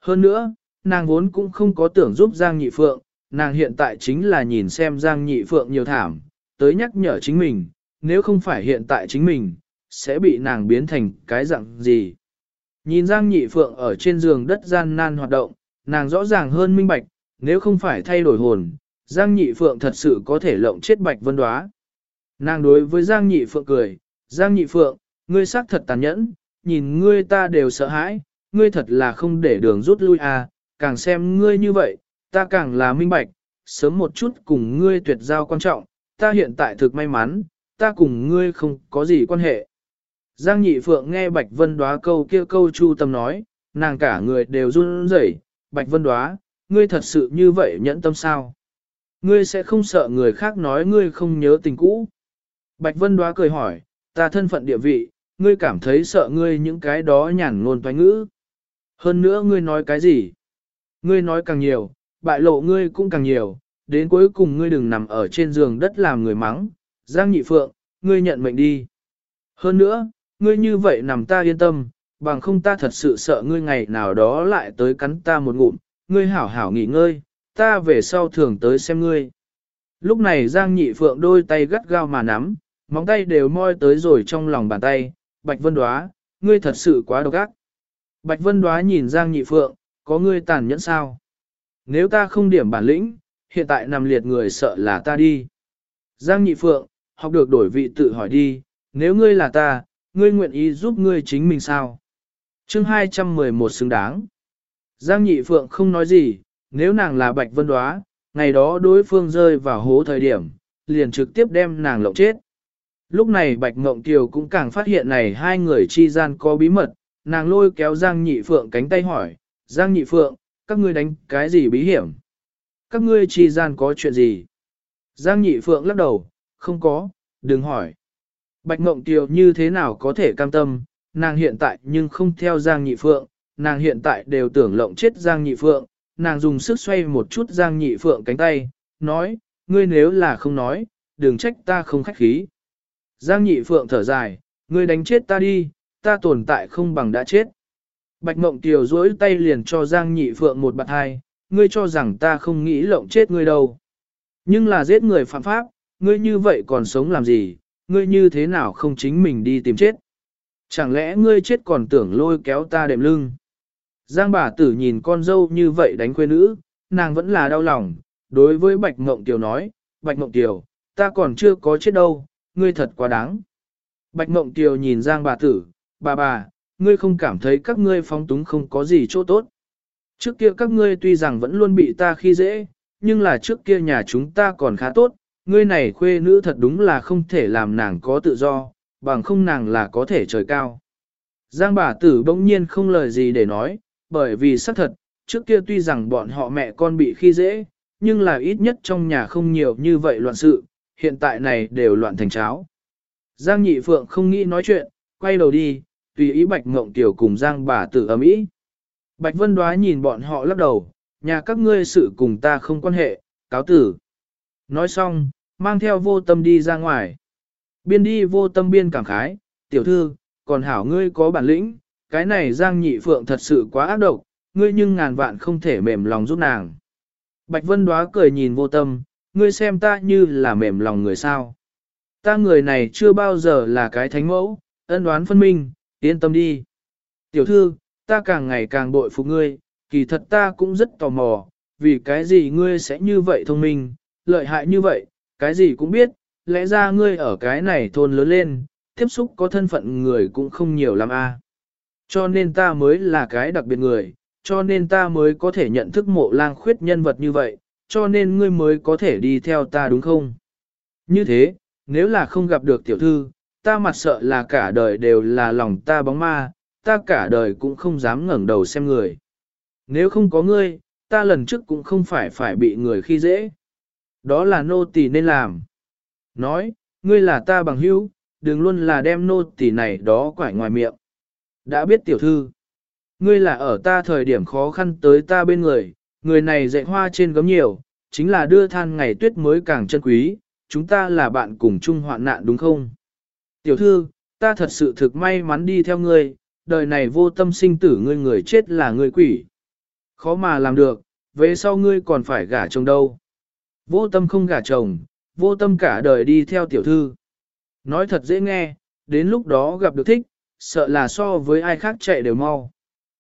Hơn nữa, nàng vốn cũng không có tưởng giúp Giang Nhị Phượng, nàng hiện tại chính là nhìn xem Giang Nhị Phượng nhiều thảm, tới nhắc nhở chính mình, nếu không phải hiện tại chính mình, sẽ bị nàng biến thành cái dạng gì. Nhìn Giang Nhị Phượng ở trên giường đất gian nan hoạt động, nàng rõ ràng hơn minh bạch, nếu không phải thay đổi hồn, Giang Nhị Phượng thật sự có thể lộng chết Bạch Vân Đoá. Nàng đối với Giang Nhị Phượng cười, Giang Nhị Phượng, ngươi xác thật tàn nhẫn, nhìn ngươi ta đều sợ hãi, ngươi thật là không để đường rút lui à, càng xem ngươi như vậy, ta càng là minh bạch, sớm một chút cùng ngươi tuyệt giao quan trọng, ta hiện tại thực may mắn, ta cùng ngươi không có gì quan hệ. Giang Nhị Phượng nghe Bạch Vân Đoá câu kia câu chu tâm nói, nàng cả người đều run rẩy. Bạch Vân Đoá, ngươi thật sự như vậy nhẫn tâm sao? Ngươi sẽ không sợ người khác nói ngươi không nhớ tình cũ. Bạch Vân Đoá cười hỏi, ta thân phận địa vị, ngươi cảm thấy sợ ngươi những cái đó nhàn ngôn toái ngữ. Hơn nữa ngươi nói cái gì? Ngươi nói càng nhiều, bại lộ ngươi cũng càng nhiều, đến cuối cùng ngươi đừng nằm ở trên giường đất làm người mắng. Giang Nhị Phượng, ngươi nhận mệnh đi. Hơn nữa, ngươi như vậy nằm ta yên tâm, bằng không ta thật sự sợ ngươi ngày nào đó lại tới cắn ta một ngụm, ngươi hảo hảo nghỉ ngơi, ta về sau thường tới xem ngươi. Lúc này Giang Nhị Phượng đôi tay gắt gao mà nắm, móng tay đều moi tới rồi trong lòng bàn tay, Bạch Vân Đoá, ngươi thật sự quá độc ác. Bạch Vân Đoá nhìn Giang Nhị Phượng, có ngươi tàn nhẫn sao? Nếu ta không điểm bản lĩnh, hiện tại nằm liệt người sợ là ta đi. Giang Nhị Phượng, học được đổi vị tự hỏi đi, nếu ngươi là ta, ngươi nguyện ý giúp ngươi chính mình sao? Chương 211 xứng đáng. Giang Nhị Phượng không nói gì, nếu nàng là Bạch Vân Đoá, ngày đó đối phương rơi vào hố thời điểm, liền trực tiếp đem nàng lộng chết. Lúc này Bạch Ngộng Kiều cũng càng phát hiện này hai người chi gian có bí mật, nàng lôi kéo Giang Nhị Phượng cánh tay hỏi, Giang Nhị Phượng, các ngươi đánh cái gì bí hiểm? Các ngươi chi gian có chuyện gì? Giang Nhị Phượng lắc đầu, không có, đừng hỏi. Bạch Ngộng Kiều như thế nào có thể cam tâm, nàng hiện tại nhưng không theo Giang Nhị Phượng, nàng hiện tại đều tưởng lộng chết Giang Nhị Phượng, nàng dùng sức xoay một chút Giang Nhị Phượng cánh tay, nói, ngươi nếu là không nói, đừng trách ta không khách khí. Giang Nhị Phượng thở dài, ngươi đánh chết ta đi, ta tồn tại không bằng đã chết. Bạch Mộng Kiều duỗi tay liền cho Giang Nhị Phượng một bạt hai, ngươi cho rằng ta không nghĩ lộng chết ngươi đâu. Nhưng là giết người phạm pháp, ngươi như vậy còn sống làm gì, ngươi như thế nào không chính mình đi tìm chết. Chẳng lẽ ngươi chết còn tưởng lôi kéo ta đệm lưng. Giang bà tử nhìn con dâu như vậy đánh quê nữ, nàng vẫn là đau lòng, đối với Bạch Mộng Kiều nói, Bạch Mộng Kiều, ta còn chưa có chết đâu, ngươi thật quá đáng. Bạch Mộng Kiều nhìn Giang bà tử, bà, ngươi không cảm thấy các ngươi phóng túng không có gì chỗ tốt. Trước kia các ngươi tuy rằng vẫn luôn bị ta khi dễ, nhưng là trước kia nhà chúng ta còn khá tốt, ngươi này khuê nữ thật đúng là không thể làm nàng có tự do, bằng không nàng là có thể trời cao. Giang bà tử bỗng nhiên không lời gì để nói, bởi vì xác thật, trước kia tuy rằng bọn họ mẹ con bị khi dễ, nhưng là ít nhất trong nhà không nhiều như vậy loạn sự, hiện tại này đều loạn thành cháo. Giang Nhị Phượng không nghĩ nói chuyện, quay đầu đi, tùy ý Bạch Ngộng Kiều cùng Giang bà tử ầm ĩ. Bạch Vân Đoá nhìn bọn họ lắc đầu, nhà các ngươi sự cùng ta không quan hệ, cáo tử. Nói xong, mang theo Vô Tâm đi ra ngoài. Biên đi Vô Tâm biên cảm khái, tiểu thư, còn hảo ngươi có bản lĩnh, cái này Giang Nhị Phượng thật sự quá ác độc, ngươi nhưng ngàn vạn không thể mềm lòng giúp nàng. Bạch Vân Đoá cười nhìn Vô Tâm, ngươi xem ta như là mềm lòng người sao. Ta người này chưa bao giờ là cái thánh mẫu, ân đoán phân minh, yên tâm đi. Tiểu thư, ta càng ngày càng bội phục ngươi, kỳ thật ta cũng rất tò mò, vì cái gì ngươi sẽ như vậy thông minh, lợi hại như vậy, cái gì cũng biết, lẽ ra ngươi ở cái này thôn lớn lên, tiếp xúc có thân phận người cũng không nhiều lắm a. Cho nên ta mới là cái đặc biệt người, cho nên ta mới có thể nhận thức Mộ Lang Khuyết nhân vật như vậy, cho nên ngươi mới có thể đi theo ta đúng không? Như thế, nếu là không gặp được tiểu thư, ta mặt sợ là cả đời đều là lòng ta bóng ma, ta cả đời cũng không dám ngẩng đầu xem người. Nếu không có ngươi, ta lần trước cũng không phải bị người khi dễ. Đó là nô tỳ nên làm. Nói, ngươi là ta bằng hữu, đừng luôn là đem nô tỳ này đó quải ngoài miệng. Đã biết tiểu thư, ngươi là ở ta thời điểm khó khăn tới ta bên người, người này dạy hoa trên gấm nhiều, chính là đưa than ngày tuyết mới càng chân quý, chúng ta là bạn cùng chung hoạn nạn đúng không? Tiểu thư, ta thật sự thực may mắn đi theo ngươi, đời này vô tâm sinh tử ngươi người chết là ngươi quỷ. Khó mà làm được, về sau ngươi còn phải gả chồng đâu. Vô tâm không gả chồng, vô tâm cả đời đi theo tiểu thư. Nói thật dễ nghe, đến lúc đó gặp được thích, sợ là so với ai khác chạy đều mau.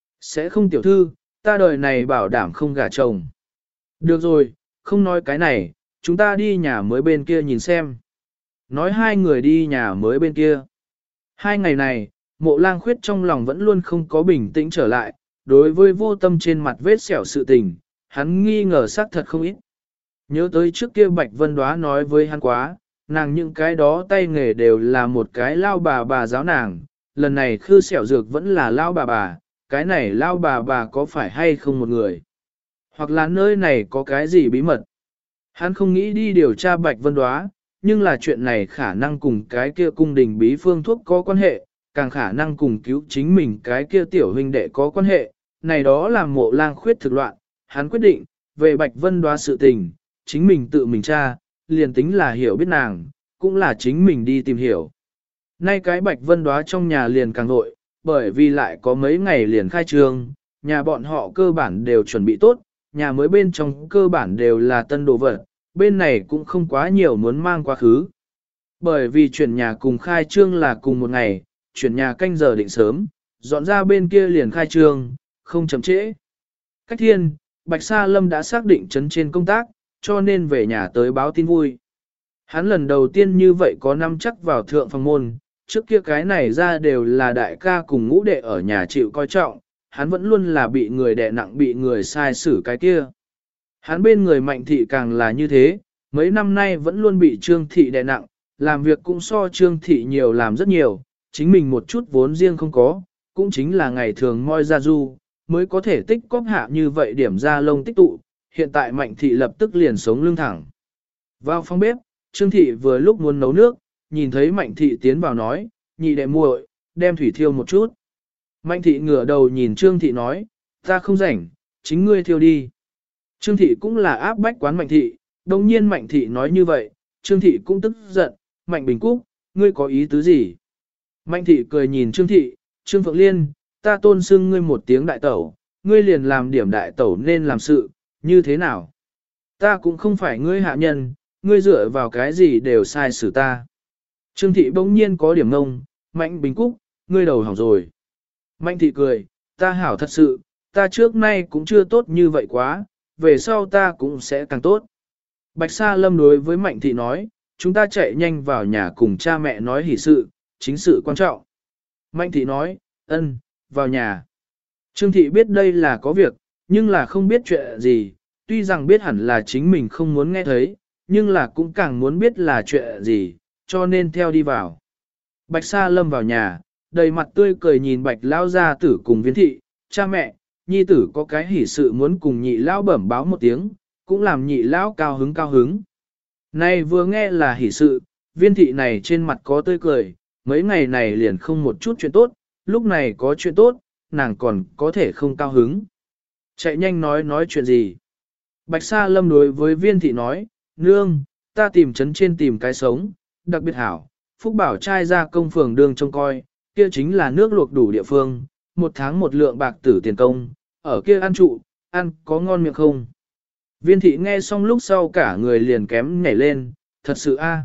Sẽ không tiểu thư, ta đời này bảo đảm không gả chồng. Được rồi, không nói cái này, chúng ta đi nhà mới bên kia nhìn xem. Nói hai người đi nhà mới bên kia. Hai ngày này, Mộ Lang Khuyết trong lòng vẫn luôn không có bình tĩnh trở lại, đối với vô tâm trên mặt vết sẹo sự tình, hắn nghi ngờ xác thật không ít. Nhớ tới trước kia Bạch Vân Đóa nói với hắn quá, nàng những cái đó tay nghề đều là một cái lao bà giáo nàng, lần này khư sẹo dược vẫn là lao bà, cái này lao bà có phải hay không một người? Hoặc là nơi này có cái gì bí mật? Hắn không nghĩ đi điều tra Bạch Vân Đóa, nhưng là chuyện này khả năng cùng cái kia cung đình bí phương thuốc có quan hệ, càng khả năng cùng cứu chính mình cái kia tiểu huynh đệ có quan hệ, này đó là Mộ Lang Khuyết thực loạn, hắn quyết định, về Bạch Vân Đóa sự tình, chính mình tự mình tra, liền tính là hiểu biết nàng, cũng là chính mình đi tìm hiểu. Nay cái Bạch Vân Đóa trong nhà liền càng vội, bởi vì lại có mấy ngày liền khai trương, nhà bọn họ cơ bản đều chuẩn bị tốt, nhà mới bên trong cơ bản đều là tân đồ vật, bên này cũng không quá nhiều muốn mang quá khứ. Bởi vì chuyển nhà cùng khai trương là cùng một ngày, chuyển nhà canh giờ định sớm, dọn ra bên kia liền khai trương, không chậm trễ. Cách thiên, Bạch Sa Lâm đã xác định chấn trên công tác, cho nên về nhà tới báo tin vui. Hắn lần đầu tiên như vậy có năm chắc vào thượng phòng môn, trước kia cái này ra đều là đại ca cùng ngũ đệ ở nhà chịu coi trọng, hắn vẫn luôn là bị người đè nặng bị người sai xử cái kia. Hắn bên người Mạnh thị càng là như thế, mấy năm nay vẫn luôn bị Trương thị đè nặng, làm việc cũng so Trương thị nhiều làm rất nhiều, chính mình một chút vốn riêng không có, cũng chính là ngày thường moi ra du, mới có thể tích cóp hạ như vậy điểm ra lông tích tụ, hiện tại Mạnh thị lập tức liền sống lưng thẳng. Vào phòng bếp, Trương thị vừa lúc muốn nấu nước, nhìn thấy Mạnh thị tiến vào nói, nhị đệ muội, đem thủy thiêu một chút. Mạnh thị ngửa đầu nhìn Trương thị nói, ta không rảnh, chính ngươi thiêu đi. Trương thị cũng là áp bách quán Mạnh thị, đồng nhiên Mạnh thị nói như vậy, Trương thị cũng tức giận, Mạnh Bình Cúc, ngươi có ý tứ gì? Mạnh thị cười nhìn Trương thị, Trương Phượng Liên, ta tôn xưng ngươi một tiếng đại tẩu, ngươi liền làm điểm đại tẩu nên làm sự, như thế nào? Ta cũng không phải ngươi hạ nhân, ngươi dựa vào cái gì đều sai xử ta. Trương thị bỗng nhiên có điểm ngông, Mạnh Bình Cúc, ngươi đầu hỏng rồi. Mạnh thị cười, ta hảo thật sự, ta trước nay cũng chưa tốt như vậy quá, về sau ta cũng sẽ càng tốt. Bạch Sa Lâm đối với Mạnh thị nói, chúng ta chạy nhanh vào nhà cùng cha mẹ nói hỷ sự, chính sự quan trọng. Mạnh thị nói, ân, vào nhà. Trương thị biết đây là có việc, nhưng là không biết chuyện gì, tuy rằng biết hẳn là chính mình không muốn nghe thấy, nhưng là cũng càng muốn biết là chuyện gì, cho nên theo đi vào. Bạch Sa Lâm vào nhà, đầy mặt tươi cười nhìn Bạch Lão gia tử cùng Viên thị, cha mẹ, nhi tử có cái hỷ sự muốn cùng nhị lão bẩm báo một tiếng, cũng làm nhị lão cao hứng cao hứng. Này vừa nghe là hỷ sự, Viên thị này trên mặt có tươi cười, mấy ngày này liền không một chút chuyện tốt, lúc này có chuyện tốt, nàng còn có thể không cao hứng. Chạy nhanh nói chuyện gì. Bạch Sa Lâm đối với Viên thị nói, nương, ta tìm trấn trên tìm cái sống, đặc biệt hảo, Phúc Bảo trai ra công phường đường trông coi, kia chính là nước luộc đủ địa phương, một tháng một lượng bạc tử tiền công, ở kia ăn trụ, ăn có ngon miệng không? Viên thị nghe xong lúc sau cả người liền kém nhảy lên, thật sự a,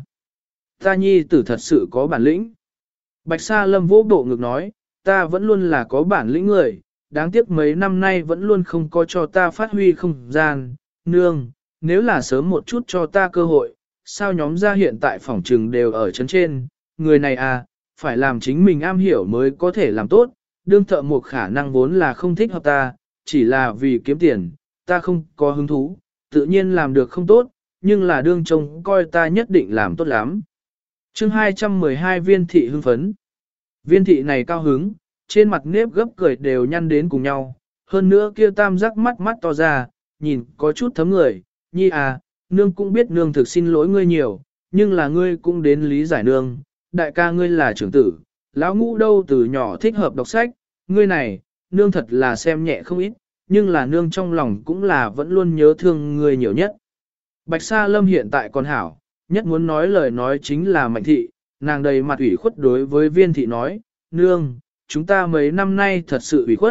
ta nhi tử thật sự có bản lĩnh. Bạch Sa Lâm vỗ bộ ngực nói, ta vẫn luôn là có bản lĩnh người, đáng tiếc mấy năm nay vẫn luôn không có cho ta phát huy không gian, nương, nếu là sớm một chút cho ta cơ hội, sao nhóm gia hiện tại phòng trừng đều ở chấn trên, người này à, phải làm chính mình am hiểu mới có thể làm tốt, đương thợ một khả năng vốn là không thích hợp ta, chỉ là vì kiếm tiền, ta không có hứng thú, tự nhiên làm được không tốt, nhưng là đương trông coi ta nhất định làm tốt lắm. Chương 212 Viên thị hưng phấn. Viên thị này cao hứng, trên mặt nếp gấp cười đều nhăn đến cùng nhau, hơn nữa kia tam giác mắt mắt to ra, nhìn có chút thấm người, nhi à, nương cũng biết nương thực xin lỗi ngươi nhiều, nhưng là ngươi cũng đến lý giải nương, đại ca ngươi là trưởng tử, lão ngũ đâu từ nhỏ thích hợp đọc sách, ngươi này, nương thật là xem nhẹ không ít, nhưng là nương trong lòng cũng là vẫn luôn nhớ thương ngươi nhiều nhất. Bạch Sa Lâm hiện tại còn hảo, nhất muốn nói lời nói chính là Mạnh thị, nàng đầy mặt ủy khuất đối với Viên thị nói, nương, chúng ta mấy năm nay thật sự ủy khuất,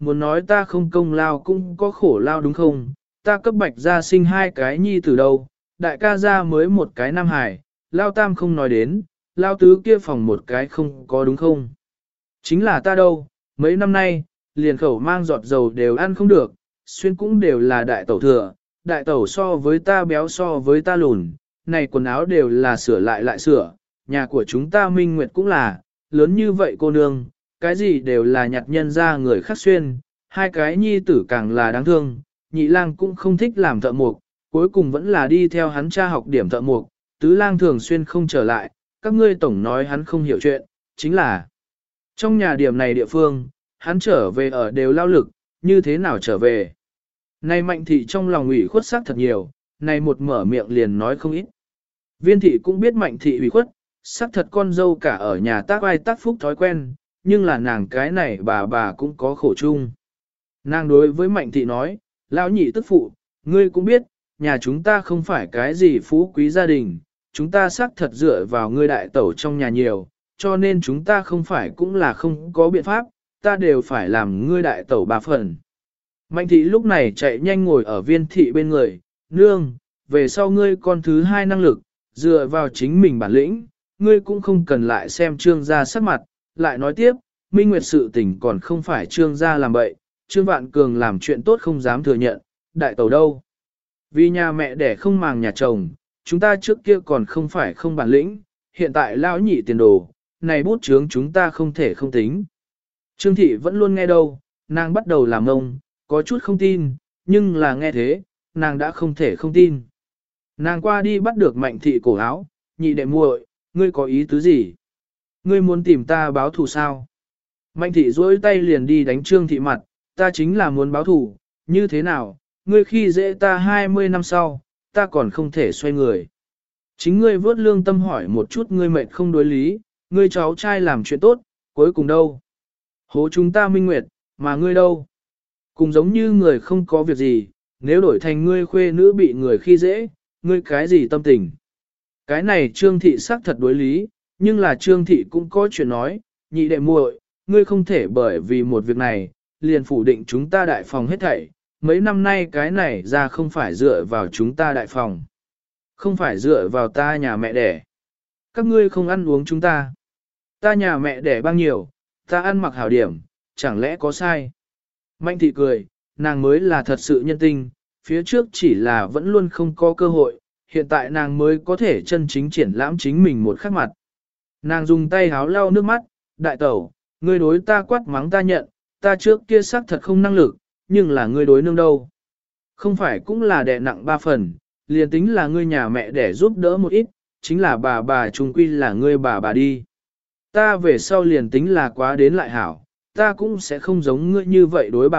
muốn nói ta không công lao cũng có khổ lao đúng không? Ta cấp Bạch gia sinh 2 cái nhi từ đâu, đại ca gia mới một cái nam hải, lao tam không nói đến, lao tứ kia phòng một cái không có đúng không? Chính là ta đâu, mấy năm nay, liền khẩu mang giọt dầu đều ăn không được, xuyên cũng đều là đại tẩu thừa, đại tẩu so với ta béo so với ta lùn, này quần áo đều là sửa lại lại sửa, nhà của chúng ta Minh Nguyệt cũng là, lớn như vậy cô nương, cái gì đều là nhặt nhân ra người khác xuyên, 2 cái nhi tử càng là đáng thương, nhị lang cũng không thích làm thợ mộc, cuối cùng vẫn là đi theo hắn cha học điểm thợ mộc, tứ lang thường xuyên không trở lại, các ngươi tổng nói hắn không hiểu chuyện, chính là trong nhà điểm này địa phương, hắn trở về ở đều lao lực, như thế nào trở về. Này Mạnh thị trong lòng ủy khuất sắc thật nhiều, này một mở miệng liền nói không ít. Viên thị cũng biết Mạnh thị ủy khuất, sắc thật con dâu cả ở nhà tác ai tác phúc thói quen, nhưng là nàng cái này bà cũng có khổ chung. Nàng đối với Mạnh thị nói, lão nhị tức phụ, ngươi cũng biết, nhà chúng ta không phải cái gì phú quý gia đình, chúng ta xác thật dựa vào ngươi đại tẩu trong nhà nhiều, cho nên chúng ta không phải cũng là không có biện pháp, ta đều phải làm ngươi đại tẩu 3 phần. Mạnh thị lúc này chạy nhanh ngồi ở viên thị bên người, nương, về sau ngươi con thứ 2 năng lực, dựa vào chính mình bản lĩnh, ngươi cũng không cần lại xem trương gia sắc mặt, lại nói tiếp, Minh Nguyệt sự tình còn không phải trương gia làm bậy, trương vạn cường làm chuyện tốt không dám thừa nhận, đại tẩu đâu. Vì nhà mẹ đẻ không màng nhà chồng, chúng ta trước kia còn không phải không bản lĩnh, hiện tại lão nhị tiền đồ, này bút chướng chúng ta không thể không tính. Trương thị vẫn luôn nghe đâu, nàng bắt đầu làm ngông, có chút không tin, nhưng là nghe thế, nàng đã không thể không tin. Nàng qua đi bắt được Mạnh thị cổ áo, nhị đệ muội, ngươi có ý tứ gì? Ngươi muốn tìm ta báo thù sao? Mạnh thị duỗi tay liền đi đánh Trương thị mặt, ta chính là muốn báo thù, như thế nào, ngươi khi dễ ta 20 năm sau, ta còn không thể xoay người. Chính ngươi vớt lương tâm hỏi một chút ngươi mệt không đối lý, ngươi cháu trai làm chuyện tốt, cuối cùng đâu? Hố chúng ta Minh Nguyệt, mà ngươi đâu? Cùng giống như người không có việc gì, nếu đổi thành ngươi khuê nữ bị người khi dễ, ngươi cái gì tâm tình? Cái này Trương thị xác thật đối lý, nhưng là Trương thị cũng có chuyện nói, nhị đệ muội, ngươi không thể bởi vì một việc này, liền phủ định chúng ta đại phòng hết thảy. Mấy năm nay cái này ra không phải dựa vào chúng ta đại phòng, không phải dựa vào ta nhà mẹ đẻ. Các ngươi không ăn uống chúng ta nhà mẹ đẻ bao nhiêu, ta ăn mặc hảo điểm, chẳng lẽ có sai? Mạnh thị cười, nàng mới là thật sự nhân tinh, phía trước chỉ là vẫn luôn không có cơ hội, hiện tại nàng mới có thể chân chính triển lãm chính mình một khắc mặt. Nàng dùng tay háo lau nước mắt, đại tẩu, ngươi đối ta quát mắng ta nhận, ta trước kia xác thật không năng lực, nhưng là ngươi đối nương đâu. Không phải cũng là đẻ nặng 3 phần, liền tính là ngươi nhà mẹ để giúp đỡ một ít, chính là bà trung quy là ngươi bà đi. Ta về sau liền tính là quá đến lại hảo, ta cũng sẽ không giống ngươi như vậy đối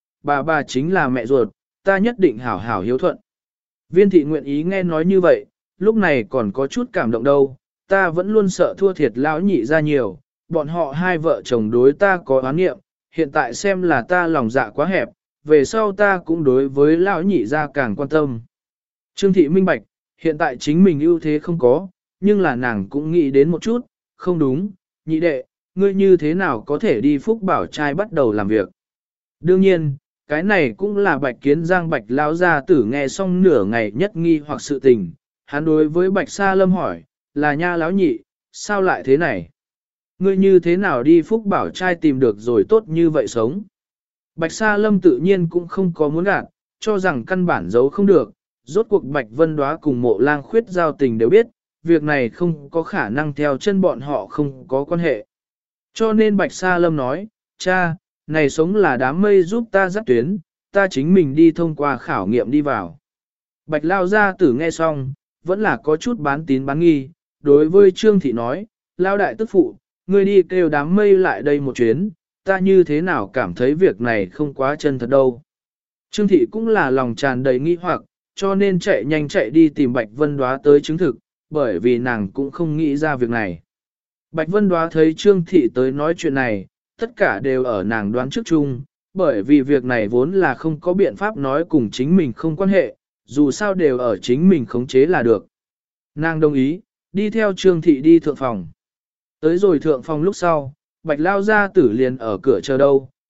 bà chính là mẹ ruột, ta nhất định hảo hảo hiếu thuận. Viên thị nguyện ý nghe nói như vậy, lúc này còn có chút cảm động đâu, ta vẫn luôn sợ thua thiệt lão nhị ra nhiều, bọn họ 2 vợ chồng đối ta có oán nghiệm, hiện tại xem là ta lòng dạ quá hẹp, về sau ta cũng đối với lão nhị ra càng quan tâm. Trương thị minh bạch, hiện tại chính mình ưu thế không có, nhưng là nàng cũng nghĩ đến một chút, không đúng, nhị đệ, ngươi như thế nào có thể đi Phúc Bảo trai bắt đầu làm việc. Đương nhiên, cái này cũng là Bạch Kiến Giang Bạch lão gia tử nghe xong nửa ngày nhất nghi hoặc sự tình, hắn đối với Bạch Sa Lâm hỏi, là nha lão nhị, sao lại thế này? Ngươi như thế nào đi Phúc Bảo trai tìm được rồi tốt như vậy sống? Bạch Sa Lâm tự nhiên cũng không có muốn gạt, cho rằng căn bản giấu không được, rốt cuộc Bạch Vân Đóa cùng Mộ Lang Khuyết giao tình đều biết, việc này không có khả năng theo chân bọn họ không có quan hệ. Cho nên Bạch Sa Lâm nói, cha, này sống là đám mây giúp ta dắt tuyến, ta chính mình đi thông qua khảo nghiệm đi vào. Bạch Lao gia tử nghe xong, vẫn là có chút bán tín bán nghi, đối với Trương Thị nói, Lao đại tức phụ, ngươi đi kêu đám mây lại đây một chuyến, ta như thế nào cảm thấy việc này không quá chân thật đâu. Trương Thị cũng là lòng tràn đầy nghi hoặc, cho nên chạy nhanh chạy đi tìm Bạch Vân Đóa tới chứng thực, bởi vì nàng cũng không nghĩ ra việc này. Bạch Vân Đóa thấy Trương Thị tới nói chuyện này, tất cả đều ở nàng đoán trước chung, bởi vì việc này vốn là không có biện pháp nói cùng chính mình không quan hệ, dù sao đều ở chính mình khống chế là được. Nàng đồng ý, đi theo Trương Thị đi thượng phòng. Tới rồi thượng phòng lúc sau, Bạch Lao gia tử liền ở cửa chờ đâu,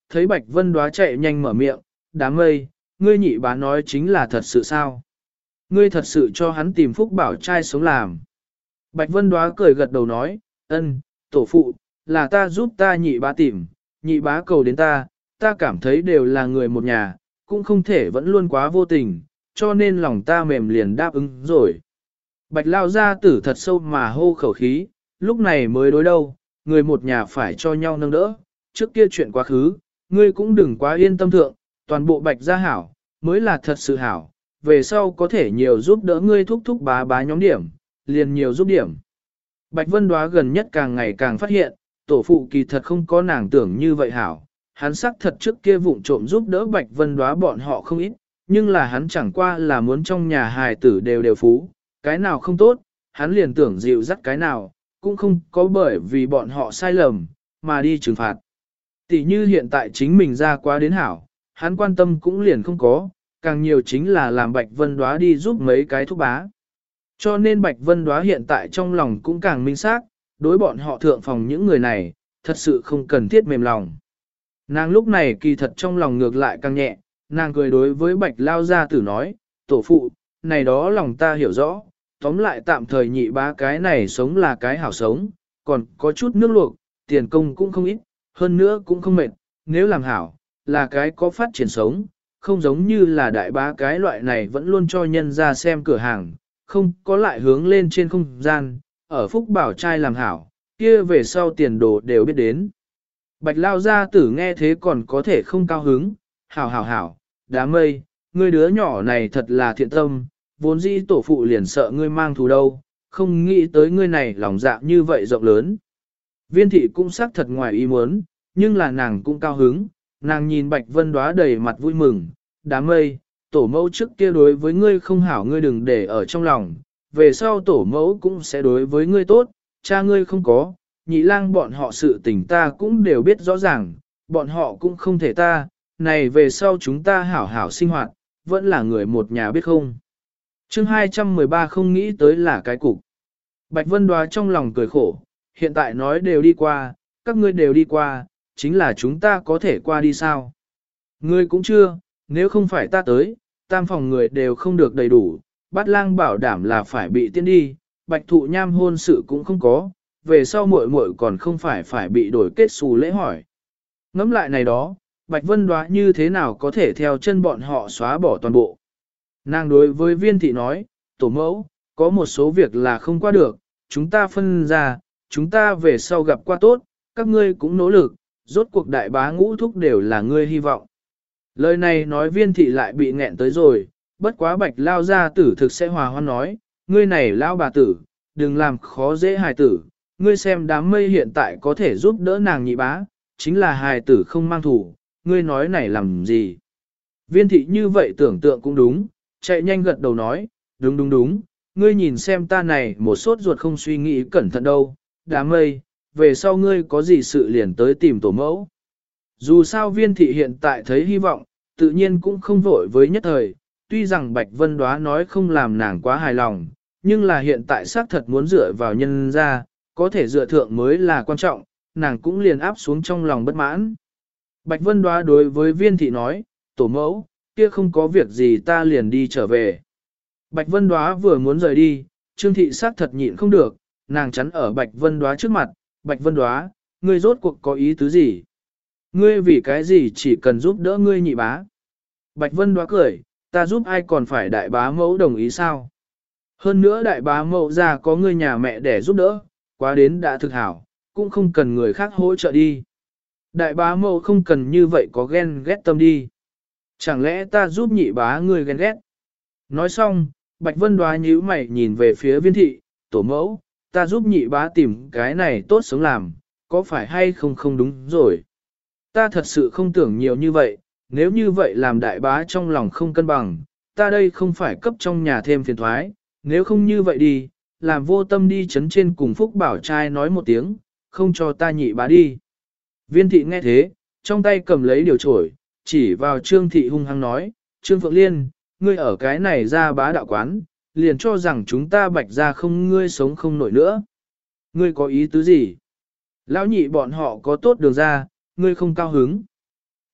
thấy Bạch Vân Đóa chạy nhanh mở miệng, đám mây, ngươi nhị bá nói chính là thật sự sao? Ngươi thật sự cho hắn tìm Phúc Bảo trai sống làm. Bạch Vân Đóa cười gật đầu nói, ân, tổ phụ, là ta giúp ta nhị bá tìm, nhị bá cầu đến ta cảm thấy đều là người một nhà, cũng không thể vẫn luôn quá vô tình, cho nên lòng ta mềm liền đáp ứng rồi. Bạch Lao gia tử thật sâu mà hô khẩu khí, lúc này mới đối đâu, người một nhà phải cho nhau nâng đỡ, trước kia chuyện quá khứ, ngươi cũng đừng quá yên tâm thượng, toàn bộ Bạch gia hảo, mới là thật sự hảo, về sau có thể nhiều giúp đỡ ngươi thúc thúc bá bá nhóm điểm, liền nhiều giúp điểm. Bạch Vân Đóa gần nhất càng ngày càng phát hiện, tổ phụ kỳ thật không có nàng tưởng như vậy hảo, hắn xác thật trước kia vụng trộm giúp đỡ Bạch Vân Đóa bọn họ không ít, nhưng là hắn chẳng qua là muốn trong nhà hài tử đều phú, cái nào không tốt, hắn liền tưởng dịu dắt cái nào, cũng không có bởi vì bọn họ sai lầm, mà đi trừng phạt. Tỷ như hiện tại chính mình ra quá đến hảo, hắn quan tâm cũng liền không có, càng nhiều chính là làm Bạch Vân Đóa đi giúp mấy cái thúc bá. Cho nên Bạch Vân Đóa hiện tại trong lòng cũng càng minh xác, đối bọn họ thượng phòng những người này, thật sự không cần thiết mềm lòng. Nàng lúc này kỳ thật trong lòng ngược lại càng nhẹ, nàng cười đối với Bạch Lao gia tử nói, tổ phụ, này đó lòng ta hiểu rõ, tóm lại tạm thời nhị bá cái này sống là cái hảo sống, còn có chút nước luộc, tiền công cũng không ít, hơn nữa cũng không mệt, nếu làm hảo, là cái có phát triển sống, không giống như là đại bá cái loại này vẫn luôn cho nhân ra xem cửa hàng, không có lại hướng lên trên không gian, ở Phúc Bảo trai làm hảo, kia về sau tiền đồ đều biết đến. Bạch Lao gia tử nghe thế còn có thể không cao hứng, hảo, đám mây, ngươi đứa nhỏ này thật là thiện tâm, vốn dĩ tổ phụ liền sợ ngươi mang thù đâu, không nghĩ tới ngươi này lòng dạ như vậy rộng lớn. Viên thị cũng xác thật ngoài ý muốn, nhưng là nàng cũng cao hứng, nàng nhìn Bạch Vân Đóa đầy mặt vui mừng, đám mây, tổ mẫu trước kia đối với ngươi không hảo ngươi đừng để ở trong lòng, về sau tổ mẫu cũng sẽ đối với ngươi tốt, cha ngươi không có, nhị lang bọn họ sự tình ta cũng đều biết rõ ràng, bọn họ cũng không thể ta, này về sau chúng ta hảo hảo sinh hoạt, vẫn là người một nhà biết không. Chương 213 không nghĩ tới là cái cục. Bạch Vân Đóa trong lòng cười khổ, hiện tại nói đều đi qua, các ngươi đều đi qua, chính là chúng ta có thể qua đi sao? Ngươi cũng chưa, nếu không phải ta tới, tam phòng người đều không được đầy đủ, Bát Lang bảo đảm là phải bị tiên đi, Bạch Thụ Nham hôn sự cũng không có, về sau muội muội còn không phải bị đổi kết xù lễ hỏi. Ngẫm lại này đó, Bạch Vân Đóa như thế nào có thể theo chân bọn họ xóa bỏ toàn bộ. Nàng đối với Viên thị nói, tổ mẫu, có một số việc là không qua được, chúng ta phân ra, chúng ta về sau gặp qua tốt, các ngươi cũng nỗ lực, rốt cuộc đại bá ngũ thúc đều là ngươi hy vọng. Lời này nói Viên thị lại bị nghẹn tới rồi, bất quá Bạch Lao gia tử thực sẽ hòa hoan nói, ngươi này Lao bà tử, đừng làm khó dễ hài tử, ngươi xem đám mây hiện tại có thể giúp đỡ nàng nhị bá, chính là hài tử không mang thủ, ngươi nói này làm gì. Viên thị như vậy tưởng tượng cũng đúng, chạy nhanh gật đầu nói, đúng, ngươi nhìn xem ta này một sốt ruột không suy nghĩ cẩn thận đâu, đám mây, về sau ngươi có gì sự liền tới tìm tổ mẫu. Dù sao Viên thị hiện tại thấy hy vọng, tự nhiên cũng không vội với nhất thời, tuy rằng Bạch Vân Đóa nói không làm nàng quá hài lòng, nhưng là hiện tại xác thật muốn dựa vào nhân ra, có thể dựa thượng mới là quan trọng, nàng cũng liền áp xuống trong lòng bất mãn. Bạch Vân Đóa đối với Viên thị nói, tổ mẫu, kia không có việc gì ta liền đi trở về. Bạch Vân Đóa vừa muốn rời đi, Trương thị xác thật nhịn không được, nàng chắn ở Bạch Vân Đóa trước mặt, Bạch Vân Đóa, ngươi rốt cuộc có ý tứ gì? Ngươi vì cái gì chỉ cần giúp đỡ ngươi nhị bá? Bạch Vân Đóa cười, ta giúp ai còn phải đại bá mẫu đồng ý sao? Hơn nữa đại bá mẫu ra có ngươi nhà mẹ để giúp đỡ, quá đến đã thực hảo, cũng không cần người khác hỗ trợ đi. Đại bá mẫu không cần như vậy có ghen ghét tâm đi. Chẳng lẽ ta giúp nhị bá ngươi ghen ghét? Nói xong, Bạch Vân Đóa nhíu mày nhìn về phía Viên thị, tổ mẫu, ta giúp nhị bá tìm cái này tốt sống làm, có phải hay không đúng rồi. Ta thật sự không tưởng nhiều như vậy, nếu như vậy làm đại bá trong lòng không cân bằng, ta đây không phải cấp trong nhà thêm phiền thoái, nếu không như vậy đi, làm vô tâm đi chấn trên cùng Phúc Bảo trai nói một tiếng, không cho ta nhị bá đi. Viên thị nghe thế, trong tay cầm lấy điều trổi, chỉ vào Trương thị hung hăng nói, Trương Phượng Liên, ngươi ở cái này ra bá đạo quán, liền cho rằng chúng ta Bạch ra không ngươi sống không nổi nữa. Ngươi có ý tứ gì? Lão nhị bọn họ có tốt đường ra, ngươi không cao hứng.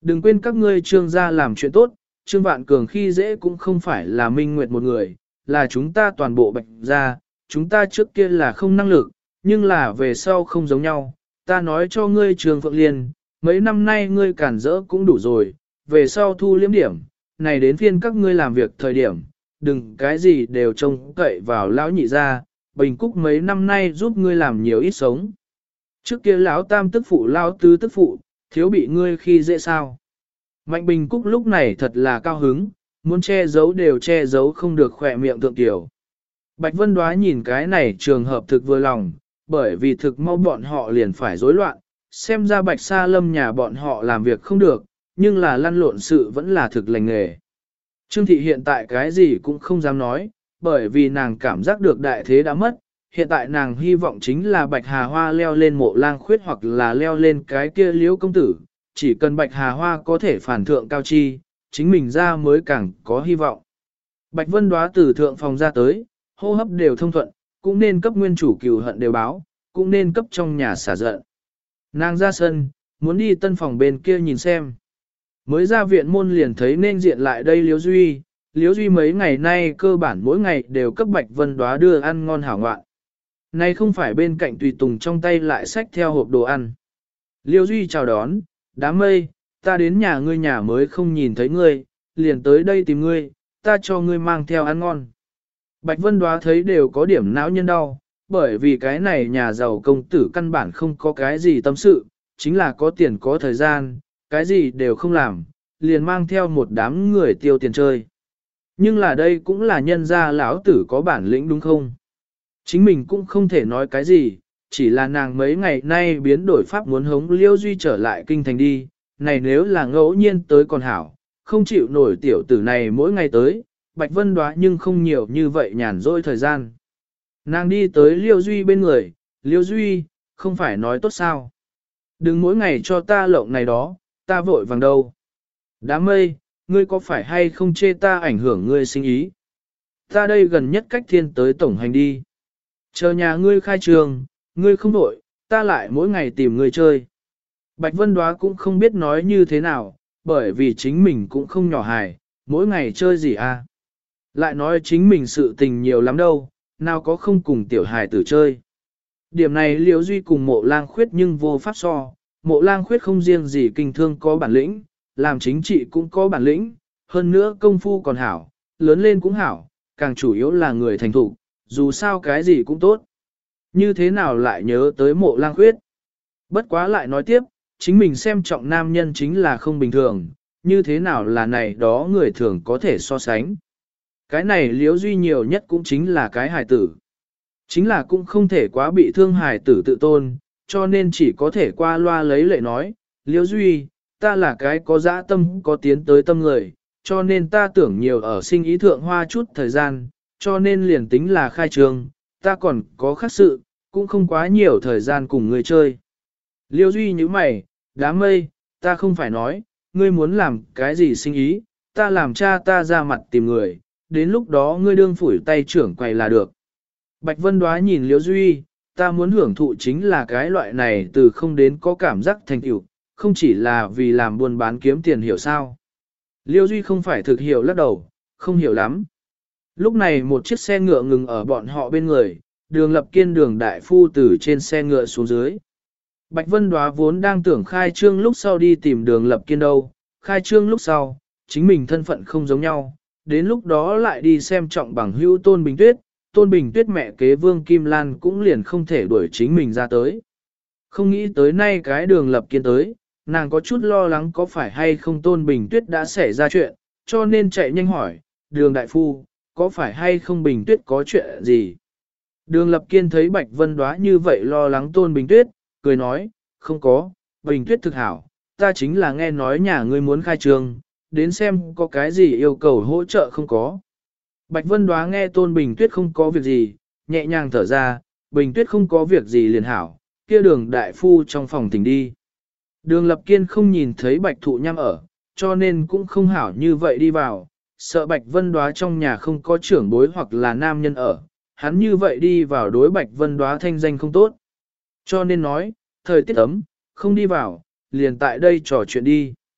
Đừng quên các ngươi Trương gia làm chuyện tốt, Trương Vạn Cường khi dễ cũng không phải là Minh Nguyệt một người, là chúng ta toàn bộ Bạch gia, chúng ta trước kia là không năng lực, nhưng là về sau không giống nhau. Ta nói cho ngươi Trương Phượng Liên, mấy năm nay ngươi cản rỡ cũng đủ rồi, về sau thu liếm điểm, này đến phiên các ngươi làm việc thời điểm, đừng cái gì đều trông cậy vào lão nhị gia, Bình Cúc mấy năm nay giúp ngươi làm nhiều ít sống. Trước kia lão tam tức phụ lão tứ tức phụ, thiếu bị ngươi khi dễ sao. Mạnh Bình Cúc lúc này thật là cao hứng, muốn che giấu đều che giấu không được khỏe miệng thượng tiểu. Bạch Vân Đoá nhìn cái này trường hợp thực vừa lòng, bởi vì thực mau bọn họ liền phải rối loạn, xem ra Bạch Sa Lâm nhà bọn họ làm việc không được, nhưng là lăn lộn sự vẫn là thực lành nghề. Trương Thị hiện tại cái gì cũng không dám nói, bởi vì nàng cảm giác được đại thế đã mất, hiện tại nàng hy vọng chính là Bạch Hà Hoa leo lên Mộ Lang Khuyết hoặc là leo lên cái kia Liễu công tử, chỉ cần Bạch Hà Hoa có thể phản thượng cao chi, chính mình ra mới càng có hy vọng. Bạch Vân Đoá từ thượng phòng ra tới, hô hấp đều thông thuận, cũng nên cấp nguyên chủ cừu hận đều báo, cũng nên cấp trong nhà xả giận. Nàng ra sân, muốn đi tân phòng bên kia nhìn xem. Mới ra viện môn liền thấy nên diện lại đây Liễu Duy mấy ngày nay cơ bản mỗi ngày đều cấp Bạch Vân Đoá đưa ăn ngon hảo ngoạn. Nay không phải bên cạnh tùy tùng trong tay lại xách theo hộp đồ ăn. Liễu Duy chào đón, đám mây, ta đến nhà ngươi nhà mới không nhìn thấy ngươi, liền tới đây tìm ngươi, ta cho ngươi mang theo ăn ngon. Bạch Vân Đoá thấy đều có điểm não nhân đau, bởi vì cái này nhà giàu công tử căn bản không có cái gì tâm sự, chính là có tiền có thời gian, cái gì đều không làm, liền mang theo một đám người tiêu tiền chơi. Nhưng là đây cũng là nhân gia lão tử có bản lĩnh đúng không? Chính mình cũng không thể nói cái gì, chỉ là nàng mấy ngày nay biến đổi pháp muốn hống Liêu Duy trở lại kinh thành đi, này nếu là ngẫu nhiên tới còn hảo, không chịu nổi tiểu tử này mỗi ngày tới, Bạch Vân Đoá nhưng không nhiều như vậy nhàn rỗi thời gian. Nàng đi tới Liêu Duy bên người, Liêu Duy, không phải nói tốt sao? Đừng mỗi ngày cho ta lộng này đó, ta vội vàng đâu. Đám mây, ngươi có phải hay không chê ta ảnh hưởng ngươi sinh ý? Ta đây gần nhất cách thiên tới tổng hành đi. Chờ nhà ngươi khai trường, ngươi không vội, ta lại mỗi ngày tìm ngươi chơi. Bạch Vân Đoá cũng không biết nói như thế nào, bởi vì chính mình cũng không nhỏ hài, mỗi ngày chơi gì à. Lại nói chính mình sự tình nhiều lắm đâu, nào có không cùng tiểu hài tử chơi. Điểm này Liễu Duy cùng Mộ Lang Khuyết nhưng vô pháp so, Mộ Lang Khuyết không riêng gì kinh thương có bản lĩnh, làm chính trị cũng có bản lĩnh, hơn nữa công phu còn hảo, lớn lên cũng hảo, càng chủ yếu là người thành thục, dù sao cái gì cũng tốt. Như thế nào lại nhớ tới Mộ Lang Khuyết? Bất quá lại nói tiếp, chính mình xem trọng nam nhân chính là không bình thường, như thế nào là này đó người thường có thể so sánh. Cái này Liễu Duy nhiều nhất cũng chính là cái hài tử. Chính là cũng không thể quá bị thương hài tử tự tôn, cho nên chỉ có thể qua loa lấy lệ nói, Liễu Duy, ta là cái có dã tâm có tiến tới tâm người, cho nên ta tưởng nhiều ở sinh ý thượng hoa chút thời gian, cho nên liền tính là khai trường, ta còn có khác sự, cũng không quá nhiều thời gian cùng người chơi. Liễu Duy như mày, đám mây, ta không phải nói, ngươi muốn làm cái gì sinh ý, ta làm cha ta ra mặt tìm người, đến lúc đó ngươi đương phủi tay trưởng quầy là được. Bạch Vân Đoá nhìn Liễu Duy, ta muốn hưởng thụ chính là cái loại này từ không đến có cảm giác thành tựu, không chỉ là vì làm buôn bán kiếm tiền hiểu sao. Liễu Duy không phải thực hiểu lắc đầu, không hiểu lắm. Lúc này một chiếc xe ngựa ngừng ở bọn họ bên người, Đường Lập Kiên Đường đại phu từ trên xe ngựa xuống dưới. Bạch Vân Đoá vốn đang tưởng khai trương lúc sau đi tìm Đường Lập Kiên đâu, khai trương lúc sau, chính mình thân phận không giống nhau, đến lúc đó lại đi xem trọng bằng hữu Tôn Bình Tuyết, Tôn Bình Tuyết mẹ kế Vương Kim Lan cũng liền không thể đuổi chính mình ra tới. Không nghĩ tới nay cái Đường Lập Kiên tới, nàng có chút lo lắng có phải hay không Tôn Bình Tuyết đã xảy ra chuyện, cho nên chạy nhanh hỏi, Đường đại phu, có phải hay không Bình Tuyết có chuyện gì? Đường Lập Kiên thấy Bạch Vân Đoá như vậy lo lắng Tôn Bình Tuyết, cười nói, không có, Bình Tuyết thực hảo, ta chính là nghe nói nhà ngươi muốn khai trương, đến xem có cái gì yêu cầu hỗ trợ không có. Bạch Vân Đoá nghe Tôn Bình Tuyết không có việc gì, nhẹ nhàng thở ra, Bình Tuyết không có việc gì liền hảo, kia Đường đại phu trong phòng tỉnh đi. Đường Lập Kiên không nhìn thấy Bạch Thụ Nham ở, cho nên cũng không hảo như vậy đi vào, sợ Bạch Vân Đoá trong nhà không có trưởng bối hoặc là nam nhân ở, hắn như vậy đi vào đối Bạch Vân Đoá thanh danh không tốt. Cho nên nói, thời tiết ấm, không đi vào, liền tại đây trò chuyện đi.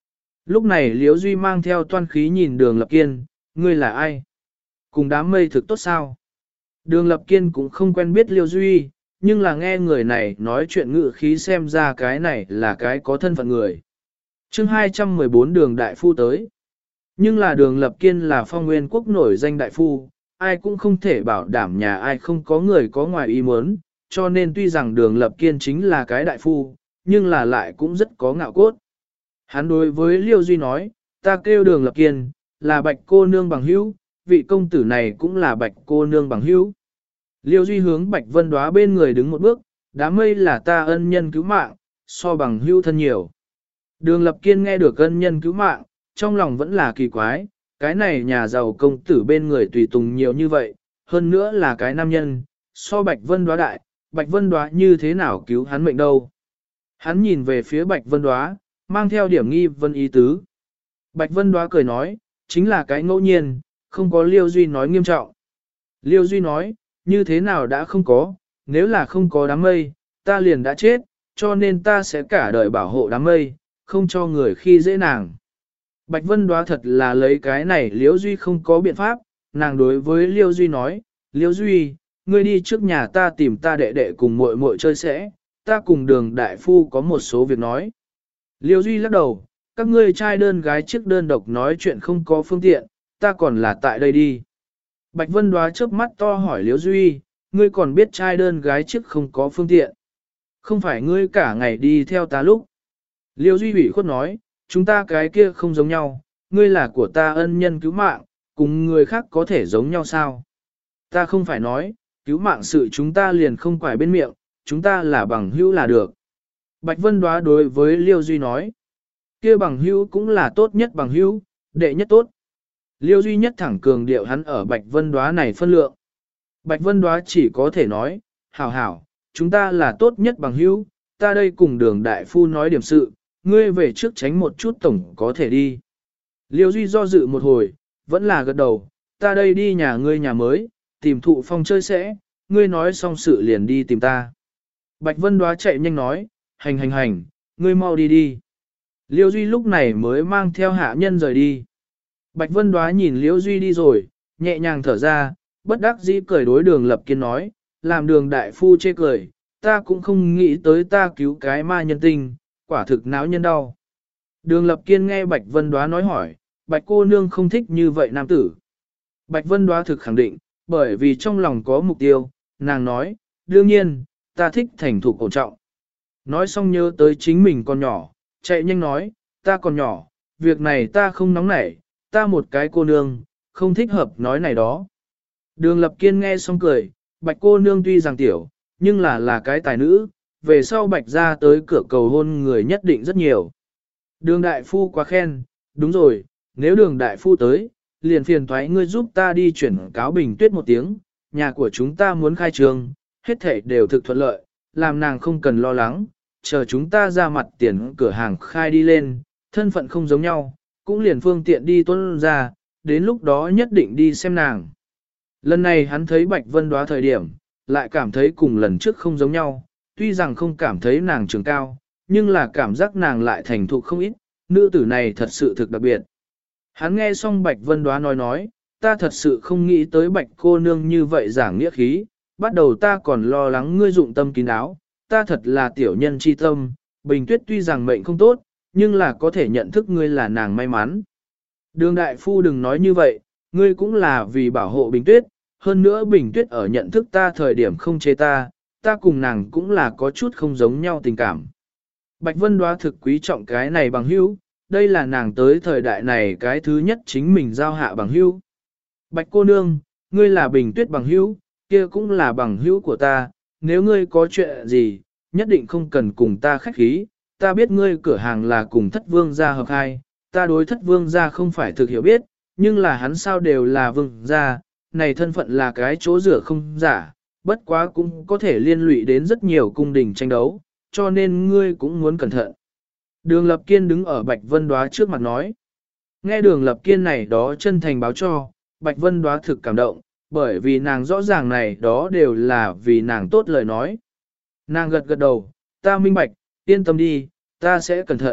Lúc này Liễu Duy mang theo toan khí nhìn Đường Lập Kiên, ngươi là ai? Cùng đám mây thực tốt sao? Đường Lập Kiên cũng không quen biết Liễu Duy, nhưng là nghe người này nói chuyện ngự khí xem ra cái này là cái có thân phận người. Chương 214 Đường Đại Phu tới. Nhưng là Đường Lập Kiên là Phong Nguyên Quốc nổi danh đại phu, ai cũng không thể bảo đảm nhà ai không có người có ngoài ý muốn, cho nên tuy rằng Đường Lập Kiên chính là cái đại phu, nhưng là lại cũng rất có ngạo cốt. Hắn đối với Liêu Duy nói, ta kêu Đường Lập Kiên, là Bạch cô nương bằng hữu, vị công tử này cũng là Bạch cô nương bằng hữu. Liêu Duy hướng Bạch Vân Đóa bên người đứng một bước, đám mây là ta ân nhân cứu mạng, so bằng hữu thân nhiều. Đường Lập Kiên nghe được ân nhân cứu mạng, trong lòng vẫn là kỳ quái, cái này nhà giàu công tử bên người tùy tùng nhiều như vậy, hơn nữa là cái nam nhân, so Bạch Vân Đóa đại, Bạch Vân Đóa như thế nào cứu hắn mệnh đâu. Hắn nhìn về phía Bạch Vân Đóa, mang theo điểm nghi vân ý tứ. Bạch Vân Đóa cười nói, chính là cái ngẫu nhiên, không có Liêu Duy nói nghiêm trọng. Liêu Duy nói, như thế nào đã không có, nếu là không có đám mây, ta liền đã chết, cho nên ta sẽ cả đời bảo hộ đám mây, không cho người khi dễ nàng. Bạch Vân Đóa thật là lấy cái này Liêu Duy không có biện pháp, nàng đối với Liêu Duy nói, Liêu Duy, ngươi đi trước nhà ta tìm ta đệ đệ cùng muội muội chơi sẽ, ta cùng Đường đại phu có một số việc nói. Liêu Duy lắc đầu, các ngươi trai đơn gái chiếc đơn độc nói chuyện không có phương tiện, ta còn là tại đây đi. Bạch Vân Đóa chớp mắt to hỏi Liêu Duy, ngươi còn biết trai đơn gái chiếc không có phương tiện. Không phải ngươi cả ngày đi theo ta lúc. Liêu Duy ủy khuất nói, chúng ta cái kia không giống nhau, ngươi là của ta ân nhân cứu mạng, cùng người khác có thể giống nhau sao? Ta không phải nói, cứu mạng sự chúng ta liền không quải bên miệng, chúng ta là bằng hữu là được. Bạch Vân Đóa đối với Liêu Duy nói, kia bằng hữu cũng là tốt nhất bằng hữu, đệ nhất tốt. Liêu Duy nhất thẳng cường điệu hắn ở Bạch Vân Đóa này phân lượng. Bạch Vân Đóa chỉ có thể nói, hảo hảo, chúng ta là tốt nhất bằng hữu, ta đây cùng Đường đại phu nói điểm sự, ngươi về trước tránh một chút tổng có thể đi. Liêu Duy do dự một hồi, vẫn là gật đầu, ta đây đi nhà ngươi nhà mới, tìm Thụ Phong chơi sẽ, ngươi nói xong sự liền đi tìm ta. Bạch Vân Đóa chạy nhanh nói, hành, ngươi mau đi đi. Liêu Duy lúc này mới mang theo hạ nhân rời đi. Bạch Vân Đóa nhìn Liêu Duy đi rồi, nhẹ nhàng thở ra, bất đắc dĩ cười đối Đường Lập Kiên nói, làm Đường đại phu chê cười, ta cũng không nghĩ tới ta cứu cái ma nhân tình, quả thực não nhân đau. Đường Lập Kiên nghe Bạch Vân Đóa nói hỏi, Bạch cô nương không thích như vậy nam tử. Bạch Vân Đóa thực khẳng định, bởi vì trong lòng có mục tiêu, nàng nói, đương nhiên, ta thích thành thục ổn trọng. Nói xong nhớ tới chính mình còn nhỏ, chạy nhanh nói, ta còn nhỏ, việc này ta không nóng nảy, ta một cái cô nương, không thích hợp nói này đó. Đường Lập Kiên nghe xong cười, Bạch cô nương tuy rằng tiểu, nhưng là cái tài nữ, về sau Bạch ra tới cửa cầu hôn người nhất định rất nhiều. Đường đại phu quá khen, đúng rồi, nếu đường đại phu tới, liền phiền thoái ngươi giúp ta đi chuyển cáo Bình Tuyết một tiếng, nhà của chúng ta muốn khai trường, hết thảy đều thực thuận lợi, làm nàng không cần lo lắng, chờ chúng ta ra mặt tiền cửa hàng khai đi lên, thân phận không giống nhau, cũng liền phương tiện đi tuân ra, đến lúc đó nhất định đi xem nàng. Lần này hắn thấy Bạch Vân Đóa thời điểm, lại cảm thấy cùng lần trước không giống nhau, tuy rằng không cảm thấy nàng trường cao, nhưng là cảm giác nàng lại thành thục không ít, nữ tử này thật sự thực đặc biệt. Hắn nghe xong Bạch Vân Đóa nói, ta thật sự không nghĩ tới Bạch cô nương như vậy giảng nghĩa khí, bắt đầu ta còn lo lắng ngươi dụng tâm kín đáo, ta thật là tiểu nhân chi tâm, Bình Tuyết tuy rằng mệnh không tốt, nhưng là có thể nhận thức ngươi là nàng may mắn. Đường đại phu đừng nói như vậy, ngươi cũng là vì bảo hộ Bình Tuyết, hơn nữa Bình Tuyết ở nhận thức ta thời điểm không chế ta cùng nàng cũng là có chút không giống nhau tình cảm. Bạch Vân Đóa thực quý trọng cái này bằng hữu, đây là nàng tới thời đại này cái thứ nhất chính mình giao hạ bằng hữu. Bạch cô nương, ngươi là Bình Tuyết bằng hữu, kia cũng là bằng hữu của ta, nếu ngươi có chuyện gì, nhất định không cần cùng ta khách khí, ta biết ngươi cửa hàng là cùng Thất Vương gia hợp hai, ta đối Thất Vương gia không phải thực hiểu biết, nhưng là hắn sao đều là vương gia, này thân phận là cái chỗ rửa không giả, bất quá cũng có thể liên lụy đến rất nhiều cung đình tranh đấu, cho nên ngươi cũng muốn cẩn thận. Đường Lập Kiên đứng ở Bạch Vân Đóa trước mặt nói. Nghe Đường Lập Kiên này đó chân thành báo cho, Bạch Vân Đóa thực cảm động, bởi vì nàng rõ ràng này đó đều là vì nàng tốt lời nói. Nàng gật gật đầu, ta minh bạch, yên tâm đi, ta sẽ cẩn thận,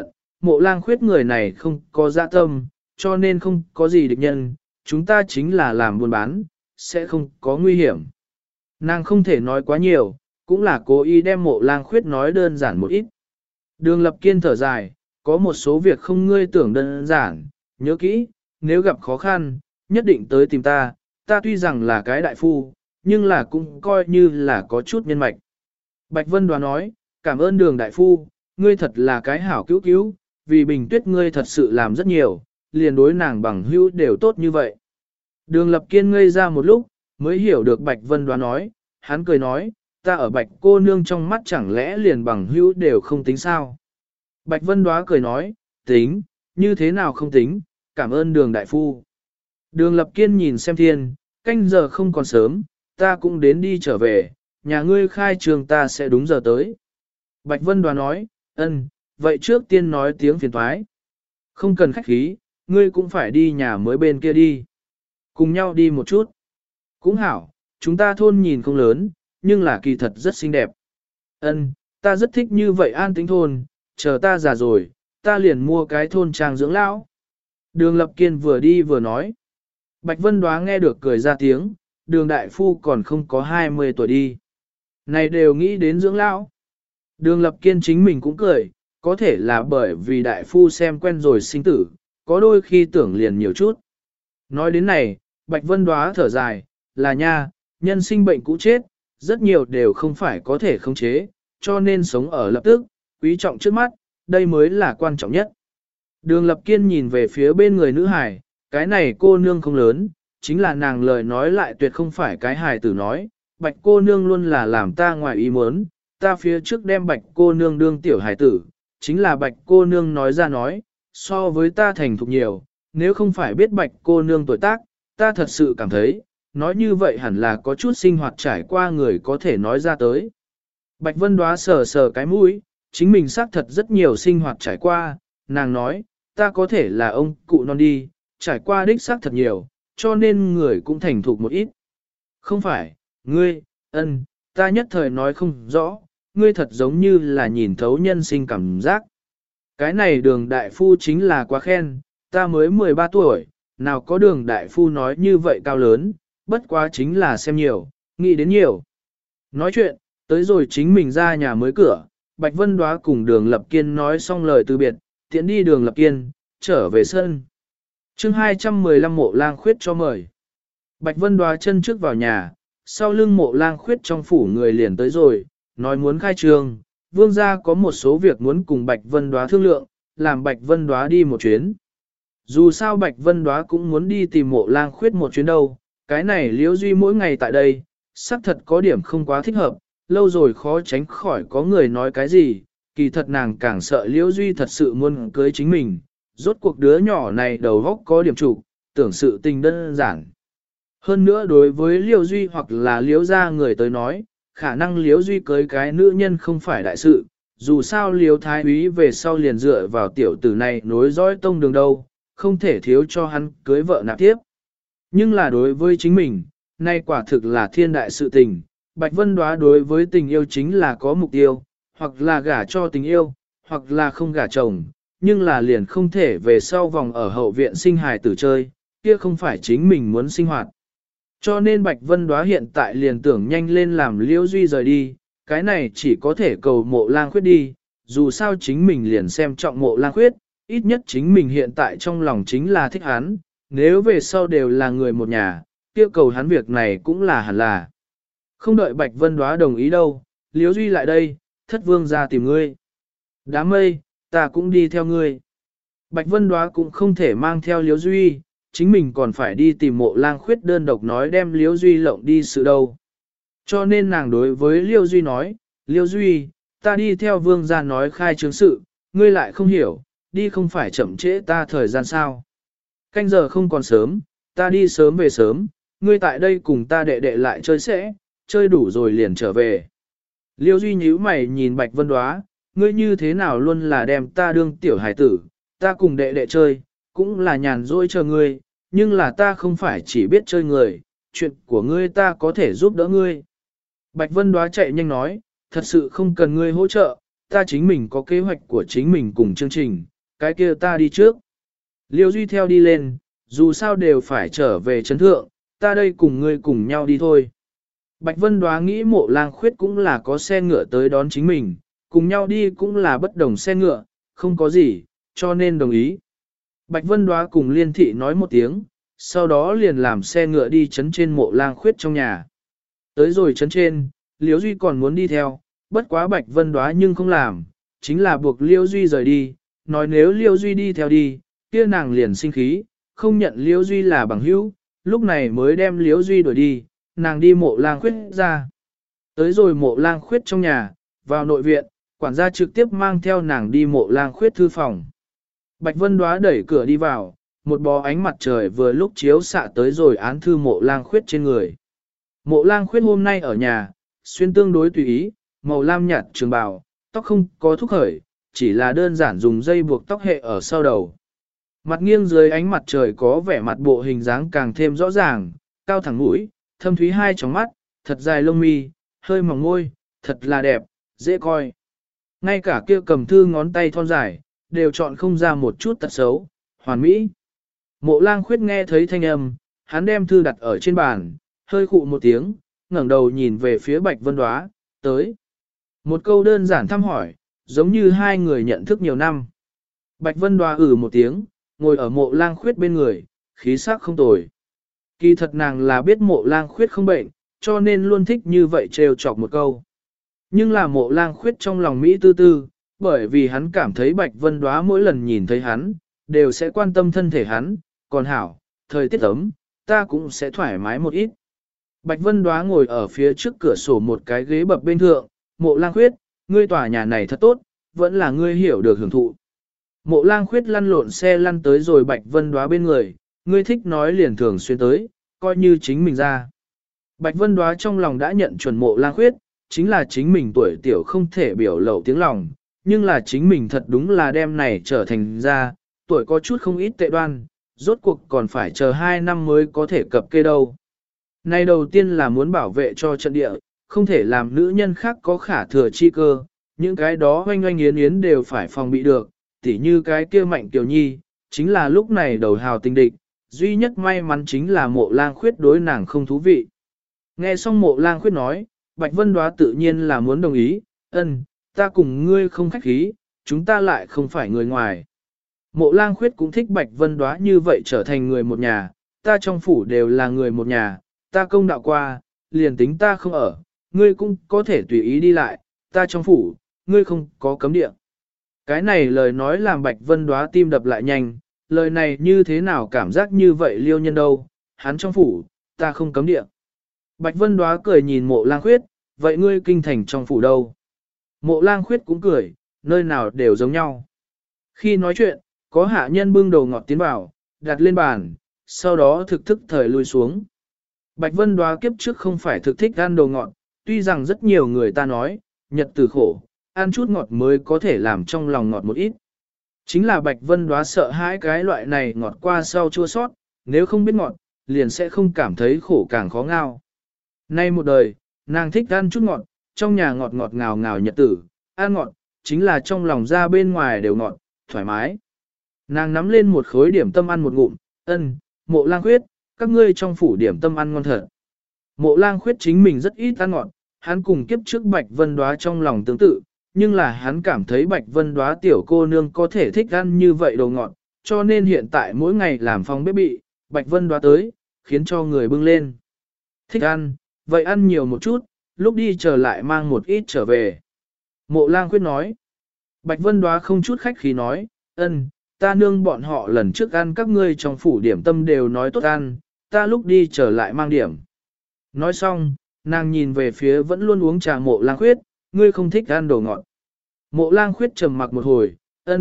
Mộ Lang Khuyết người này không có dạ tâm, cho nên không có gì địch nhân, chúng ta chính là làm buôn bán, sẽ không có nguy hiểm. Nàng không thể nói quá nhiều, cũng là cố ý đem Mộ Lang Khuyết nói đơn giản một ít. Đường Lập Kiên thở dài, có một số việc không ngươi tưởng đơn giản, nhớ kỹ, nếu gặp khó khăn, nhất định tới tìm ta, ta tuy rằng là cái đại phu, nhưng là cũng coi như là có chút nhân mạch. Bạch Vân Đoá nói, cảm ơn Đường đại phu, ngươi thật là cái hảo cứu cứu, vì Bình Tuyết ngươi thật sự làm rất nhiều, liền đối nàng bằng hữu đều tốt như vậy. Đường Lập Kiên ngây ra một lúc, mới hiểu được Bạch Vân Đoá nói, hắn cười nói, ta ở Bạch cô nương trong mắt chẳng lẽ liền bằng hữu đều không tính sao. Bạch Vân Đoá cười nói, tính, như thế nào không tính, cảm ơn Đường đại phu. Đường Lập Kiên nhìn xem thiên, canh giờ không còn sớm, ta cũng đến đi trở về, nhà ngươi khai trường ta sẽ đúng giờ tới. Bạch Vân Đoá nói, ân, vậy trước tiên nói tiếng phiền thoái. Không cần khách khí, ngươi cũng phải đi nhà mới bên kia đi. Cùng nhau đi một chút. Cũng hảo, chúng ta thôn nhìn không lớn, nhưng là kỳ thật rất xinh đẹp. Ân, ta rất thích như vậy an tĩnh thôn, chờ ta già rồi, ta liền mua cái thôn trang dưỡng lão. Đường Lập Kiên vừa đi vừa nói. Bạch Vân Đoá nghe được cười ra tiếng, đường đại phu còn không có 20 tuổi đi. Này đều nghĩ đến dưỡng lão. Đường Lập Kiên chính mình cũng cười, có thể là bởi vì đại phu xem quen rồi sinh tử, có đôi khi tưởng liền nhiều chút. Nói đến này, Bạch Vân Đoá thở dài, là nha, nhân sinh bệnh cũ chết, rất nhiều đều không phải có thể khống chế, cho nên sống ở lập tức, quý trọng trước mắt, đây mới là quan trọng nhất. Đường Lập Kiên nhìn về phía bên người nữ hài, cái này cô nương không lớn, chính là nàng lời nói lại tuyệt không phải cái hài tử nói, Bạch cô nương luôn là làm ta ngoài ý muốn, ta phía trước đem Bạch cô nương đương tiểu hài tử, chính là Bạch cô nương nói ra nói, so với ta thành thục nhiều, nếu không phải biết Bạch cô nương tuổi tác, ta thật sự cảm thấy, nói như vậy hẳn là có chút sinh hoạt trải qua người có thể nói ra tới. Bạch Vân Đoá sờ sờ cái mũi, chính mình xác thật rất nhiều sinh hoạt trải qua, nàng nói, ta có thể là ông cụ non đi, trải qua đích xác thật nhiều, cho nên người cũng thành thục một ít. Không phải, ngươi, ta nhất thời nói không rõ, ngươi thật giống như là nhìn thấu nhân sinh cảm giác. Cái này đường đại phu chính là quá khen, ta mới 13 tuổi, nào có đường đại phu nói như vậy cao lớn, bất quá chính là xem nhiều, nghĩ đến nhiều. Nói chuyện, tới rồi chính mình ra nhà mới cửa, Bạch Vân Đoá cùng đường Lập Kiên nói xong lời từ biệt, tiễn đi đường Lập Kiên, trở về sân. chương 215 Mộ Lang Khuyết cho mời. Bạch Vân Đoá chân trước vào nhà, sau lưng Mộ Lang Khuyết trong phủ người liền tới rồi, nói muốn khai trương, vương gia có một số việc muốn cùng Bạch Vân Đoá thương lượng, làm Bạch Vân Đoá đi một chuyến. Dù sao Bạch Vân Đoá cũng muốn đi tìm Mộ Lang Khuyết một chuyến đâu, cái này Liễu Duy mỗi ngày tại đây, xác thật có điểm không quá thích hợp, lâu rồi khó tránh khỏi có người nói cái gì, kỳ thật nàng càng sợ Liễu Duy thật sự muốn cưới chính mình, rốt cuộc đứa nhỏ này đầu óc có điểm trụ, tưởng sự tình đơn giản. Hơn nữa đối với Liễu Duy hoặc là Liễu gia người tới nói, khả năng Liễu Duy cưới cái nữ nhân không phải đại sự, dù sao Liễu Thái Úy về sau liền dựa vào tiểu tử này nối dõi tông đường đâu, không thể thiếu cho hắn cưới vợ nạp tiếp. Nhưng là đối với chính mình, nay quả thực là thiên đại sự tình, Bạch Vân Đoá đối với tình yêu chính là có mục tiêu, hoặc là gả cho tình yêu, hoặc là không gả chồng, nhưng là liền không thể về sau vòng ở hậu viện sinh hài tử chơi, kia không phải chính mình muốn sinh hoạt. Cho nên Bạch Vân Đoá hiện tại liền tưởng nhanh lên làm Liễu Duy rời đi, cái này chỉ có thể cầu Mộ Lang Khuyết đi, dù sao chính mình liền xem trọng Mộ Lang Khuyết, ít nhất chính mình hiện tại trong lòng chính là thích hắn, nếu về sau đều là người một nhà, kia cầu hắn việc này cũng là hẳn là. Không đợi Bạch Vân Đoá đồng ý đâu, Liễu Duy lại đây, thất vương ra tìm ngươi. Đám mây, ta cũng đi theo ngươi. Bạch Vân Đoá cũng không thể mang theo Liễu Duy, chính mình còn phải đi tìm Mộ Lang Khuyết đơn độc nói đem Liễu Duy lộng đi sự đâu. Cho nên nàng đối với Liễu Duy nói, Liễu Duy, ta đi theo vương gia nói khai chứng sự, ngươi lại không hiểu, đi không phải chậm trễ ta thời gian sao. Canh giờ không còn sớm, ta đi sớm về sớm, ngươi tại đây cùng ta đệ đệ lại chơi sẽ, chơi đủ rồi liền trở về. Liêu Duy nhíu mày nhìn Bạch Vân Đoá, ngươi như thế nào luôn là đem ta đương tiểu hải tử, ta cùng đệ đệ chơi, cũng là nhàn rỗi chờ ngươi, nhưng là ta không phải chỉ biết chơi người, chuyện của ngươi ta có thể giúp đỡ ngươi. Bạch Vân Đoá chạy nhanh nói, thật sự không cần ngươi hỗ trợ, ta chính mình có kế hoạch của chính mình cùng chương trình, cái kia ta đi trước. Liêu Duy theo đi lên, dù sao đều phải trở về chấn thượng, ta đây cùng ngươi cùng nhau đi thôi. Bạch Vân Đoá nghĩ Mộ Lang Khuyết cũng là có xe ngựa tới đón chính mình, cùng nhau đi cũng là bất đồng xe ngựa, không có gì, cho nên đồng ý. Bạch Vân Đoá cùng Liên Thị nói một tiếng, sau đó liền làm xe ngựa đi chấn trên Mộ Lang Khuyết trong nhà. Tới rồi chấn trên, Liễu Duy còn muốn đi theo, bất quá Bạch Vân Đoá nhưng không làm, chính là buộc Liễu Duy rời đi, nói nếu Liễu Duy đi theo đi, kia nàng liền sinh khí, không nhận Liễu Duy là bằng hữu, lúc này mới đem Liễu Duy đuổi đi, nàng đi Mộ Lang Khuyết ra. Tới rồi Mộ Lang Khuyết trong nhà, vào nội viện, quản gia trực tiếp mang theo nàng đi Mộ Lang Khuyết thư phòng. Bạch Vân Đoá đẩy cửa đi vào, một bó ánh mặt trời vừa lúc chiếu xạ tới rồi án thư Mộ Lang Khuyết trên người. Mộ Lang Khuyết hôm nay ở nhà, xuyên tương đối tùy ý, màu lam nhạt trường bào, tóc không có thúc khởi, chỉ là đơn giản dùng dây buộc tóc hệ ở sau đầu. Mặt nghiêng dưới ánh mặt trời có vẻ mặt bộ hình dáng càng thêm rõ ràng, cao thẳng mũi, thâm thúy hai tròng mắt, thật dài lông mi, hơi mỏng môi, thật là đẹp, dễ coi. Ngay cả kia cầm thư ngón tay thon dài, đều chọn không ra một chút tật xấu, hoàn mỹ. Mộ Lang Khuyết nghe thấy thanh âm, hắn đem thư đặt ở trên bàn, hơi khụ một tiếng, ngẩng đầu nhìn về phía Bạch Vân Đoá, tới. Một câu đơn giản thăm hỏi, giống như hai người nhận thức nhiều năm. Bạch Vân Đoá một tiếng, ngồi ở Mộ Lang Khuyết bên người, khí sắc không tồi. Kỳ thật nàng là biết Mộ Lang Khuyết không bệnh, cho nên luôn thích như vậy trêu chọc một câu. Nhưng là Mộ Lang Khuyết trong lòng Mỹ tư tư, bởi vì hắn cảm thấy Bạch Vân Đoá mỗi lần nhìn thấy hắn, đều sẽ quan tâm thân thể hắn, còn hảo, thời tiết ấm, ta cũng sẽ thoải mái một ít. Bạch Vân Đoá ngồi ở phía trước cửa sổ một cái ghế bập bên thượng, Mộ Lang Khuyết, ngươi tòa nhà này thật tốt, vẫn là ngươi hiểu được hưởng thụ. Mộ Lang Khuyết lăn lộn xe lăn tới rồi Bạch Vân Đoá bên người, ngươi thích nói liền thường xuyên tới, coi như chính mình ra. Bạch Vân Đoá trong lòng đã nhận chuẩn Mộ Lang Khuyết, chính là chính mình tuổi tiểu không thể biểu lộ tiếng lòng, nhưng là chính mình thật đúng là đem này trở thành ra, tuổi có chút không ít tệ đoan, rốt cuộc còn phải chờ 2 năm mới có thể cập kê đâu. Này đầu tiên là muốn bảo vệ cho trận địa, không thể làm nữ nhân khác có khả thừa chi cơ, những cái đó oanh oanh yến yến đều phải phòng bị được, tỉ như cái kia Mạnh Tiểu Nhi, chính là lúc này đầu hào tình địch, duy nhất may mắn chính là Mộ Lang Khuyết đối nàng không thú vị. Nghe xong Mộ Lang Khuyết nói, Bạch Vân Đoá tự nhiên là muốn đồng ý, ta cùng ngươi không khách khí, chúng ta lại không phải người ngoài. Mộ Lang Khuyết cũng thích Bạch Vân Đoá như vậy trở thành người một nhà, ta trong phủ đều là người một nhà, ta công đạo qua, liền tính ta không ở, ngươi cũng có thể tùy ý đi lại, ta trong phủ, ngươi không có cấm địa. Cái này lời nói làm Bạch Vân Đoá tim đập lại nhanh, lời này như thế nào cảm giác như vậy liêu nhân đâu, hắn trong phủ, ta không cấm địa. Bạch Vân Đoá cười nhìn Mộ Lang Khuyết, vậy ngươi kinh thành trong phủ đâu? Mộ Lang Khuyết cũng cười, nơi nào đều giống nhau. Khi nói chuyện, có hạ nhân bưng đồ ngọt tiến vào, đặt lên bàn, sau đó thực thức thời lui xuống. Bạch Vân Đoá kiếp trước không phải thực thích ăn đồ ngọt, tuy rằng rất nhiều người ta nói, nhật tử khổ, ăn chút ngọt mới có thể làm trong lòng ngọt một ít. Chính là Bạch Vân Đoá sợ hãi cái loại này ngọt qua sau chua sót, nếu không biết ngọt, liền sẽ không cảm thấy khổ càng khó ngao. Nay một đời, nàng thích ăn chút ngọt, trong nhà ngọt ngọt ngào ngào nhật tử, ăn ngọt, chính là trong lòng ra bên ngoài đều ngọt, thoải mái. Nàng nắm lên một khối điểm tâm ăn một ngụm, Mộ Lang Khuyết, các ngươi trong phủ điểm tâm ăn ngon thật. Mộ Lang Khuyết chính mình rất ít ăn ngọt, hắn cùng kiếp trước Bạch Vân Đoá trong lòng tương tự, nhưng là hắn cảm thấy Bạch Vân Đoá tiểu cô nương có thể thích ăn như vậy đồ ngọt, cho nên hiện tại mỗi ngày làm phòng bếp bị, Bạch Vân Đoá tới, khiến cho người bưng lên. Thích ăn, vậy ăn nhiều một chút, lúc đi trở lại mang một ít trở về. Mộ Lang Khuyết nói. Bạch Vân Đoá không chút khách khí nói, ta nương bọn họ lần trước ăn các ngươi trong phủ điểm tâm đều nói tốt ăn, ta lúc đi trở lại mang điểm. Nói xong, nàng nhìn về phía vẫn luôn uống trà Mộ Lang Khuyết, ngươi không thích ăn đồ ngọt. Mộ Lang Khuyết trầm mặc một hồi,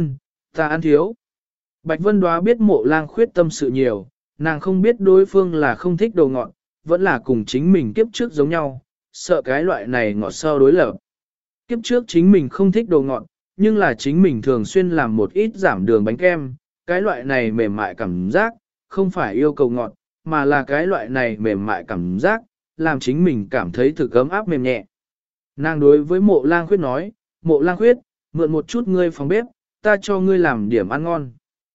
ta ăn thiếu. Bạch Vân Đoá biết Mộ Lang Khuyết tâm sự nhiều, nàng không biết đối phương là không thích đồ ngọt, vẫn là cùng chính mình kiếp trước giống nhau, sợ cái loại này ngọt sau đối lập. Kiếp trước chính mình không thích đồ ngọt, nhưng là chính mình thường xuyên làm một ít giảm đường bánh kem, cái loại này mềm mại cảm giác, không phải yêu cầu ngọt, mà là cái loại này mềm mại cảm giác, làm chính mình cảm thấy thực ấm áp mềm nhẹ. Nàng đối với Mộ Lang Khuyết nói, Mộ Lang Khuyết, mượn một chút ngươi phòng bếp, ta cho ngươi làm điểm ăn ngon.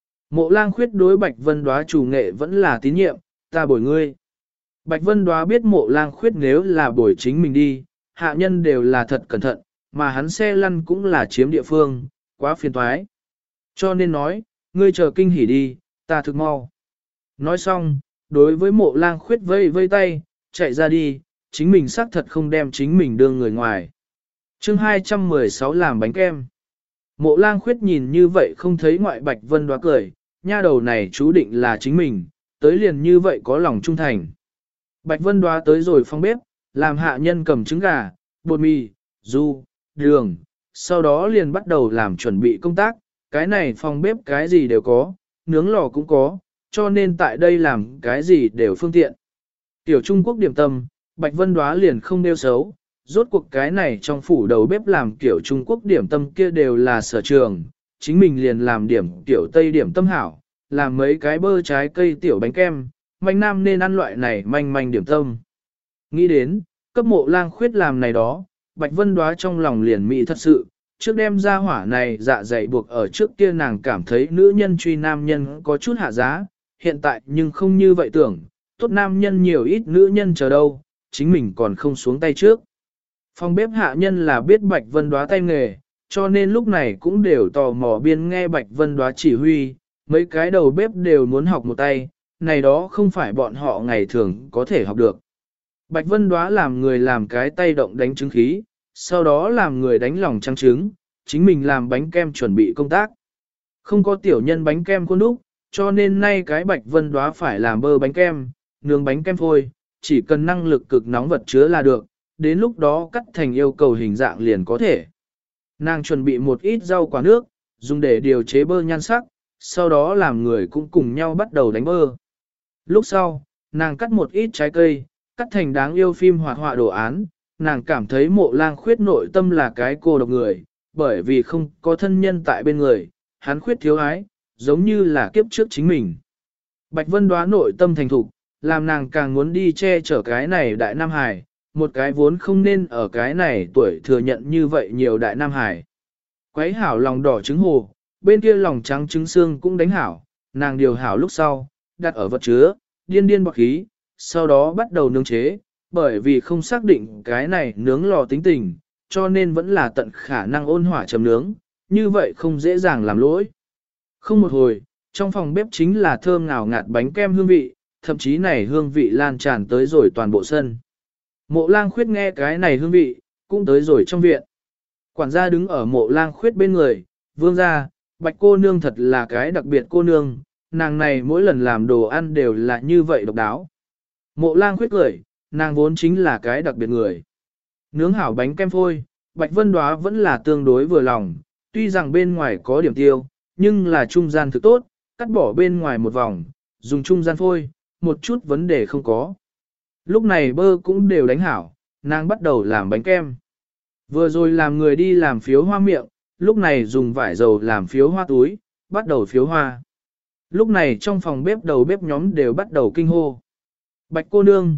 Mộ Lang Khuyết đối Bạch Vân Đóa chủ nghệ vẫn là tín nhiệm, ta bồi ngươi. Bạch Vân Đóa biết Mộ Lang Khuyết nếu là bồi chính mình đi, hạ nhân đều là thật cẩn thận, mà hắn xe lăn cũng là chiếm địa phương, quá phiền toái. Cho nên nói, ngươi chờ kinh hỉ đi, ta thực mau. Nói xong, đối với Mộ Lang Khuyết vây vây tay, chạy ra đi, chính mình xác thật không đem chính mình đưa người ngoài. Chương 216 làm bánh kem. Mộ Lang Khuyết nhìn như vậy không thấy ngoại Bạch Vân Đóa cười, nha đầu này chú định là chính mình, tới liền như vậy có lòng trung thành. Bạch Vân Đóa tới rồi phòng bếp, làm hạ nhân cầm trứng gà, bột mì, du, đường, sau đó liền bắt đầu làm chuẩn bị công tác, cái này phòng bếp cái gì đều có, nướng lò cũng có, cho nên tại đây làm cái gì đều phương tiện. Tiểu Trung Quốc điểm tâm, Bạch Vân Đóa liền không nêu xấu, rốt cuộc cái này trong phủ đầu bếp làm kiểu Trung Quốc điểm tâm kia đều là sở trường, chính mình liền làm điểm tiểu Tây điểm tâm hảo, làm mấy cái bơ trái cây tiểu bánh kem, manh nam nên ăn loại này manh manh điểm tâm. Nghĩ đến, cấp Mộ Lang Khuyết làm này đó, Bạch Vân Đóa trong lòng liền mỹ thật sự, trước đem ra hỏa này dạ dày buộc ở trước kia nàng cảm thấy nữ nhân truy nam nhân có chút hạ giá, hiện tại nhưng không như vậy tưởng, tốt nam nhân nhiều ít nữ nhân chờ đâu, chính mình còn không xuống tay trước. Phòng bếp hạ nhân là biết Bạch Vân Đóa tay nghề, cho nên lúc này cũng đều tò mò biên nghe Bạch Vân Đóa chỉ huy, mấy cái đầu bếp đều muốn học một tay, này đó không phải bọn họ ngày thường có thể học được. Bạch Vân Đóa làm người làm cái tay động đánh trứng khí, sau đó làm người đánh lòng trắng trứng, chính mình làm bánh kem chuẩn bị công tác. Không có tiểu nhân bánh kem khuôn đúc, cho nên nay cái Bạch Vân Đóa phải làm bơ bánh kem, nướng bánh kem phôi, chỉ cần năng lực cực nóng vật chứa là được, đến lúc đó cắt thành yêu cầu hình dạng liền có thể. Nàng chuẩn bị một ít rau quả nước, dùng để điều chế bơ nhan sắc, sau đó làm người cũng cùng nhau bắt đầu đánh bơ. Lúc sau, nàng cắt một ít trái cây, cắt thành đáng yêu phim hoạt họa đồ án, nàng cảm thấy Mộ Lang Khuyết nội tâm là cái cô độc người, bởi vì không có thân nhân tại bên người, hắn khuyết thiếu ái, giống như là kiếp trước chính mình. Bạch Vân Đóa nội tâm thành thục, làm nàng càng muốn đi che chở cái này đại Nam Hải, một cái vốn không nên ở cái này tuổi thừa nhận như vậy nhiều đại Nam Hải. Quấy hảo lòng đỏ trứng hồ, bên kia lòng trắng trứng xương cũng đánh hảo, nàng điều hảo lúc sau, đặt ở vật chứa, điên điên bọt khí, sau đó bắt đầu nướng chế, bởi vì không xác định cái này nướng lò tính tình, cho nên vẫn là tận khả năng ôn hỏa chấm nướng, như vậy không dễ dàng làm lỗi. Không một hồi, trong phòng bếp chính là thơm ngào ngạt bánh kem hương vị, thậm chí này hương vị lan tràn tới rồi toàn bộ sân. Mộ Lang Khuyết nghe cái này hương vị, cũng tới rồi trong viện. Quản gia đứng ở Mộ Lang Khuyết bên người, vương gia, Bạch cô nương thật là cái đặc biệt cô nương, nàng này mỗi lần làm đồ ăn đều là như vậy độc đáo. Mộ Lang Khuyết cười, nàng vốn chính là cái đặc biệt người. Nướng hảo bánh kem phôi, Bạch Vân Đóa vẫn là tương đối vừa lòng, tuy rằng bên ngoài có điểm tiêu, nhưng là trung gian thực tốt, cắt bỏ bên ngoài một vòng, dùng trung gian phôi, một chút vấn đề không có. Lúc này bơ cũng đều đánh hảo, nàng bắt đầu làm bánh kem. Vừa rồi làm người đi làm phiếu hoa miệng, lúc này dùng vải dầu làm phiếu hoa túi, bắt đầu phiếu hoa. Lúc này trong phòng bếp đầu bếp nhóm đều bắt đầu kinh hô. Bạch cô nương,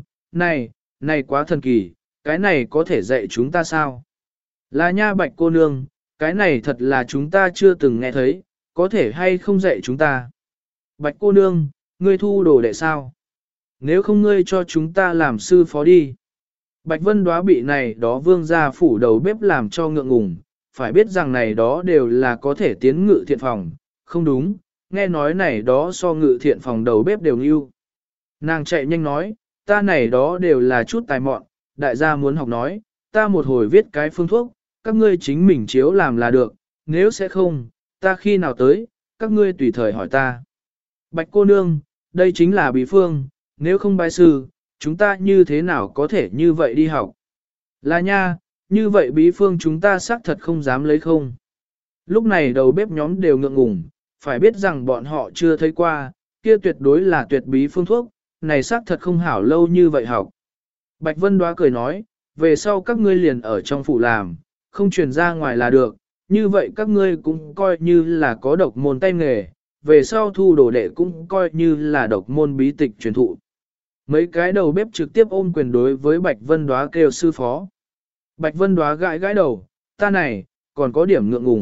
này quá thần kỳ, cái này có thể dạy chúng ta sao? Là nha Bạch cô nương, cái này thật là chúng ta chưa từng nghe thấy, có thể hay không dạy chúng ta? Bạch cô nương, ngươi thu đồ đệ sao? Nếu không ngươi cho chúng ta làm sư phó đi. Bạch Vân Đóa bị này đó vương gia phủ đầu bếp làm cho ngượng ngùng, phải biết rằng này đó đều là có thể tiến ngự thiện phòng, không đúng, nghe nói này đó so ngự thiện phòng đầu bếp đều yêu. Nàng chạy nhanh nói, ta này đó đều là chút tài mọn, đại gia muốn học nói, ta một hồi viết cái phương thuốc, các ngươi chính mình chiếu làm là được, nếu sẽ không, ta khi nào tới, các ngươi tùy thời hỏi ta. Bạch cô nương, đây chính là bí phương, nếu không bái sư, chúng ta như thế nào có thể như vậy đi học? Là nha, như vậy bí phương chúng ta xác thật không dám lấy không. Lúc này đầu bếp nhóm đều ngượng ngùng, phải biết rằng bọn họ chưa thấy qua, kia tuyệt đối là tuyệt bí phương thuốc, này xác thật không hảo lâu như vậy học. Bạch Vân Đóa cười nói, về sau các ngươi liền ở trong phủ làm, không truyền ra ngoài là được, như vậy các ngươi cũng coi như là có độc môn tay nghề, về sau thu đồ đệ cũng coi như là độc môn bí tịch truyền thụ. Mấy cái đầu bếp trực tiếp ôm quyền đối với Bạch Vân Đóa kêu sư phó. Bạch Vân Đóa gãi gãi đầu, ta này, còn có điểm ngượng ngùng,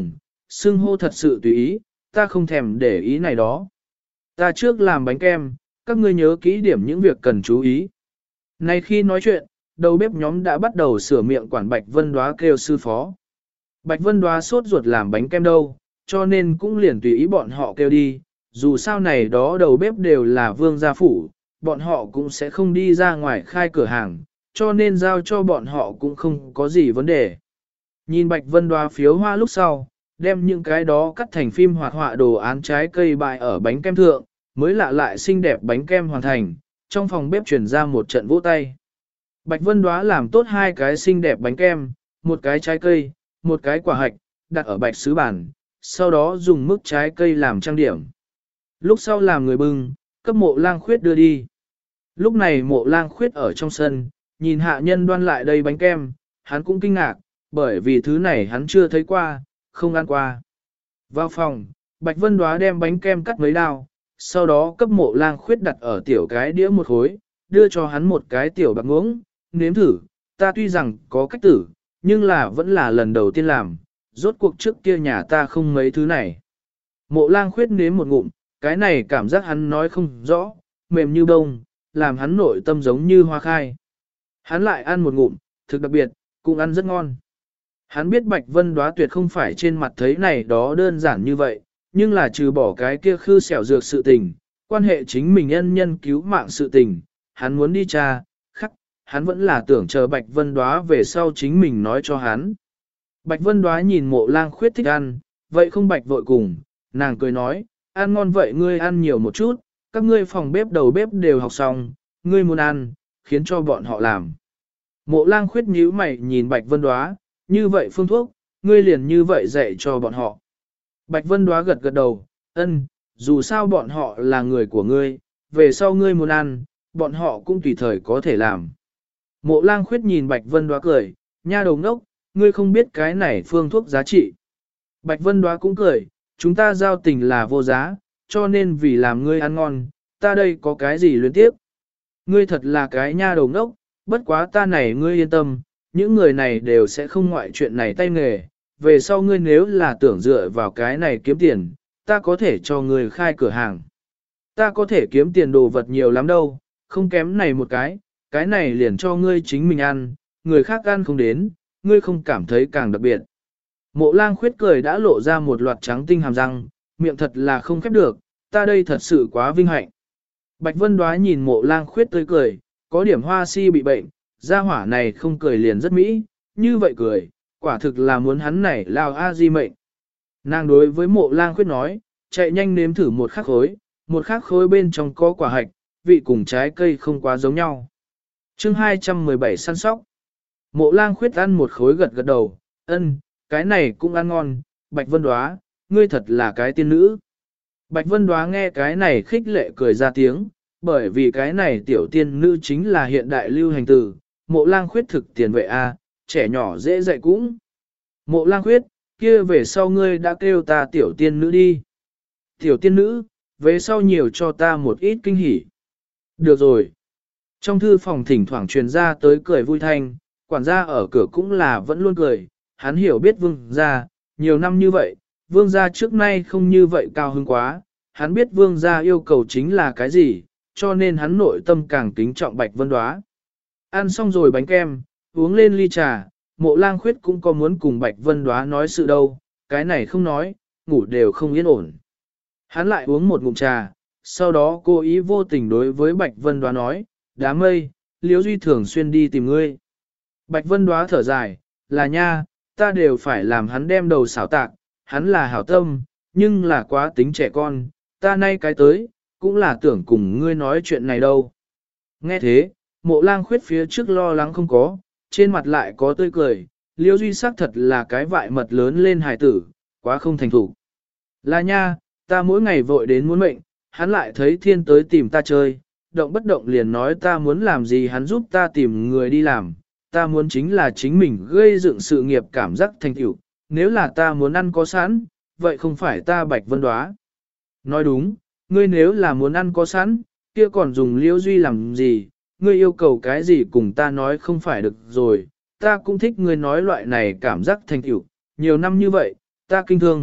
xưng hô thật sự tùy ý, ta không thèm để ý này đó. Ta trước làm bánh kem, các ngươi nhớ kỹ điểm những việc cần chú ý. Nay khi nói chuyện, đầu bếp nhóm đã bắt đầu sửa miệng quản Bạch Vân Đóa kêu sư phó. Bạch Vân Đóa sốt ruột làm bánh kem đâu, cho nên cũng liền tùy ý bọn họ kêu đi, dù sao này đó đầu bếp đều là vương gia phủ, bọn họ cũng sẽ không đi ra ngoài khai cửa hàng, cho nên giao cho bọn họ cũng không có gì vấn đề. Nhìn Bạch Vân Đóa phiếu hoa lúc sau, đem những cái đó cắt thành phim hoạt họa đồ án trái cây bại ở bánh kem thượng, mới lạ lại xinh đẹp bánh kem hoàn thành, trong phòng bếp truyền ra một trận vỗ tay. Bạch Vân Đóa làm tốt 2 cái xinh đẹp bánh kem, một cái trái cây, một cái quả hạch, đặt ở bạch sứ bàn, sau đó dùng mức trái cây làm trang điểm. Lúc sau làm người bưng, cấp Mộ Lang Khuyết đưa đi. Lúc này Mộ Lang Khuyết ở trong sân, nhìn hạ nhân đoan lại đây bánh kem, hắn cũng kinh ngạc, bởi vì thứ này hắn chưa thấy qua, không ăn qua. Vào phòng, Bạch Vân Đóa đem bánh kem cắt mấy đao, sau đó cấp Mộ Lang Khuyết đặt ở tiểu cái đĩa một khối, đưa cho hắn một cái tiểu bạc muỗng, nếm thử, ta tuy rằng có cách tử, nhưng là vẫn là lần đầu tiên làm, rốt cuộc trước kia nhà ta không mấy thứ này. Mộ Lang Khuyết nếm một ngụm, cái này cảm giác hắn nói không rõ, mềm như bông, làm hắn nội tâm giống như hoa khai. Hắn lại ăn một ngụm, thực đặc biệt, cũng ăn rất ngon. Hắn biết Bạch Vân Đóa tuyệt không phải trên mặt thấy này đó đơn giản như vậy, nhưng là trừ bỏ cái kia khư xẻo dược sự tình, quan hệ chính mình nhân nhân cứu mạng sự tình, hắn muốn đi tra, khắc, hắn vẫn là tưởng chờ Bạch Vân Đóa về sau chính mình nói cho hắn. Bạch Vân Đóa nhìn Mộ Lang Khuyết thích ăn, vậy không bạch vội cùng, nàng cười nói, ăn ngon vậy ngươi ăn nhiều một chút, các ngươi phòng bếp đầu bếp đều học xong, ngươi muốn ăn, khiến cho bọn họ làm. Mộ Lang Khuyết nhíu mày nhìn Bạch Vân Đóa, như vậy phương thuốc, ngươi liền như vậy dạy cho bọn họ. Bạch Vân Đóa gật gật đầu, ân, dù sao bọn họ là người của ngươi, về sau ngươi muốn ăn, bọn họ cũng tùy thời có thể làm. Mộ Lang Khuyết nhìn Bạch Vân Đóa cười, nha đầu ngốc, ngươi không biết cái này phương thuốc giá trị. Bạch Vân Đóa cũng cười, chúng ta giao tình là vô giá, cho nên vì làm ngươi ăn ngon, ta đây có cái gì luyến tiếp. Ngươi thật là cái nha đầu ngốc, bất quá ta này ngươi yên tâm, những người này đều sẽ không ngoại chuyện này tay nghề, về sau ngươi nếu là tưởng dựa vào cái này kiếm tiền, ta có thể cho ngươi khai cửa hàng. Ta có thể kiếm tiền đồ vật nhiều lắm đâu, không kém này một cái này liền cho ngươi chính mình ăn, người khác ăn không đến, ngươi không cảm thấy càng đặc biệt. Mộ Lang Khuyết cười đã lộ ra một loạt trắng tinh hàm răng, miệng thật là không khép được, ta đây thật sự quá vinh hạnh. Bạch Vân Đóa nhìn Mộ Lang Khuyết tươi cười, có điểm hoa si bị bệnh, gia hỏa này không cười liền rất mỹ, như vậy cười, quả thực là muốn hắn này lao a di mệnh. Nàng đối với Mộ Lang Khuyết nói, chạy nhanh nếm thử một khắc khối bên trong có quả hạch, vị cùng trái cây không quá giống nhau. Chương 217 săn sóc. Mộ Lang Khuyết ăn một khối gật gật đầu, ân, cái này cũng ăn ngon, Bạch Vân Đóa, ngươi thật là cái tiên nữ. Bạch Vân Đóa nghe cái này khích lệ cười ra tiếng, bởi vì cái này tiểu tiên nữ chính là hiện đại lưu hành từ, Mộ Lang Khuyết thực tiền vệ a, trẻ nhỏ dễ dạy cũng. Mộ Lang Khuyết, kia về sau ngươi đã kêu ta tiểu tiên nữ đi. Tiểu tiên nữ, về sau nhiều cho ta một ít kinh hỉ. Được rồi. Trong thư phòng thỉnh thoảng truyền ra tới cười vui thanh, quản gia ở cửa cũng là vẫn luôn cười, hắn hiểu biết vương gia, nhiều năm như vậy, vương gia trước nay không như vậy cao hứng quá, hắn biết vương gia yêu cầu chính là cái gì, cho nên hắn nội tâm càng kính trọng Bạch Vân Đóa. Ăn xong rồi bánh kem, uống lên ly trà, Mộ Lang Khuyết cũng có muốn cùng Bạch Vân Đóa nói sự đâu, cái này không nói, ngủ đều không yên ổn. Hắn lại uống một ngụm trà, sau đó cố ý vô tình đối với Bạch Vân Đóa nói, đám mây, Liễu Duy thường xuyên đi tìm ngươi. Bạch Vân Đóa thở dài, là nha, ta đều phải làm hắn đem đầu xảo tạc, hắn là hảo tâm, nhưng là quá tính trẻ con, ta nay cái tới, cũng là tưởng cùng ngươi nói chuyện này đâu. Nghe thế, Mộ Lang Khuyết phía trước lo lắng không có, trên mặt lại có tươi cười, Liễu Duy xác thật là cái vại mật lớn lên hài tử, quá không thành thủ. Là nha, ta mỗi ngày vội đến muốn mệnh, hắn lại thấy thiên tới tìm ta chơi, động bất động liền nói ta muốn làm gì hắn giúp ta tìm người đi làm, ta muốn chính là chính mình gây dựng sự nghiệp cảm giác thành tựu, nếu là ta muốn ăn có sẵn, vậy không phải ta Bạch Vân Đóa. Nói đúng, ngươi nếu là muốn ăn có sẵn, kia còn dùng Liễu Duy làm gì, ngươi yêu cầu cái gì cùng ta nói không phải được rồi, ta cũng thích ngươi nói loại này cảm giác thành tựu, nhiều năm như vậy, ta kinh thương,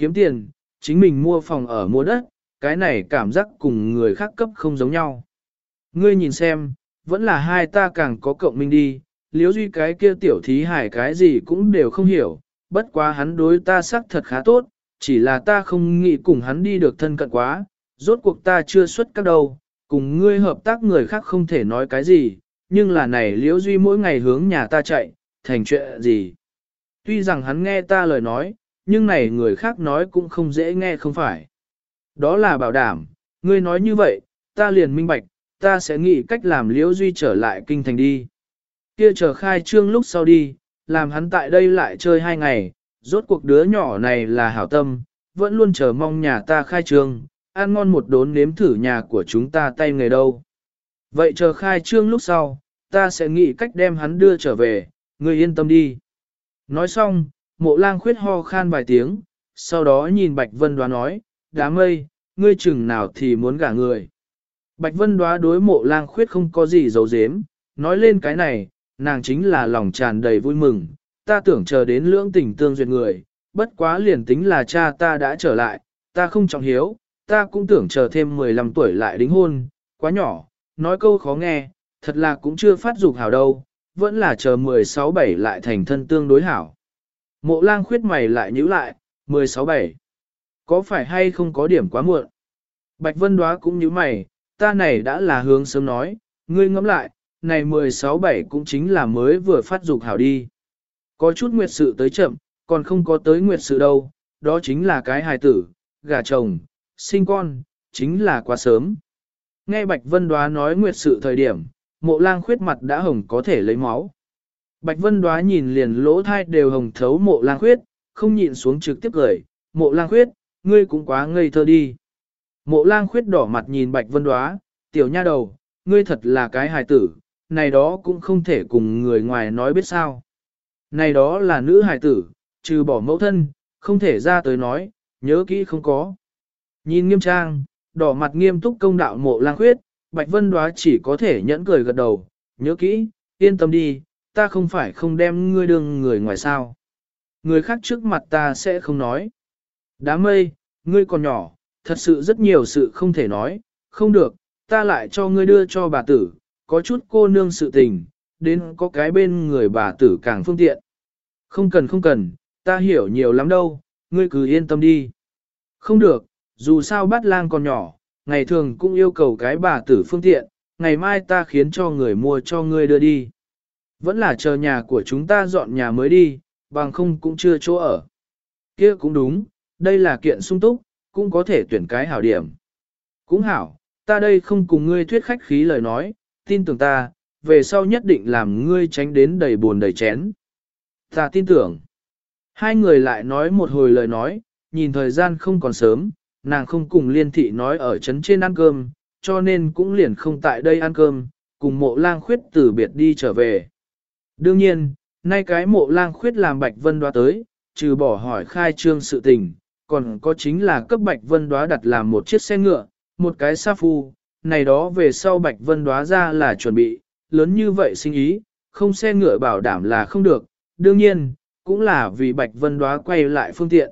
kiếm tiền, chính mình mua phòng ở mua đất, cái này cảm giác cùng người khác cấp không giống nhau. Ngươi nhìn xem, vẫn là hai ta càng có cộng minh đi, Liễu Duy cái kia tiểu thí hải cái gì cũng đều không hiểu, bất quá hắn đối ta xác thật khá tốt, chỉ là ta không nghĩ cùng hắn đi được thân cận quá, rốt cuộc ta chưa xuất các đâu, cùng ngươi hợp tác người khác không thể nói cái gì, nhưng là này Liễu Duy mỗi ngày hướng nhà ta chạy, thành chuyện gì. Tuy rằng hắn nghe ta lời nói, nhưng này người khác nói cũng không dễ nghe không phải. Đó là bảo đảm, ngươi nói như vậy, ta liền minh bạch, ta sẽ nghĩ cách làm Liễu Duy trở lại kinh thành đi. Kia chờ khai trương lúc sau đi, làm hắn tại đây lại chơi 2 ngày, rốt cuộc đứa nhỏ này là hảo tâm, vẫn luôn chờ mong nhà ta khai trương, ăn ngon một đốn nếm thử nhà của chúng ta tay nghề đâu. Vậy chờ khai trương lúc sau, ta sẽ nghĩ cách đem hắn đưa trở về, ngươi yên tâm đi. Nói xong, Mộ Lang Khuyết ho khan vài tiếng, sau đó nhìn Bạch Vân Đoá nói, Đám mây, ngươi chừng nào thì muốn gả người. Bạch Vân Đoá đối Mộ Lang Khuyết không có gì giấu giếm, nói lên cái này, nàng chính là lòng tràn đầy vui mừng, ta tưởng chờ đến lưỡng tình tương duyệt người, bất quá liền tính là cha ta đã trở lại, ta không trọng hiếu, ta cũng tưởng chờ thêm 15 tuổi lại đính hôn, quá nhỏ, nói câu khó nghe, thật là cũng chưa phát dục hảo đâu, vẫn là chờ 16-17 lại thành thân tương đối hảo. Mộ Lang Khuyết mày lại nhíu lại, 16-17, có phải hay không có điểm quá muộn? Bạch Vân Đoá cũng nhíu mày, ta này đã là hướng sớm nói, ngươi ngẫm lại, này 16-17 cũng chính là mới vừa phát dục hảo đi. Có chút nguyệt sự tới chậm, còn không có tới nguyệt sự đâu, đó chính là cái hài tử, gả chồng, sinh con, chính là quá sớm. Nghe Bạch Vân Đoá nói nguyệt sự thời điểm, Mộ Lang Khuyết mặt đã hồng có thể lấy máu. Bạch Vân Đoá nhìn liền lỗ thai đều hồng thấu Mộ Lang Khuyết, không nhịn xuống trực tiếp cười, Mộ Lang Khuyết, ngươi cũng quá ngây thơ đi. Mộ Lang Khuyết đỏ mặt nhìn Bạch Vân Đoá, tiểu nha đầu, ngươi thật là cái hài tử, này đó cũng không thể cùng người ngoài nói biết sao. Này đó là nữ hài tử, trừ bỏ mẫu thân, không thể ra tới nói, nhớ kỹ không có. Nhìn nghiêm trang, đỏ mặt nghiêm túc công đạo Mộ Lang Khuyết, Bạch Vân Đoá chỉ có thể nhẫn cười gật đầu, nhớ kỹ, yên tâm đi, ta không phải không đem ngươi đương người ngoài sao. Người khác trước mặt ta sẽ không nói. Đám mây, ngươi còn nhỏ, thật sự rất nhiều sự không thể nói, không được, ta lại cho ngươi đưa cho bà tử, có chút cô nương sự tình, đến có cái bên người bà tử càng phương tiện. Không cần, ta hiểu nhiều lắm đâu, ngươi cứ yên tâm đi. Không được, dù sao Bát Lang còn nhỏ, ngày thường cũng yêu cầu cái bà tử phương tiện, ngày mai ta khiến cho người mua cho ngươi đưa đi. Vẫn là chờ nhà của chúng ta dọn nhà mới đi, bằng không cũng chưa chỗ ở. Kia cũng đúng, đây là kiện sung túc, cũng có thể tuyển cái hảo điểm. Cũng hảo, ta đây không cùng ngươi thuyết khách khí lời nói, tin tưởng ta, về sau nhất định làm ngươi tránh đến đầy buồn đầy chén. Ta tin tưởng. Hai người lại nói một hồi lời nói, nhìn thời gian không còn sớm, nàng không cùng Liên Thị nói ở trấn trên ăn cơm, cho nên cũng liền không tại đây ăn cơm, cùng Mộ Lang Khuyết từ biệt đi trở về. Đương nhiên, nay cái Mộ Lang Khuyết làm Bạch Vân Đoá tới, trừ bỏ hỏi khai trương sự tình, còn có chính là cấp Bạch Vân Đoá đặt làm một chiếc xe ngựa, một cái sa phu, này đó về sau Bạch Vân Đoá ra là chuẩn bị, lớn như vậy sinh ý, không xe ngựa bảo đảm là không được, đương nhiên, cũng là vì Bạch Vân Đoá quay lại phương tiện.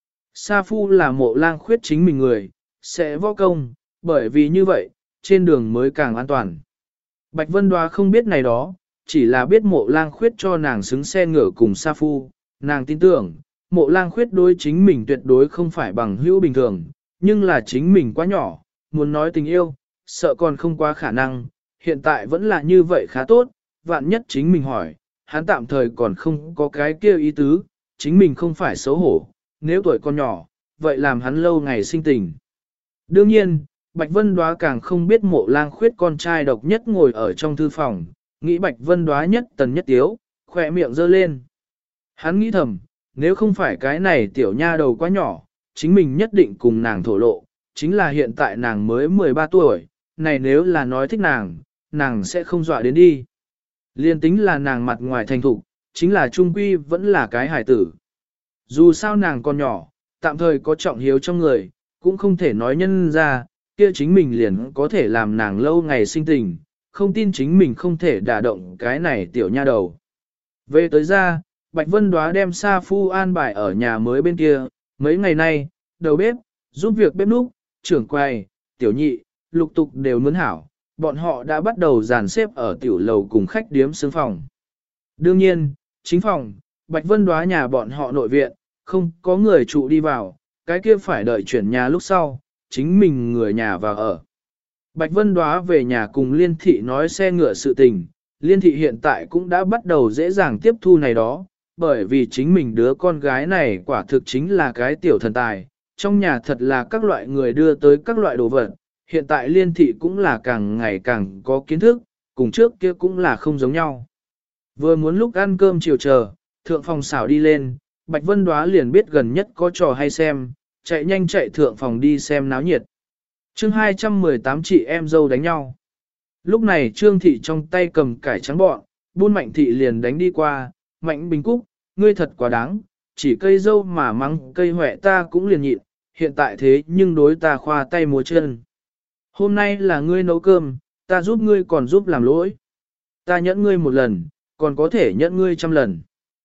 Sa phu là Mộ Lang Khuyết chính mình người, sẽ võ công, bởi vì như vậy, trên đường mới càng an toàn. Bạch Vân Đoá không biết này đó, chỉ là biết Mộ Lang Khuyết cho nàng xứng xe ngựa cùng sa phu, nàng tin tưởng, Mộ Lang Khuyết đối chính mình tuyệt đối không phải bằng hữu bình thường, nhưng là chính mình quá nhỏ, muốn nói tình yêu, sợ còn không quá khả năng, hiện tại vẫn là như vậy khá tốt, vạn nhất chính mình hỏi, hắn tạm thời còn không có cái kia ý tứ, chính mình không phải xấu hổ, nếu tuổi còn nhỏ, vậy làm hắn lâu ngày sinh tình. Đương nhiên, Bạch Vân Đoá càng không biết Mộ Lang Khuyết con trai độc nhất ngồi ở trong thư phòng, nghĩ Bạch Vân Đoá nhất tần nhất tiếu, khỏe miệng giơ lên. Hắn nghĩ thầm, nếu không phải cái này tiểu nha đầu quá nhỏ, chính mình nhất định cùng nàng thổ lộ, chính là hiện tại nàng mới 13 tuổi, này nếu là nói thích nàng, nàng sẽ không dọa đến đi. Liên tính là nàng mặt ngoài thành thục, chính là trung quy vẫn là cái hài tử. Dù sao nàng còn nhỏ, tạm thời có trọng hiếu trong người, cũng không thể nói nhân ra, kia chính mình liền có thể làm nàng lâu ngày sinh tình, không tin chính mình không thể đả động cái này tiểu nha đầu. Về tới ra, Bạch Vân Đoá đem Sa Phu an bài ở nhà mới bên kia, Mấy ngày nay, đầu bếp, giúp việc bếp núc, trưởng quầy, tiểu nhị, lục tục đều mướn hảo, bọn họ đã bắt đầu dàn xếp ở tiểu lầu cùng khách điếm xương phòng. Đương nhiên, chính phòng, Bạch Vân Đóa nhà bọn họ nội viện, không có người trụ đi vào, cái kia phải đợi chuyển nhà lúc sau, chính mình người nhà vào ở. Bạch Vân Đóa về nhà cùng Liên Thị nói xe ngựa sự tình, Liên Thị hiện tại cũng đã bắt đầu dễ dàng tiếp thu này đó, bởi vì chính mình đứa con gái này quả thực chính là cái tiểu thần tài, trong nhà thật là các loại người đưa tới các loại đồ vật, hiện tại Liên Thị cũng là càng ngày càng có kiến thức, cùng trước kia cũng là không giống nhau. Vừa muốn lúc ăn cơm chiều chờ, thượng phòng xảo đi lên, Bạch Vân Đóa liền biết gần nhất có trò hay xem, chạy nhanh chạy thượng phòng đi xem náo nhiệt. Chương 218 chị em dâu đánh nhau. Lúc này Trương Thị trong tay cầm cải trắng bọn, buôn Mạnh Thị liền đánh đi qua, Mạnh Bình Cúc, ngươi thật quá đáng, chỉ cây dâu mà mắng cây huệ ta cũng liền nhịn, hiện tại thế nhưng đối ta khoa tay múa chân. Hôm nay là ngươi nấu cơm, ta giúp ngươi còn giúp làm lỗi. Ta nhẫn ngươi một lần, còn có thể nhẫn ngươi 100 lần.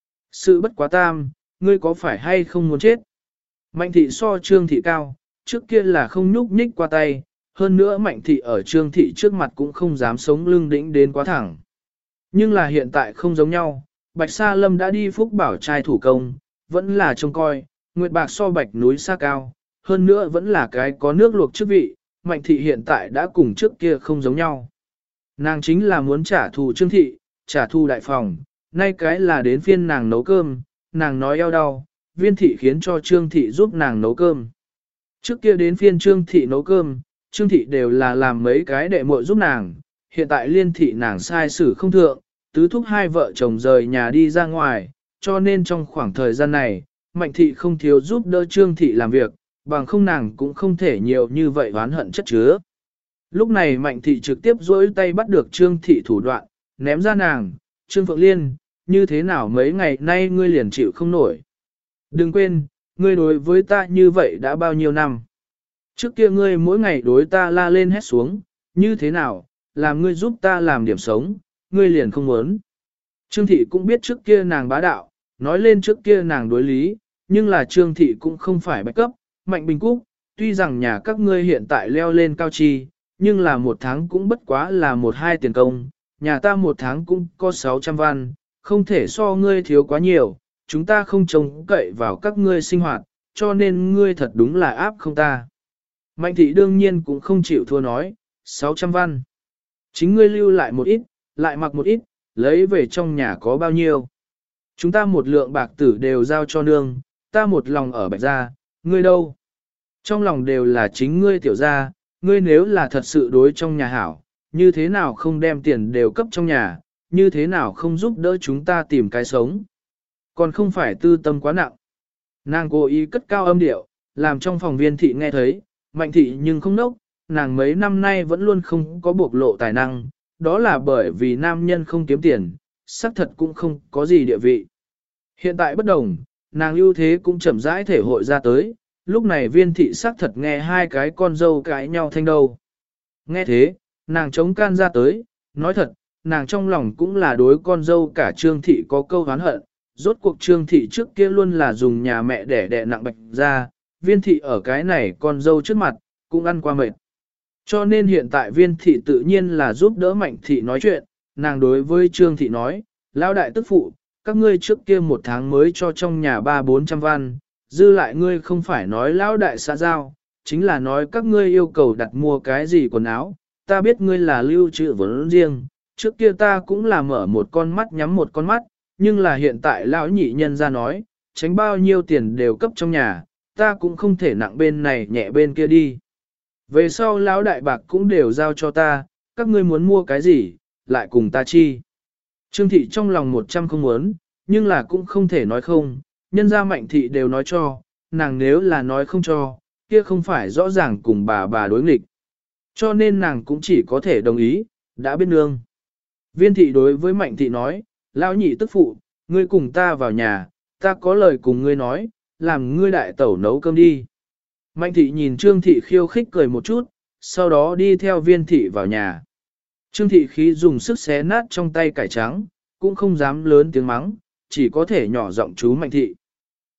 Sự bất quá tam, ngươi có phải hay không muốn chết? Mạnh Thị so Trương Thị cao, trước kia là không nhúc nhích qua tay, hơn nữa Mạnh Thị ở Trương Thị trước mặt cũng không dám sống lưng đĩnh đến quá thẳng. Nhưng là hiện tại không giống nhau, Bạch Sa Lâm đã đi Phúc Bảo trai thủ công, vẫn là trông coi, Nguyệt Bạc so Bạch núi xa cao, hơn nữa vẫn là cái có nước luộc chức vị, Mạnh Thị hiện tại đã cùng trước kia không giống nhau. Nàng chính là muốn trả thù Trương Thị, trả thù đại phòng, nay cái là đến phiên nàng nấu cơm, nàng nói eo đau, Viên Thị khiến cho Trương Thị giúp nàng nấu cơm. Trước kia đến phiên Trương Thị nấu cơm, Trương Thị đều là làm mấy cái đệ muội giúp nàng, hiện tại Liên Thị nàng sai xử không thượng, tứ thúc hai vợ chồng rời nhà đi ra ngoài, cho nên trong khoảng thời gian này, Mạnh Thị không thiếu giúp đỡ Trương Thị làm việc, bằng không nàng cũng không thể nhiều như vậy oán hận chất chứa. Lúc này Mạnh Thị trực tiếp duỗi tay bắt được Trương Thị thủ đoạn, ném ra nàng, Trương Phượng Liên, như thế nào mấy ngày nay ngươi liền chịu không nổi. Đừng quên, ngươi đối với ta như vậy đã bao nhiêu năm. Trước kia ngươi mỗi ngày đối ta la lên hét xuống, như thế nào, làm ngươi giúp ta làm điểm sống, ngươi liền không muốn. Trương Thị cũng biết trước kia nàng bá đạo, nói lên trước kia nàng đối lý, nhưng là Trương Thị cũng không phải bạch cấp, Mạnh Bình Cúc, tuy rằng nhà các ngươi hiện tại leo lên cao chi, nhưng là một tháng cũng bất quá là 1-2 tiền công, nhà ta một tháng cũng có 600 văn, không thể so ngươi thiếu quá nhiều, chúng ta không trông cậy vào các ngươi sinh hoạt, cho nên ngươi thật đúng là áp không ta. Mạnh Thị đương nhiên cũng không chịu thua nói, 600 văn. Chính ngươi lưu lại một ít, lại mặc một ít, lấy về trong nhà có bao nhiêu. Chúng ta một lượng bạc tử đều giao cho nương, ta một lòng ở Bạch gia, ngươi đâu? Trong lòng đều là chính ngươi tiểu gia, ngươi nếu là thật sự đối trong nhà hảo, như thế nào không đem tiền đều cấp trong nhà, như thế nào không giúp đỡ chúng ta tìm cái sống. Còn không phải tư tâm quá nặng. Nàng cố ý cất cao âm điệu, làm trong phòng Viên Thị nghe thấy, Mạnh Thị nhưng không nốc, nàng mấy năm nay vẫn luôn không có bộc lộ tài năng, đó là bởi vì nam nhân không kiếm tiền, xác thật cũng không có gì địa vị. Hiện tại bất đồng, nàng ưu thế cũng chậm rãi thể hội ra tới, lúc này Viên Thị xác thật nghe hai cái con dâu cãi nhau thanh đầu. Nghe thế, nàng chống can ra tới, nói thật, nàng trong lòng cũng là đối con dâu cả Trương Thị có câu oán hận, rốt cuộc Trương Thị trước kia luôn là dùng nhà mẹ để đẻ nặng Bạch ra, Viên Thị ở cái này con dâu trước mặt, cũng ăn qua mệt. Cho nên hiện tại Viên Thị tự nhiên là giúp đỡ Mạnh Thị nói chuyện, nàng đối với Trương Thị nói, lão đại tức phụ, các ngươi trước kia một tháng mới cho trong nhà 300-400 văn, dư lại ngươi không phải nói lão đại xã giao, chính là nói các ngươi yêu cầu đặt mua cái gì quần áo, ta biết ngươi là lưu trữ vốn riêng, trước kia ta cũng là mở một con mắt nhắm một con mắt, nhưng là hiện tại lão nhị nhân ra nói, tránh bao nhiêu tiền đều cấp trong nhà, ta cũng không thể nặng bên này nhẹ bên kia đi. Về sau lão đại bạc cũng đều giao cho ta, các ngươi muốn mua cái gì, lại cùng ta chi. Trương Thị trong lòng 100 không muốn, nhưng là cũng không thể nói không, nhân gia Mạnh Thị đều nói cho, nàng nếu là nói không cho, kia không phải rõ ràng cùng bà đối nghịch. Cho nên nàng cũng chỉ có thể đồng ý, đã biết nương. Viên Thị đối với Mạnh Thị nói, lão nhị tức phụ, ngươi cùng ta vào nhà, ta có lời cùng ngươi nói, làm ngươi đại tẩu nấu cơm đi. Mạnh Thị nhìn Trương Thị khiêu khích cười một chút, sau đó đi theo Viên Thị vào nhà. Trương Thị khí dùng sức xé nát trong tay cải trắng, cũng không dám lớn tiếng mắng, chỉ có thể nhỏ giọng chú Mạnh Thị.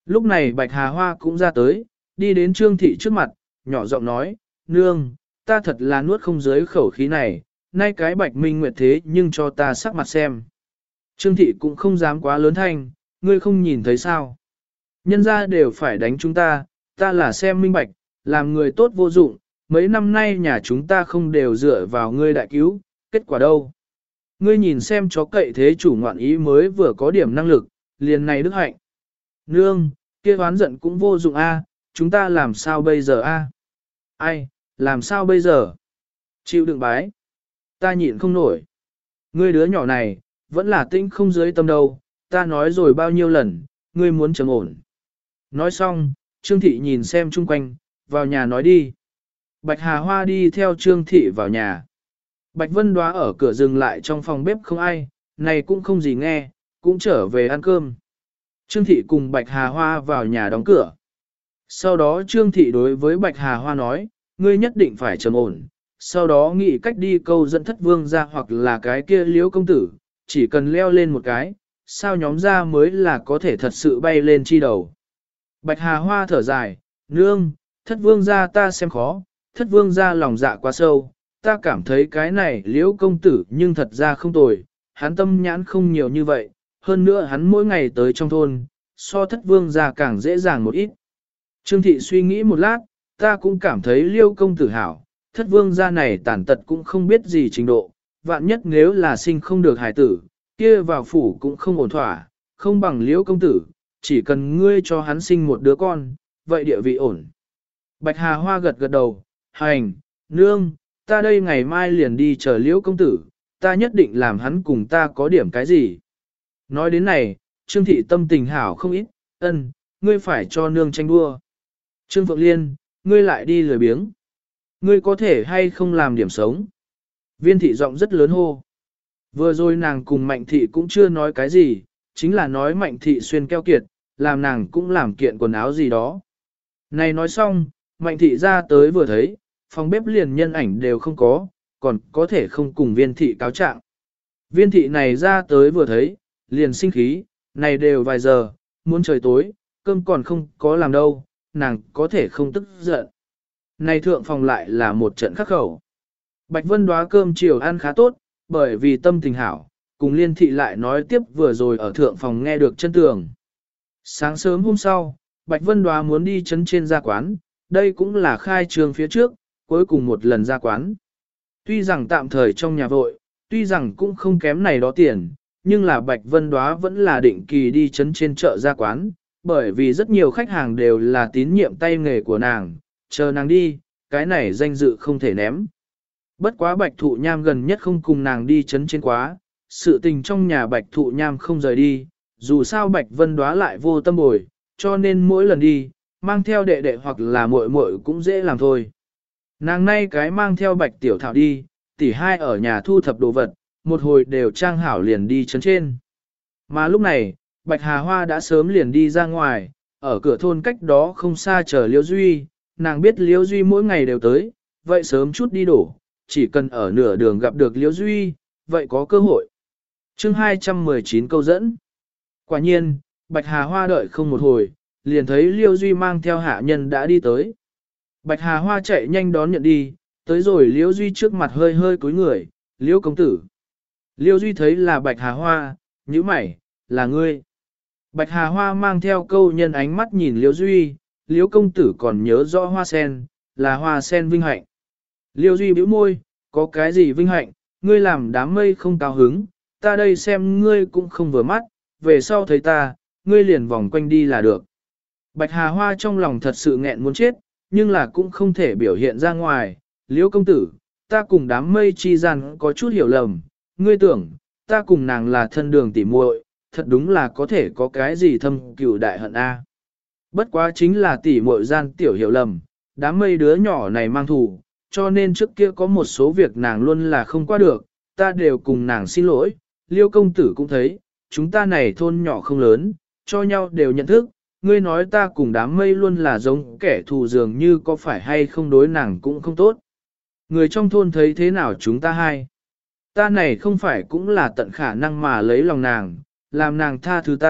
Lúc này Bạch Hà Hoa cũng ra tới, đi đến Trương Thị trước mặt, nhỏ giọng nói, nương, ta thật là nuốt không dưới khẩu khí này, nay cái Bạch Minh Nguyệt thế nhưng cho ta sắc mặt xem. Trương Thị cũng không dám quá lớn thanh, ngươi không nhìn thấy sao. Nhân ra đều phải đánh chúng ta là xem minh bạch, làm người tốt vô dụng, mấy năm nay nhà chúng ta không đều dựa vào ngươi đại cứu, kết quả đâu. Ngươi nhìn xem chó cậy thế chủ ngoạn ý mới vừa có điểm năng lực, liền này đức hạnh. Nương, kia oán giận cũng vô dụng a, chúng ta làm sao bây giờ a? Ai, làm sao bây giờ? Chịu đựng bái. Ta nhịn không nổi. Ngươi đứa nhỏ này, vẫn là tinh không dưới tâm đâu, ta nói rồi bao nhiêu lần, ngươi muốn trầm ổn. Nói xong, Trương Thị nhìn xem chung quanh, vào nhà nói đi. Bạch Hà Hoa đi theo Trương Thị vào nhà. Bạch Vân Đoá ở cửa dừng lại trong phòng bếp không ai, này cũng không gì nghe, cũng trở về ăn cơm. Trương Thị cùng Bạch Hà Hoa vào nhà đóng cửa. Sau đó Trương Thị đối với Bạch Hà Hoa nói, ngươi nhất định phải trầm ổn, sau đó nghĩ cách đi câu dẫn Thất Vương ra hoặc là cái kia Liễu công tử, chỉ cần leo lên một cái, sao nhóm ra mới là có thể thật sự bay lên chi đầu. Bạch Hà Hoa thở dài, nương, Thất Vương ra ta xem khó, Thất Vương ra lòng dạ quá sâu, ta cảm thấy cái này Liễu công tử nhưng thật ra không tồi, hắn tâm nhãn không nhiều như vậy, hơn nữa hắn mỗi ngày tới trong thôn, so Thất Vương ra càng dễ dàng một ít. Trương Thị suy nghĩ một lát, ta cũng cảm thấy Liêu công tử hảo, Thất Vương gia này tàn tật cũng không biết gì trình độ, vạn nhất nếu là sinh không được hài tử, kia vào phủ cũng không ổn thỏa, không bằng Liêu công tử, chỉ cần ngươi cho hắn sinh một đứa con, vậy địa vị ổn. Bạch Hà Hoa gật gật đầu, hành, nương, ta đây ngày mai liền đi chờ Liêu công tử, ta nhất định làm hắn cùng ta có điểm cái gì. Nói đến này, Trương Thị tâm tình hảo không ít, ân, ngươi phải cho nương tranh đua. Trương Phượng Liên, ngươi lại đi lười biếng. Ngươi có thể hay không làm điểm sống. Viên thị giọng rất lớn hô. Vừa rồi nàng cùng Mạnh thị cũng chưa nói cái gì, chính là nói Mạnh thị xuyên keo kiệt, làm nàng cũng làm kiện quần áo gì đó. Này nói xong, Mạnh thị ra tới vừa thấy, phòng bếp liền nhân ảnh đều không có, còn có thể không cùng viên thị cáo trạng. Viên thị này ra tới vừa thấy, liền sinh khí, này đều vài giờ, muốn trời tối, cơm còn không có làm đâu, nàng có thể không tức giận. Này thượng phòng lại là một trận khắc khẩu. Bạch Vân Đoá cơm chiều ăn khá tốt, bởi vì tâm tình hảo, cùng Liên thị lại nói tiếp vừa rồi ở thượng phòng nghe được chân tường. Sáng sớm hôm sau, Bạch Vân Đoá muốn đi chấn trên ra quán, đây cũng là khai trường phía trước, cuối cùng một lần ra quán. Tuy rằng tạm thời trong nhà vội, tuy rằng cũng không kém này đó tiền, nhưng là Bạch Vân Đoá vẫn là định kỳ đi chấn trên chợ ra quán, bởi vì rất nhiều khách hàng đều là tín nhiệm tay nghề của nàng, chờ nàng đi, cái này danh dự không thể ném. Bất quá Bạch Thụ Nham gần nhất không cùng nàng đi chấn trên quá, sự tình trong nhà Bạch Thụ Nham không rời đi, dù sao Bạch Vân Đoá lại vô tâm bồi, cho nên mỗi lần đi, mang theo đệ đệ hoặc là muội muội cũng dễ làm thôi. Nàng nay cái mang theo Bạch Tiểu Thảo đi, tỷ hai ở nhà thu thập đồ vật, một hồi đều trang hảo liền đi chấn trên. Mà lúc này, Bạch Hà Hoa đã sớm liền đi ra ngoài, ở cửa thôn cách đó không xa chờ Liễu Duy, nàng biết Liễu Duy mỗi ngày đều tới, vậy sớm chút đi đổ, chỉ cần ở nửa đường gặp được Liễu Duy, vậy có cơ hội. Chương 219 câu dẫn. Quả nhiên, Bạch Hà Hoa đợi không một hồi, liền thấy Liễu Duy mang theo hạ nhân đã đi tới. Bạch Hà Hoa chạy nhanh đón nhận đi, tới rồi Liễu Duy trước mặt hơi hơi cúi người, Liễu công tử. Liễu Duy thấy là Bạch Hà Hoa, nhíu mày, là ngươi. Bạch Hà Hoa mang theo câu nhân ánh mắt nhìn Liễu Duy, Liễu công tử còn nhớ rõ hoa sen, là hoa sen vinh hạnh. Liễu Duy bĩu môi, có cái gì vinh hạnh, ngươi làm đám mây không cao hứng, ta đây xem ngươi cũng không vừa mắt, về sau thấy ta, ngươi liền vòng quanh đi là được. Bạch Hà Hoa trong lòng thật sự nghẹn muốn chết, nhưng là cũng không thể biểu hiện ra ngoài, Liễu công tử, ta cùng đám mây chi gian có chút hiểu lầm, ngươi tưởng, ta cùng nàng là thân đường tỉ muội, thật đúng là có thể có cái gì thâm cừu đại hận a. Bất quá chính là tỉ muội gian tiểu hiểu lầm, đám mây đứa nhỏ này mang thù, cho nên trước kia có một số việc nàng luôn là không qua được, ta đều cùng nàng xin lỗi, Liêu công tử cũng thấy, chúng ta này thôn nhỏ không lớn, cho nhau đều nhận thức, ngươi nói ta cùng đám mây luôn là giống kẻ thù dường như có phải hay không đối nàng cũng không tốt. Người trong thôn thấy thế nào chúng ta hai? Ta này không phải cũng là tận khả năng mà lấy lòng nàng, làm nàng tha thứ ta,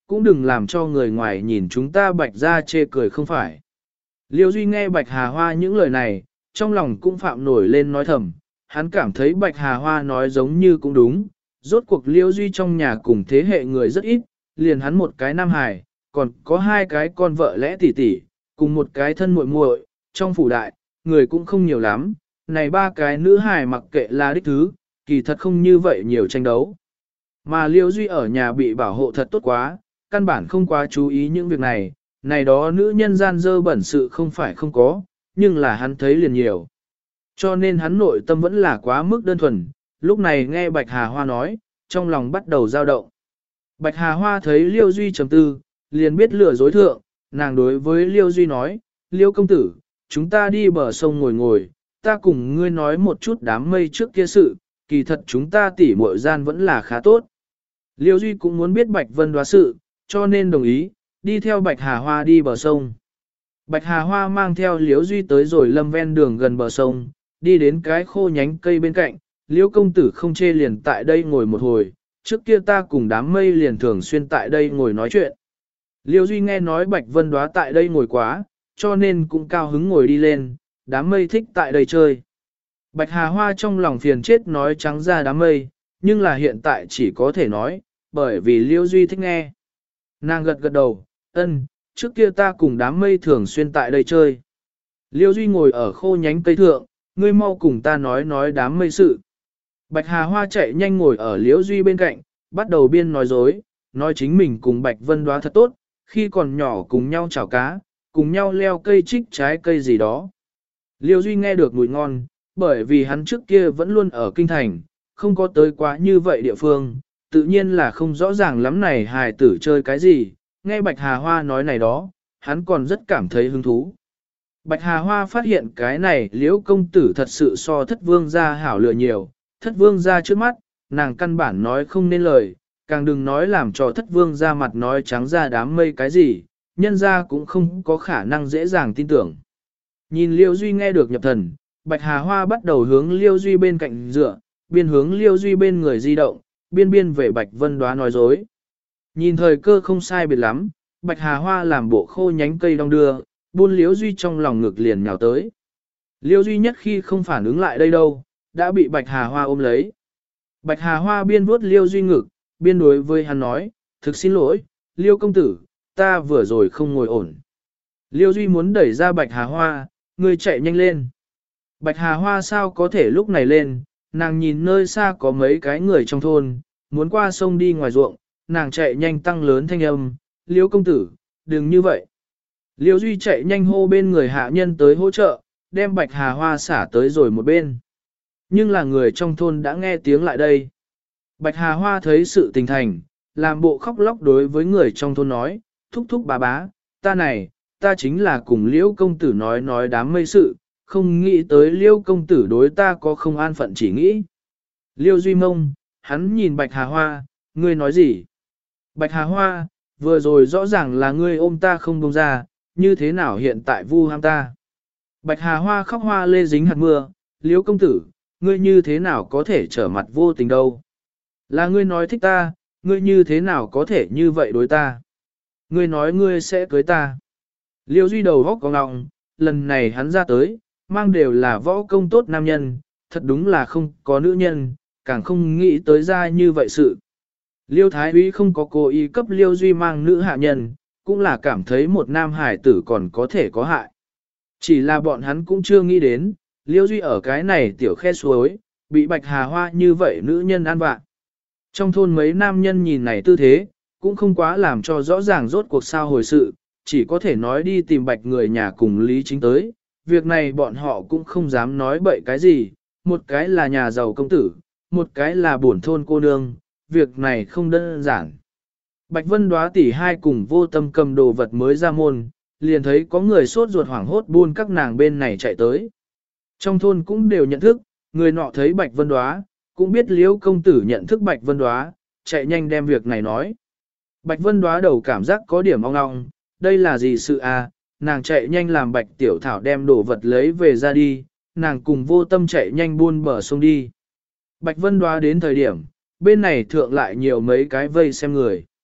cũng đừng làm cho người ngoài nhìn chúng ta Bạch gia chê cười không phải. Liêu Duy nghe Bạch Hà Hoa những lời này, trong lòng cũng phạm nổi lên nói thầm, hắn cảm thấy Bạch Hà Hoa nói giống như cũng đúng, rốt cuộc Liêu Duy trong nhà cùng thế hệ người rất ít, liền hắn một cái nam hài, còn có hai cái con vợ lẽ tỷ tỷ, cùng một cái thân muội muội, trong phủ đại, người cũng không nhiều lắm, này ba cái nữ hài mặc kệ là đích thứ, kỳ thật không như vậy nhiều tranh đấu. Mà Liêu Duy ở nhà bị bảo hộ thật tốt quá, căn bản không quá chú ý những việc này, này đó nữ nhân gian dơ bẩn sự không phải không có, nhưng là hắn thấy liền nhiều. Cho nên hắn nội tâm vẫn là quá mức đơn thuần, lúc này nghe Bạch Hà Hoa nói, trong lòng bắt đầu dao động. Bạch Hà Hoa thấy Liêu Duy trầm tư, liền biết lừa dối thượng, nàng đối với Liêu Duy nói, Liêu công tử, chúng ta đi bờ sông ngồi ngồi, ta cùng ngươi nói một chút đám mây trước kia sự, kỳ thật chúng ta tỉ muội gian vẫn là khá tốt. Liêu Duy cũng muốn biết Bạch Vân Đoá sự, cho nên đồng ý, đi theo Bạch Hà Hoa đi bờ sông. Bạch Hà Hoa mang theo Liêu Duy tới rồi lâm ven đường gần bờ sông, đi đến cái khô nhánh cây bên cạnh, Liêu công tử không chê liền tại đây ngồi một hồi, trước kia ta cùng đám mây liền thường xuyên tại đây ngồi nói chuyện. Liêu Duy nghe nói Bạch Vân Đoá tại đây ngồi quá, cho nên cũng cao hứng ngồi đi lên, đám mây thích tại đây chơi. Bạch Hà Hoa trong lòng phiền chết nói trắng ra đám mây, nhưng là hiện tại chỉ có thể nói, bởi vì Liêu Duy thích nghe. Nàng gật gật đầu, ân, trước kia ta cùng đám mây thường xuyên tại đây chơi. Liêu Duy ngồi ở khô nhánh cây thượng, ngươi mau cùng ta nói đám mây sự. Bạch Hà Hoa chạy nhanh ngồi ở Liêu Duy bên cạnh, bắt đầu biên nói dối, nói chính mình cùng Bạch Vân Đoá thật tốt, khi còn nhỏ cùng nhau chảo cá, cùng nhau leo cây trích trái cây gì đó. Liêu Duy nghe được mùi ngon, bởi vì hắn trước kia vẫn luôn ở kinh thành, không có tới quá như vậy địa phương, tự nhiên là không rõ ràng lắm này hài tử chơi cái gì, nghe Bạch Hà Hoa nói này đó, hắn còn rất cảm thấy hứng thú. Bạch Hà Hoa phát hiện cái này Liễu công tử thật sự so thất vương gia hảo lựa nhiều, thất vương gia trước mắt, nàng căn bản nói không nên lời, càng đừng nói làm cho thất vương gia mặt nói trắng ra đám mây cái gì, nhân gia cũng không có khả năng dễ dàng tin tưởng. Nhìn Liêu Duy nghe được nhập thần, Bạch Hà Hoa bắt đầu hướng Liêu Duy bên cạnh dựa, biên hướng Liêu Duy bên người di động, biên về Bạch Vân Đoá nói dối. Nhìn thời cơ không sai biệt lắm, Bạch Hà Hoa làm bộ khô nhánh cây đong đưa, buôn Liêu Duy trong lòng ngực liền nhào tới. Liêu Duy nhất khi không phản ứng lại đây đâu, đã bị Bạch Hà Hoa ôm lấy. Bạch Hà Hoa biên vuốt Liêu Duy ngực, biên đối với hắn nói, thực xin lỗi, Liêu công tử, ta vừa rồi không ngồi ổn. Liêu Duy muốn đẩy ra Bạch Hà Hoa, người chạy nhanh lên. Bạch Hà Hoa sao có thể lúc này lên, nàng nhìn nơi xa có mấy cái người trong thôn, muốn qua sông đi ngoài ruộng, nàng chạy nhanh tăng lớn thanh âm, Liêu công tử, đừng như vậy. Liêu Duy chạy nhanh hô bên người hạ nhân tới hỗ trợ, đem Bạch Hà Hoa xả tới rồi một bên. Nhưng là người trong thôn đã nghe tiếng lại đây. Bạch Hà Hoa thấy sự tình thành, làm bộ khóc lóc đối với người trong thôn nói, thúc thúc bà bá, ta này, ta chính là cùng Liễu công tử nói đám mây sự, không nghĩ tới Liễu công tử đối ta có không an phận chỉ nghĩ. Liêu Duy Mông, hắn nhìn Bạch Hà Hoa, ngươi nói gì? Bạch Hà Hoa, vừa rồi rõ ràng là ngươi ôm ta không buông ra, như thế nào hiện tại vu ham ta? Bạch Hà Hoa khóc hoa lê dính hạt mưa, Liễu công tử, ngươi như thế nào có thể trở mặt vô tình đâu? Là ngươi nói thích ta, ngươi như thế nào có thể như vậy đối ta? Ngươi nói ngươi sẽ cưới ta. Liêu Duy đầu góc có ngọng, lần này hắn ra tới, mang đều là võ công tốt nam nhân, thật đúng là không có nữ nhân, càng không nghĩ tới ra như vậy sự. Liêu Thái Úy không có cố ý cấp Liêu Duy mang nữ hạ nhân, cũng là cảm thấy một nam hải tử còn có thể có hại. Chỉ là bọn hắn cũng chưa nghĩ đến, Liêu Duy ở cái này tiểu khe suối, bị Bạch Hà Hoa như vậy nữ nhân ăn vạ. Trong thôn mấy nam nhân nhìn này tư thế, cũng không quá làm cho rõ ràng rốt cuộc sao hồi sự, chỉ có thể nói đi tìm Bạch người nhà cùng Lý Chính tới. Việc này bọn họ cũng không dám nói bậy cái gì, một cái là nhà giàu công tử, một cái là bổn thôn cô nương, việc này không đơn giản. Bạch Vân Đoá tỷ hai cùng vô tâm cầm đồ vật mới ra môn, liền thấy có người sốt ruột hoảng hốt buôn các nàng bên này chạy tới. Trong thôn cũng đều nhận thức, người nọ thấy Bạch Vân Đoá, cũng biết Liễu công tử nhận thức Bạch Vân Đoá, chạy nhanh đem việc này nói. Bạch Vân Đoá đầu cảm giác có điểm ong ong, đây là gì sự à, nàng chạy nhanh làm Bạch Tiểu Thảo đem đồ vật lấy về ra đi, nàng cùng vô tâm chạy nhanh buôn bờ sông đi. Bạch Vân Đoá đến thời điểm, bên này thượng lại nhiều mấy cái vây xem người.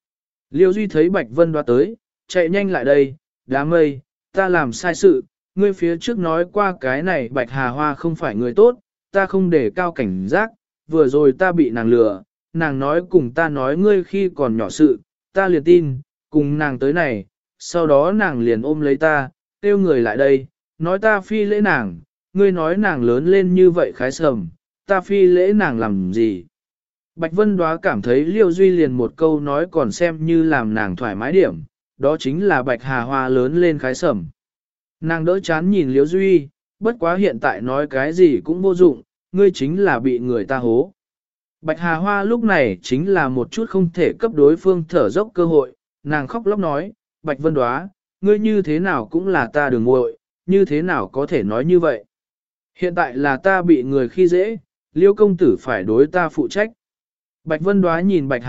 Liêu Duy thấy Bạch Vân Đoá tới, chạy nhanh lại đây, đám mây, ta làm sai sự, ngươi phía trước nói qua cái này Bạch Hà Hoa không phải người tốt, ta không để cao cảnh giác, vừa rồi ta bị nàng lừa, nàng nói cùng ta nói ngươi khi còn nhỏ sự, ta liền tin, cùng nàng tới này, sau đó nàng liền ôm lấy ta, kêu người lại đây, nói ta phi lễ nàng, ngươi nói nàng lớn lên như vậy khái sầm, ta phi lễ nàng làm gì. Bạch Vân Đoá cảm thấy Liêu Duy liền một câu nói còn xem như làm nàng thoải mái điểm, đó chính là Bạch Hà Hoa lớn lên khái sầm. Nàng đỡ chán nhìn Liêu Duy, bất quá hiện tại nói cái gì cũng vô dụng, ngươi chính là bị người ta hố. Bạch Hà Hoa lúc này chính là một chút không thể cấp đối phương thở dốc cơ hội, nàng khóc lóc nói, Bạch Vân Đoá, ngươi như thế nào cũng là ta đường muội, như thế nào có thể nói như vậy. Hiện tại là ta bị người khi dễ, Liêu công tử phải đối ta phụ trách. Bạch Vân Đoá nhìn Bạch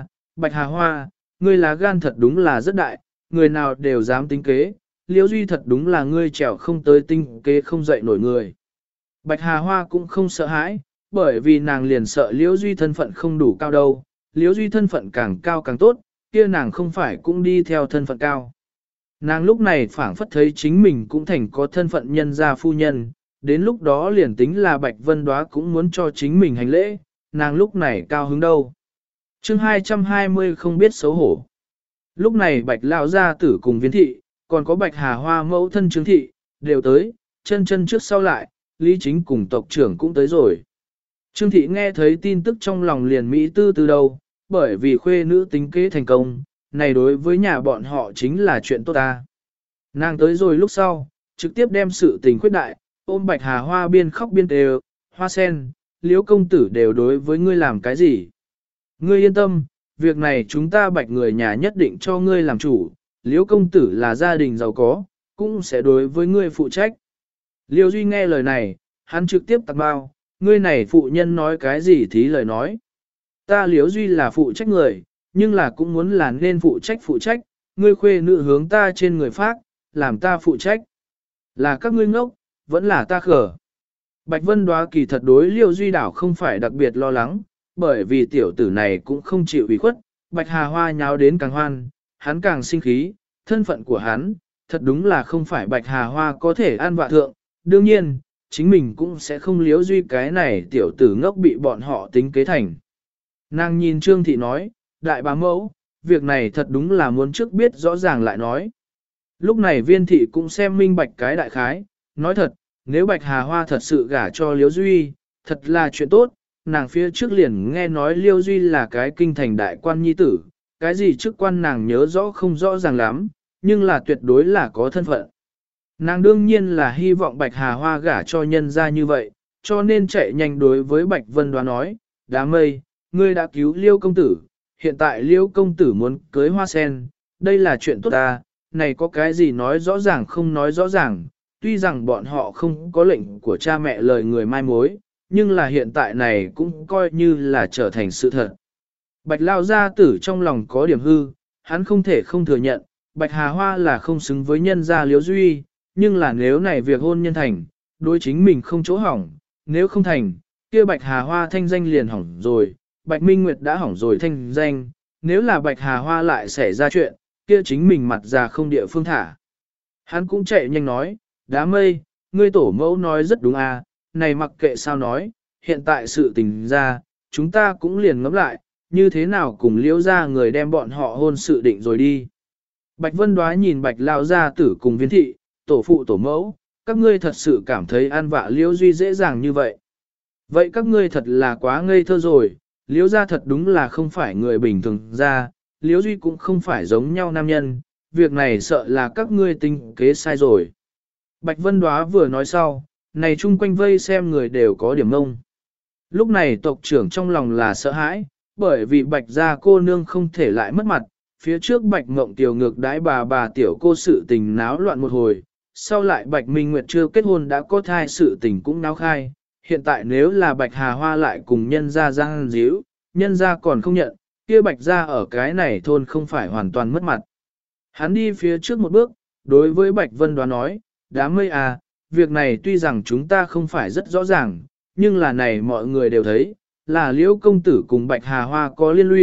Hà Hoa, ngươi lá gan thật đúng là rất đại, người nào đều dám tính kế, Liêu Duy thật đúng là ngươi trèo không tới tinh kế không dậy nổi người. Bạch Hà Hoa cũng không sợ hãi, bởi vì nàng liền sợ Liêu Duy thân phận không đủ cao đâu, Liêu Duy thân phận càng cao càng tốt, kia nàng không phải cũng đi theo thân phận cao. Nàng lúc này phảng phất thấy chính mình cũng thành có thân phận nhân gia phu nhân, đến lúc đó liền tính là Bạch Vân Đoá cũng muốn cho chính mình hành lễ, nàng lúc này cao hứng đâu. Chương 220 không biết xấu hổ. Lúc này Bạch Lão gia tử cùng Viên thị, còn có Bạch Hà Hoa mẫu thân Trương thị, đều tới, chân chân trước sau lại, Lý Chính cùng tộc trưởng cũng tới rồi. Trương thị nghe thấy tin tức trong lòng liền Mỹ tư từ đầu, bởi vì khuê nữ tính kế thành công, này đối với nhà bọn họ chính là chuyện tốt ta. Nàng tới rồi lúc sau, trực tiếp đem sự tình khuyết đại, ôm Bạch Hà Hoa biên khóc biên đều, Hoa sen, Liễu công tử đều đối với ngươi làm cái gì. Ngươi yên tâm, việc này chúng ta Bạch người nhà nhất định cho ngươi làm chủ, Liễu công tử là gia đình giàu có, cũng sẽ đối với ngươi phụ trách. Liêu Duy nghe lời này, hắn trực tiếp tạc bao, ngươi này phụ nhân nói cái gì thí lời nói. Ta Liễu Duy là phụ trách người, nhưng là cũng muốn là nên phụ trách, ngươi khuê nữ hướng ta trên người phát, làm ta phụ trách. Là các ngươi ngốc, vẫn là ta khở. Bạch Vân Đoá kỳ thật đối Liêu Duy đảo không phải đặc biệt lo lắng, bởi vì tiểu tử này cũng không chịu ủy khuất, Bạch Hà Hoa nháo đến càng hoan, hắn càng sinh khí, thân phận của hắn, thật đúng là không phải Bạch Hà Hoa có thể an vạ thượng, đương nhiên, chính mình cũng sẽ không Liêu Duy cái này tiểu tử ngốc bị bọn họ tính kế thành. Nàng nhìn Trương Thị nói, đại bá mẫu, việc này thật đúng là muốn trước biết rõ ràng lại nói. Lúc này Viên Thị cũng xem minh bạch cái đại khái, nói thật, nếu Bạch Hà Hoa thật sự gả cho Liễu Duy, thật là chuyện tốt, nàng phía trước liền nghe nói Liễu Duy là cái kinh thành đại quan nhi tử, cái gì chức quan nàng nhớ rõ không rõ ràng lắm, nhưng là tuyệt đối là có thân phận. Nàng đương nhiên là hy vọng Bạch Hà Hoa gả cho nhân ra như vậy, cho nên chạy nhanh đối với Bạch Vân Đoá nói, đám mây, ngươi đã cứu Liêu công tử, hiện tại Liêu công tử muốn cưới Hoa sen, đây là chuyện tốt ta, này có cái gì nói rõ ràng không nói rõ ràng, tuy rằng bọn họ không có lệnh của cha mẹ lời người mai mối, nhưng là hiện tại này cũng coi như là trở thành sự thật. Bạch Lao gia tử trong lòng có điểm hư, hắn không thể không thừa nhận, Bạch Hà Hoa là không xứng với nhân gia Liễu Duy, nhưng là nếu này việc hôn nhân thành, đối chính mình không chỗ hỏng, nếu không thành, kia Bạch Hà Hoa thanh danh liền hỏng rồi, Bạch Minh Nguyệt đã hỏng rồi thanh danh, nếu là Bạch Hà Hoa lại xảy ra chuyện, kia chính mình mặt già không địa phương thả. Hắn cũng chạy nhanh nói, đá mây, ngươi tổ mẫu nói rất đúng à, này mặc kệ sao nói, hiện tại sự tình ra, chúng ta cũng liền ngẫm lại, như thế nào cùng Liễu gia người đem bọn họ hôn sự định rồi đi. Bạch Vân Đoá nhìn Bạch Lão gia tử cùng Viên thị, tổ phụ tổ mẫu, các ngươi thật sự cảm thấy an vạ Liễu Duy dễ dàng như vậy. Vậy các ngươi thật là quá ngây thơ rồi, Liễu gia thật đúng là không phải người bình thường ra, Liễu Duy cũng không phải giống nhau nam nhân, việc này sợ là các ngươi tính kế sai rồi. Bạch Vân Đoá vừa nói sau, này chung quanh vây xem người đều có điểm ngông. Lúc này tộc trưởng trong lòng là sợ hãi, bởi vì Bạch gia cô nương không thể lại mất mặt, phía trước Bạch Ngộng Tiểu ngược đãi bà tiểu cô sự tình náo loạn một hồi, sau lại Bạch Minh Nguyệt chưa kết hôn đã có thai sự tình cũng náo khai, hiện tại nếu là Bạch Hà Hoa lại cùng nhân gia giang díu, nhân gia còn không nhận, kia Bạch gia ở cái này thôn không phải hoàn toàn mất mặt. Hắn đi phía trước một bước, đối với Bạch Vân Đoá nói, đám mây à, việc này tuy rằng chúng ta không phải rất rõ ràng, nhưng là này mọi người đều thấy, là Liễu công tử cùng Bạch Hà Hoa có liên lụy,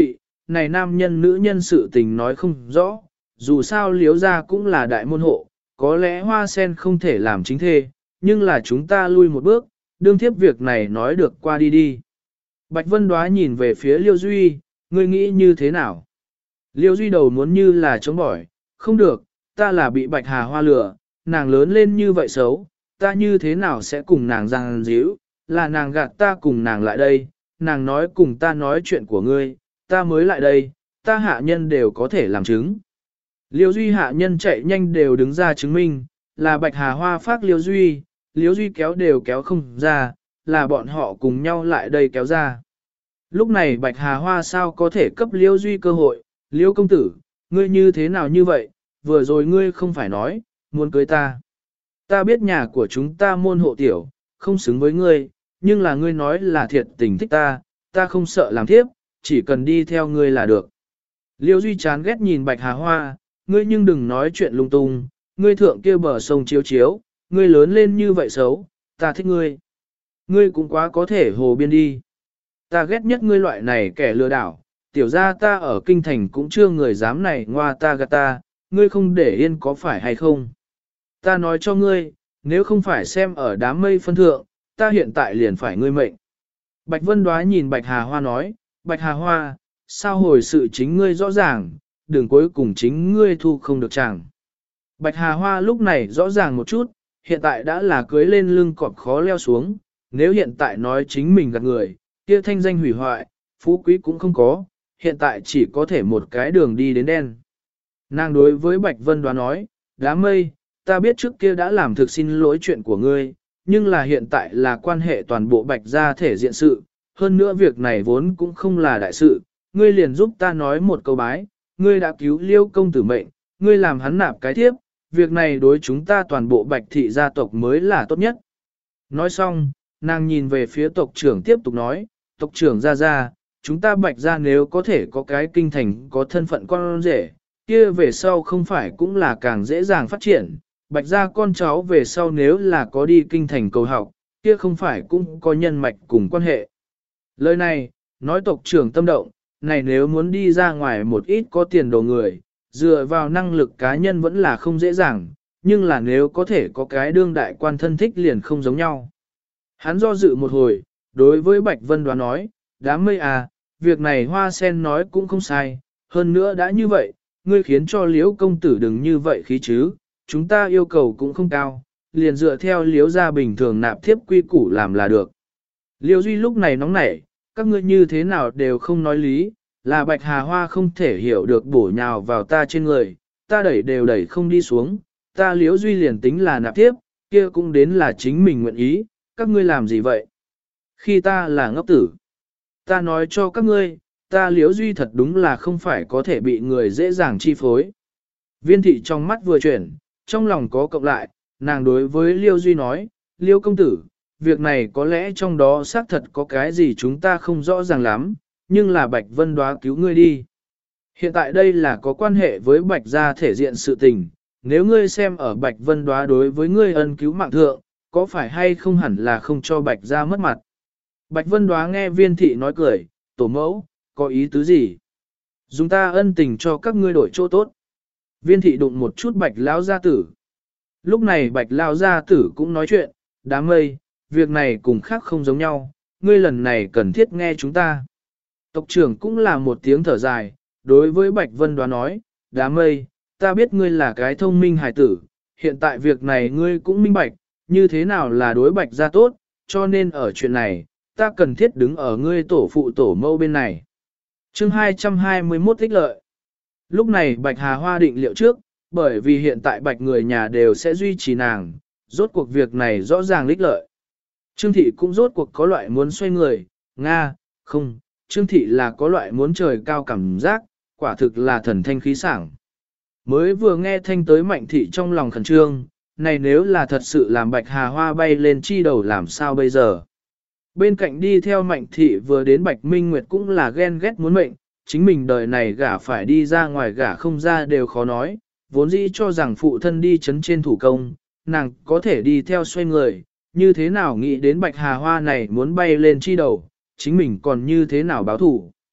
này nam nhân nữ nhân sự tình nói không rõ, dù sao liếu ra cũng là đại môn hộ, có lẽ hoa sen không thể làm chính thê, nhưng là chúng ta lui một bước, đương thiếp việc này nói được qua đi đi. Bạch Vân Đoá nhìn về phía Liêu Duy, ngươi nghĩ như thế nào? Liêu Duy đầu muốn như là chống bỏi, không được, ta là bị Bạch Hà Hoa lừa, nàng lớn lên như vậy xấu, ta như thế nào sẽ cùng nàng giằng díu, là nàng gạt ta cùng nàng lại đây, nàng nói cùng ta nói chuyện của ngươi, ta mới lại đây, ta hạ nhân đều có thể làm chứng. Liêu Duy hạ nhân chạy nhanh đều đứng ra chứng minh, là Bạch Hà Hoa phát Liêu Duy kéo đều kéo không ra, là bọn họ cùng nhau lại đây kéo ra. Lúc này Bạch Hà Hoa sao có thể cấp Liêu Duy cơ hội, Liêu công tử, ngươi như thế nào như vậy, vừa rồi ngươi không phải nói, muốn cưới ta. Ta biết nhà của chúng ta môn hộ tiểu, không xứng với ngươi, nhưng là ngươi nói là thiệt tình thích ta, ta không sợ làm thiếp, chỉ cần đi theo ngươi là được. Liêu Duy chán ghét nhìn Bạch Hà Hoa, ngươi nhưng đừng nói chuyện lung tung, ngươi thượng kia bờ sông chiếu chiếu, ngươi lớn lên như vậy xấu, ta thích ngươi. Ngươi cũng quá có thể hồ biên đi. Ta ghét nhất ngươi loại này kẻ lừa đảo, tiểu ra ta ở kinh thành cũng chưa người dám này ngoa ta gạt ta, ngươi không để yên có phải hay không. Ta nói cho ngươi, nếu không phải xem ở đám mây phân thượng, ta hiện tại liền phải ngươi mệnh. Bạch Vân Đoá nhìn Bạch Hà Hoa nói, Bạch Hà Hoa, sao hồi sự chính ngươi rõ ràng, đường cuối cùng chính ngươi thu không được chàng. Bạch Hà Hoa lúc này rõ ràng một chút, hiện tại đã là cưới lên lưng cọp khó leo xuống, nếu hiện tại nói chính mình gạt người, kia thanh danh hủy hoại, phú quý cũng không có, hiện tại chỉ có thể một cái đường đi đến đen. Nàng đối với Bạch Vân Đoá nói, đám mây, ta biết trước kia đã làm thực xin lỗi chuyện của ngươi, nhưng là hiện tại là quan hệ toàn bộ Bạch gia thể diện sự, hơn nữa việc này vốn cũng không là đại sự, ngươi liền giúp ta nói một câu bái, ngươi đã cứu Liêu công tử mệnh, ngươi làm hắn nạp cái thiếp, việc này đối chúng ta toàn bộ Bạch thị gia tộc mới là tốt nhất. Nói xong, nàng nhìn về phía tộc trưởng tiếp tục nói, tộc trưởng ra, chúng ta Bạch gia nếu có thể có cái kinh thành có thân phận con rể, kia về sau không phải cũng là càng dễ dàng phát triển, Bạch gia con cháu về sau nếu là có đi kinh thành cầu học, kia không phải cũng có nhân mạch cùng quan hệ. Lời này, nói tộc trưởng tâm động, này nếu muốn đi ra ngoài một ít có tiền đồ người, dựa vào năng lực cá nhân vẫn là không dễ dàng, nhưng là nếu có thể có cái đương đại quan thân thích liền không giống nhau. Hắn do dự một hồi, đối với Bạch Vân Đoá nói, đám mây à, việc này Hoa Sen nói cũng không sai, hơn nữa đã như vậy, ngươi khiến cho Liễu công tử đừng như vậy khí chứ, chúng ta yêu cầu cũng không cao, liền dựa theo Liễu gia bình thường nạp thiếp quy củ làm là được. Liễu Duy lúc này nóng nảy, các ngươi như thế nào đều không nói lý, là Bạch Hà Hoa không thể hiểu được bổ nhào vào ta trên người, ta đẩy đều đẩy không đi xuống, ta Liễu Duy liền tính là nạp thiếp, kia cũng đến là chính mình nguyện ý, các ngươi làm gì vậy? Khi ta là ngốc tử, ta nói cho các ngươi, ta Liễu Duy thật đúng là không phải có thể bị người dễ dàng chi phối. Viên thị trong mắt vừa chuyển, trong lòng có cộng lại, nàng đối với Liêu Duy nói, Liêu công tử, việc này có lẽ trong đó xác thật có cái gì chúng ta không rõ ràng lắm, nhưng là Bạch Vân Đoá cứu ngươi đi. Hiện tại đây là có quan hệ với Bạch gia thể diện sự tình, nếu ngươi xem ở Bạch Vân Đoá đối với ngươi ân cứu mạng thượng, có phải hay không hẳn là không cho Bạch gia mất mặt. Bạch Vân Đoá nghe viên thị nói cười, tổ mẫu, có ý tứ gì? Dùng ta ân tình cho các ngươi đổi chỗ tốt. Viên thị đụng một chút Bạch Lão gia tử. Lúc này Bạch Lão gia tử cũng nói chuyện, đám mây, việc này cùng khác không giống nhau, ngươi lần này cần thiết nghe chúng ta. Tộc trưởng cũng là một tiếng thở dài, đối với Bạch Vân Đoá nói, đám mây, ta biết ngươi là cái thông minh hài tử, hiện tại việc này ngươi cũng minh bạch, như thế nào là đối Bạch gia tốt, cho nên ở chuyện này, ta cần thiết đứng ở ngươi tổ phụ tổ mâu bên này. Chương 221 ích lợi. Lúc này Bạch Hà Hoa định liệu trước, bởi vì hiện tại Bạch người nhà đều sẽ duy trì nàng, rốt cuộc việc này rõ ràng ích lợi. Trương Thị cũng rốt cuộc có loại muốn xoay người, Nga, không, Trương Thị là có loại muốn trời cao cảm giác, quả thực là thần thanh khí sảng. Mới vừa nghe thanh tới Mạnh Thị trong lòng khẩn trương, này nếu là thật sự làm Bạch Hà Hoa bay lên chi đầu làm sao bây giờ. Bên cạnh đi theo Mạnh Thị vừa đến Bạch Minh Nguyệt cũng là ghen ghét muốn mệnh, chính mình đời này gả phải đi ra ngoài gả không ra đều khó nói, vốn dĩ cho rằng phụ thân đi chấn trên thủ công, nàng có thể đi theo xoay người, như thế nào nghĩ đến Bạch Hà Hoa này muốn bay lên chi đầu, chính mình còn như thế nào báo thủ.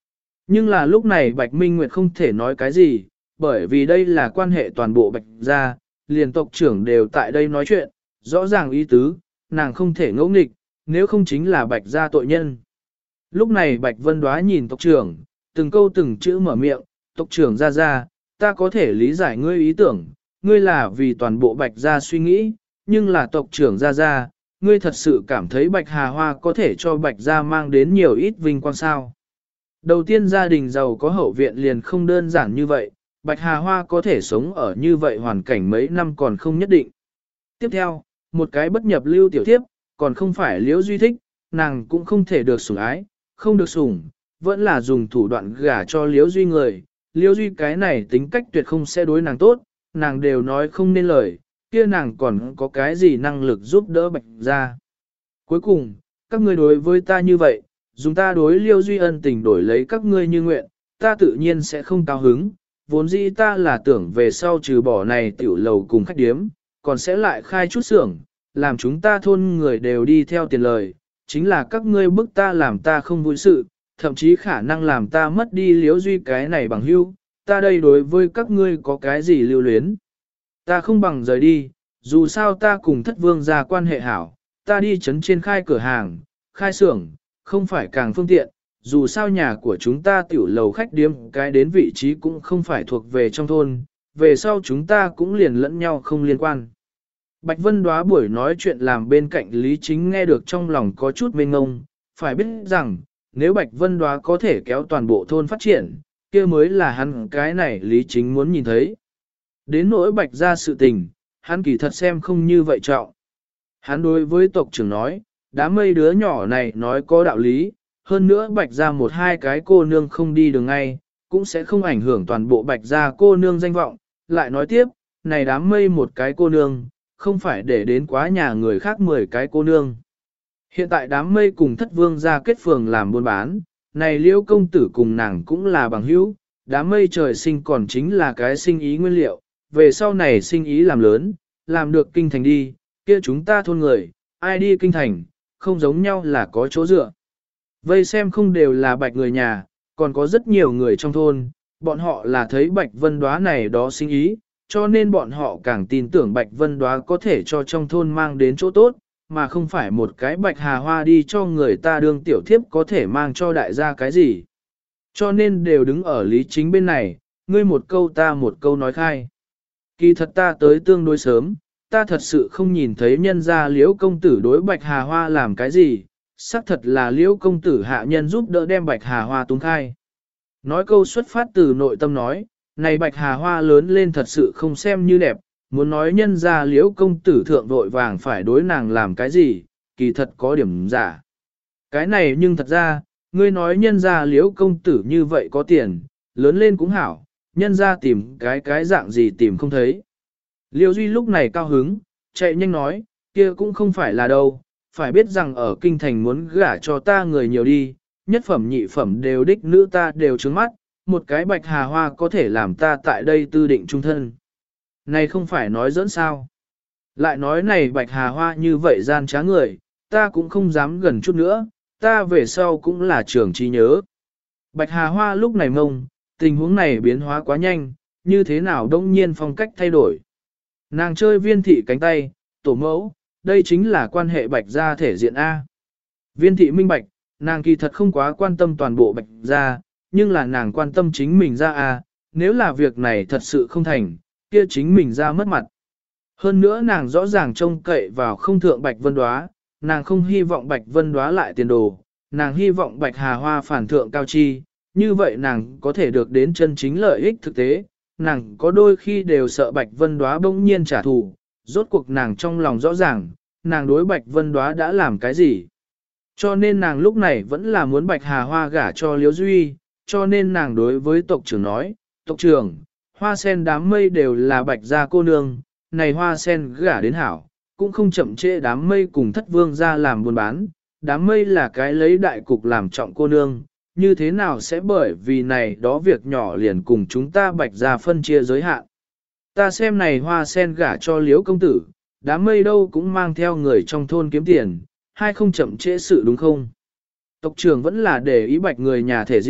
Nhưng là lúc này Bạch Minh Nguyệt không thể nói cái gì, bởi vì đây là quan hệ toàn bộ Bạch gia, liền tộc trưởng đều tại đây nói chuyện, rõ ràng ý tứ, nàng không thể ngẫu nghịch, nếu không chính là Bạch gia tội nhân. Lúc này Bạch Vân Đoá nhìn tộc trưởng, từng câu từng chữ mở miệng, tộc trưởng ra, ta có thể lý giải ngươi ý tưởng, ngươi là vì toàn bộ Bạch gia suy nghĩ, nhưng là tộc trưởng ra, ngươi thật sự cảm thấy Bạch Hà Hoa có thể cho Bạch gia mang đến nhiều ít vinh quang sao. Đầu tiên gia đình giàu có hậu viện liền không đơn giản như vậy, Bạch Hà Hoa có thể sống ở như vậy hoàn cảnh mấy năm còn không nhất định. Tiếp theo, một cái bất nhập lưu tiểu thiếp, còn không phải Liễu Duy thích, nàng cũng không thể được sủng ái, không được sủng, vẫn là dùng thủ đoạn gả cho Liễu Duy người. Liễu Duy cái này tính cách tuyệt không sẽ đối nàng tốt, nàng đều nói không nên lời, kia nàng còn có cái gì năng lực giúp đỡ Bạch gia. Cuối cùng, các ngươi đối với ta như vậy, dùng ta đối Liêu Duy ân tình đổi lấy các ngươi như nguyện, ta tự nhiên sẽ không cao hứng, vốn dĩ ta là tưởng về sau trừ bỏ này tiểu lầu cùng khách điếm, còn sẽ lại khai chút xưởng, làm chúng ta thôn người đều đi theo tiền lời, chính là các ngươi bức ta làm ta không vui sự, thậm chí khả năng làm ta mất đi Liêu Duy cái này bằng hữu, ta đây đối với các ngươi có cái gì lưu luyến. Ta không bằng rời đi, dù sao ta cùng thất vương ra quan hệ hảo, ta đi chấn trên khai cửa hàng, khai xưởng, không phải càng phương tiện, dù sao nhà của chúng ta tiểu lầu khách điếm cái đến vị trí cũng không phải thuộc về trong thôn, về sau chúng ta cũng liền lẫn nhau không liên quan. Bạch Vân Đoá buổi nói chuyện làm bên cạnh Lý Chính nghe được trong lòng có chút mênh ngông, phải biết rằng, nếu Bạch Vân Đoá có thể kéo toàn bộ thôn phát triển, kia mới là hắn cái này Lý Chính muốn nhìn thấy. Đến nỗi Bạch ra sự tình, hắn kỳ thật xem không như vậy trọng. Hắn đối với tộc trưởng nói, đám mây đứa nhỏ này nói có đạo lý, hơn nữa Bạch ra một hai cái cô nương không đi đường ngay, cũng sẽ không ảnh hưởng toàn bộ Bạch ra cô nương danh vọng. Lại nói tiếp, này đám mây một cái cô nương, không phải để đến quá nhà người khác 10 cái cô nương. Hiện tại đám mây cùng thất vương ra kết phường làm buôn bán, này Liễu công tử cùng nàng cũng là bằng hữu, đám mây trời sinh còn chính là cái sinh ý nguyên liệu, về sau này sinh ý làm lớn, làm được kinh thành đi, kia chúng ta thôn người, ai đi kinh thành, không giống nhau là có chỗ dựa. Vây xem không đều là Bạch người nhà, còn có rất nhiều người trong thôn, bọn họ là thấy Bạch Vân Đoá này đó sinh ý, cho nên bọn họ càng tin tưởng Bạch Vân Đoá có thể cho trong thôn mang đến chỗ tốt, mà không phải một cái Bạch Hà Hoa đi cho người ta đương tiểu thiếp có thể mang cho đại gia cái gì. Cho nên đều đứng ở Lý Chính bên này, ngươi một câu ta một câu nói khai. Kỳ thật ta tới tương đối sớm, ta thật sự không nhìn thấy nhân gia Liễu công tử đối Bạch Hà Hoa làm cái gì, xác thật là Liễu công tử hạ nhân giúp đỡ đem Bạch Hà Hoa tung khai. Nói câu xuất phát từ nội tâm nói, này Bạch Hà Hoa lớn lên thật sự không xem như đẹp, muốn nói nhân gia Liễu công tử thượng vội vàng phải đối nàng làm cái gì, kỳ thật có điểm giả. Cái này nhưng thật ra, ngươi nói nhân gia Liễu công tử như vậy có tiền, lớn lên cũng hảo, nhân gia tìm cái dạng gì tìm không thấy. Liêu Duy lúc này cao hứng, chạy nhanh nói, kia cũng không phải là đâu, phải biết rằng ở kinh thành muốn gả cho ta người nhiều đi, nhất phẩm nhị phẩm đều đích nữ ta đều trướng mắt, một cái Bạch Hà Hoa có thể làm ta tại đây tư định trung thân. Này không phải nói dẫn sao. Lại nói này Bạch Hà Hoa như vậy gian trá người, ta cũng không dám gần chút nữa, ta về sau cũng là trưởng trí nhớ. Bạch Hà Hoa lúc này mông, tình huống này biến hóa quá nhanh, như thế nào đông nhiên phong cách thay đổi. Nàng chơi viên thị cánh tay, tổ mẫu, đây chính là quan hệ Bạch gia thể diện A. Viên thị minh bạch, nàng kỳ thật không quá quan tâm toàn bộ Bạch gia, nhưng là nàng quan tâm chính mình ra A, nếu là việc này thật sự không thành, kia chính mình ra mất mặt. Hơn nữa nàng rõ ràng trông cậy vào không thượng Bạch Vân Đoá, nàng không hy vọng Bạch Vân Đoá lại tiền đồ, nàng hy vọng Bạch Hà Hoa phản thượng cao chi, như vậy nàng có thể được đến chân chính lợi ích thực tế, nàng có đôi khi đều sợ Bạch Vân Đoá bỗng nhiên trả thù, rốt cuộc nàng trong lòng rõ ràng, nàng đối Bạch Vân Đoá đã làm cái gì. Cho nên nàng lúc này vẫn là muốn Bạch Hà Hoa gả cho Liễu Duy, cho nên nàng đối với tộc trưởng nói, tộc trưởng, hoa sen đám mây đều là Bạch gia cô nương, này hoa sen gả đến hảo, cũng không chậm trễ đám mây cùng thất vương ra làm buôn bán, đám mây là cái lấy đại cục làm trọng cô nương, như thế nào sẽ bởi vì này đó việc nhỏ liền cùng chúng ta Bạch gia phân chia giới hạn. Ta xem này hoa sen gả cho Liễu công tử, đám mây đâu cũng mang theo người trong thôn kiếm tiền, hay không chậm trễ sự đúng không? Tộc trưởng vẫn là để ý Bạch người nhà thể diện,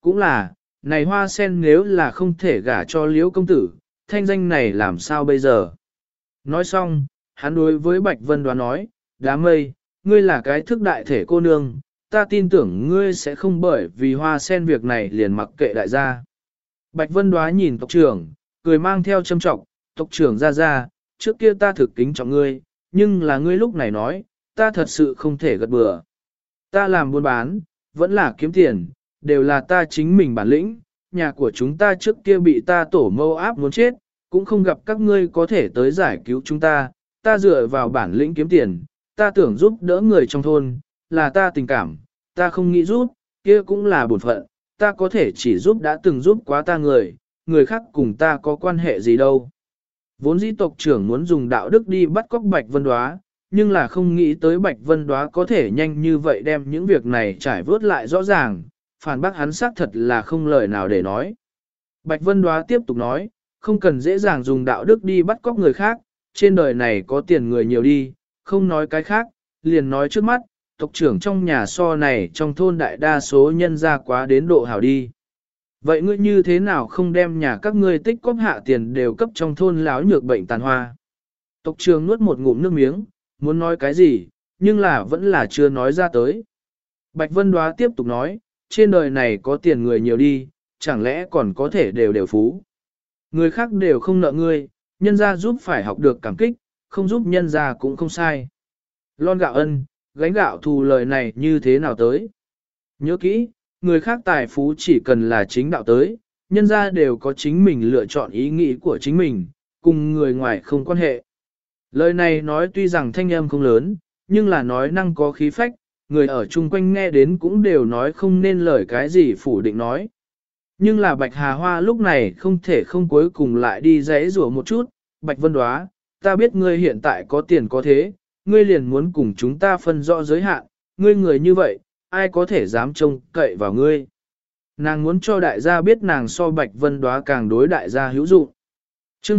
Cũng là, này hoa sen nếu là không thể gả cho liễu công tử, thanh danh này làm sao bây giờ? Nói xong, hắn đối với Bạch Vân Đoá nói, đám mây, ngươi là cái thức đại thể cô nương, ta tin tưởng ngươi sẽ không bởi vì hoa sen việc này liền mặc kệ đại gia. Bạch Vân Đoá nhìn tộc trưởng, cười mang theo châm trọng, tộc trưởng ra, trước kia ta thực kính trọng ngươi, nhưng là ngươi lúc này nói, ta thật sự không thể gật bừa. Ta làm buôn bán, vẫn là kiếm tiền, đều là ta chính mình bản lĩnh, nhà của chúng ta trước kia bị ta tổ mâu áp muốn chết, cũng không gặp các ngươi có thể tới giải cứu chúng ta dựa vào bản lĩnh kiếm tiền, ta tưởng giúp đỡ người trong thôn, là ta tình cảm, ta không nghĩ giúp, kia cũng là bổn phận, ta có thể chỉ giúp đã từng giúp quá ta người khác cùng ta có quan hệ gì đâu. Vốn dĩ tộc trưởng muốn dùng đạo đức đi bắt cóc Bạch Vân Đoá, nhưng là không nghĩ tới Bạch Vân Đoá có thể nhanh như vậy đem những việc này trải vớt lại rõ ràng, phản bác hắn xác thật là không lời nào để nói. Bạch Vân Đoá tiếp tục nói, không cần dễ dàng dùng đạo đức đi bắt cóc người khác, trên đời này có tiền người nhiều đi, không nói cái khác, liền nói trước mắt, tộc trưởng trong nhà so này trong thôn đại đa số nhân ra quá đến độ hảo đi. Vậy ngươi như thế nào không đem nhà các ngươi tích cóp hạ tiền đều cấp trong thôn láo nhược bệnh tàn hoa? Tộc trưởng nuốt một ngụm nước miếng, muốn nói cái gì, nhưng là vẫn là chưa nói ra tới. Bạch Vân Đoá tiếp tục nói, trên đời này có tiền người nhiều đi, chẳng lẽ còn có thể đều phú. Người khác đều không nợ ngươi, nhân ra giúp phải học được cảm kích, không giúp nhân ra cũng không sai. Lon gạo ân, gánh gạo thù lời này như thế nào tới? Nhớ kỹ, người khác tài phú chỉ cần là chính đạo tới, nhân ra đều có chính mình lựa chọn ý nghĩ của chính mình, cùng người ngoài không quan hệ. Lời này nói tuy rằng thanh âm không lớn, nhưng là nói năng có khí phách, người ở chung quanh nghe đến cũng đều nói không nên lời cái gì phủ định nói. Nhưng là Bạch Hà Hoa lúc này không thể không cuối cùng lại đi dãy rủa một chút, Bạch Vân Đoá, ta biết ngươi hiện tại có tiền có thế, ngươi liền muốn cùng chúng ta phân rõ giới hạn, ngươi người như vậy, ai có thể dám trông cậy vào ngươi. Nàng muốn cho đại gia biết nàng so Bạch Vân Đoá càng đối đại gia hữu dụng. Chương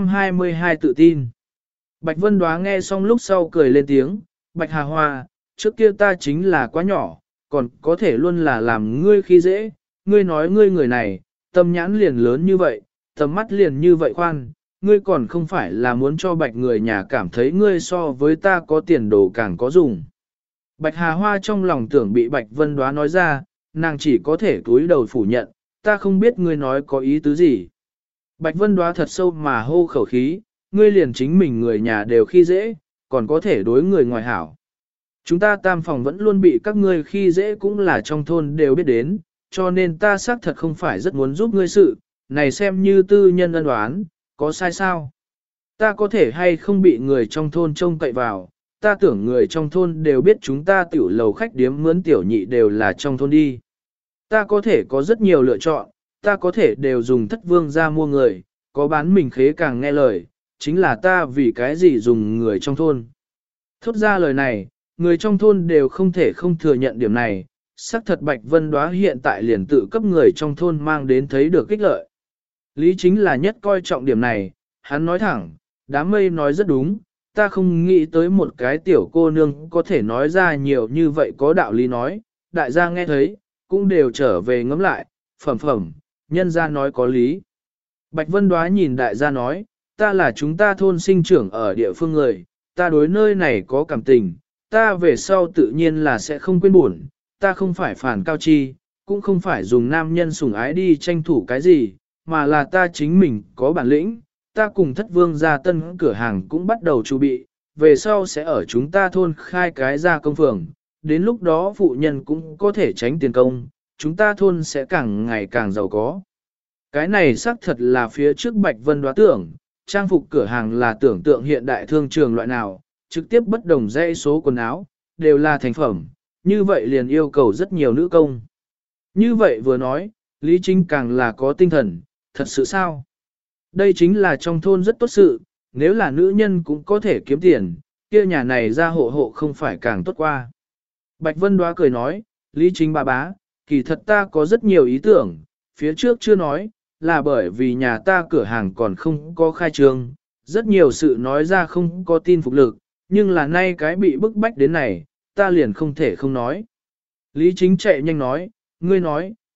222 tự tin. Bạch Vân Đoá nghe xong lúc sau cười lên tiếng, Bạch Hà Hoa, trước kia ta chính là quá nhỏ, còn có thể luôn là làm ngươi khi dễ, ngươi nói ngươi người này, tâm nhãn liền lớn như vậy, tầm mắt liền như vậy khoan, ngươi còn không phải là muốn cho Bạch người nhà cảm thấy ngươi so với ta có tiền đồ càng có dùng. Bạch Hà Hoa trong lòng tưởng bị Bạch Vân Đoá nói ra, nàng chỉ có thể cúi đầu phủ nhận, ta không biết ngươi nói có ý tứ gì. Bạch Vân Đoá thật sâu mà hô khẩu khí, ngươi liền chính mình người nhà đều khi dễ, còn có thể đối người ngoài hảo. Chúng ta tam phòng vẫn luôn bị các ngươi khi dễ cũng là trong thôn đều biết đến, cho nên ta xác thật không phải rất muốn giúp ngươi sự, này xem như tư nhân ân đoán, có sai sao? Ta có thể hay không bị người trong thôn trông cậy vào, ta tưởng người trong thôn đều biết chúng ta tiểu lầu khách điếm mướn tiểu nhị đều là trong thôn đi. Ta có thể có rất nhiều lựa chọn, ta có thể đều dùng thất vương ra mua người, có bán mình khế càng nghe lời, chính là ta vì cái gì dùng người trong thôn. Thốt ra lời này, người trong thôn đều không thể không thừa nhận điểm này, xác thật Bạch Vân Đoá hiện tại liền tự cấp người trong thôn mang đến thấy được kích lợi. Lý chính là nhất coi trọng điểm này, hắn nói thẳng, đám mây nói rất đúng, ta không nghĩ tới một cái tiểu cô nương có thể nói ra nhiều như vậy có đạo lý nói, đại gia nghe thấy, cũng đều trở về ngẫm lại, phẩm, nhân gia nói có lý. Bạch Vân Đoá nhìn đại gia nói, ta là chúng ta thôn sinh trưởng ở địa phương người, ta đối nơi này có cảm tình, ta về sau tự nhiên là sẽ không quên buồn, ta không phải phản cao chi, cũng không phải dùng nam nhân sủng ái đi tranh thủ cái gì, mà là ta chính mình có bản lĩnh, ta cùng thất vương gia tân cửa hàng cũng bắt đầu chuẩn bị, về sau sẽ ở chúng ta thôn khai cái gia công phường, đến lúc đó phụ nhân cũng có thể tránh tiền công, chúng ta thôn sẽ càng ngày càng giàu có. Cái này xác thật là phía trước Bạch Vân Đoá tưởng, trang phục cửa hàng là tưởng tượng hiện đại thương trường loại nào, trực tiếp bất đồng dãy số quần áo, đều là thành phẩm, như vậy liền yêu cầu rất nhiều nữ công. Như vậy vừa nói, Lý Chính càng là có tinh thần, thật sự sao? Đây chính là trong thôn rất tốt sự, nếu là nữ nhân cũng có thể kiếm tiền, kia nhà này ra hộ không phải càng tốt qua. Bạch Vân Đoá cười nói, Lý Chính bà bá, kỳ thật ta có rất nhiều ý tưởng, phía trước chưa nói, là bởi vì nhà ta cửa hàng còn không có khai trương, rất nhiều sự nói ra không có tin phục lực, nhưng là nay cái bị bức bách đến này, ta liền không thể không nói. Lý Chính chạy nhanh nói, ngươi nói,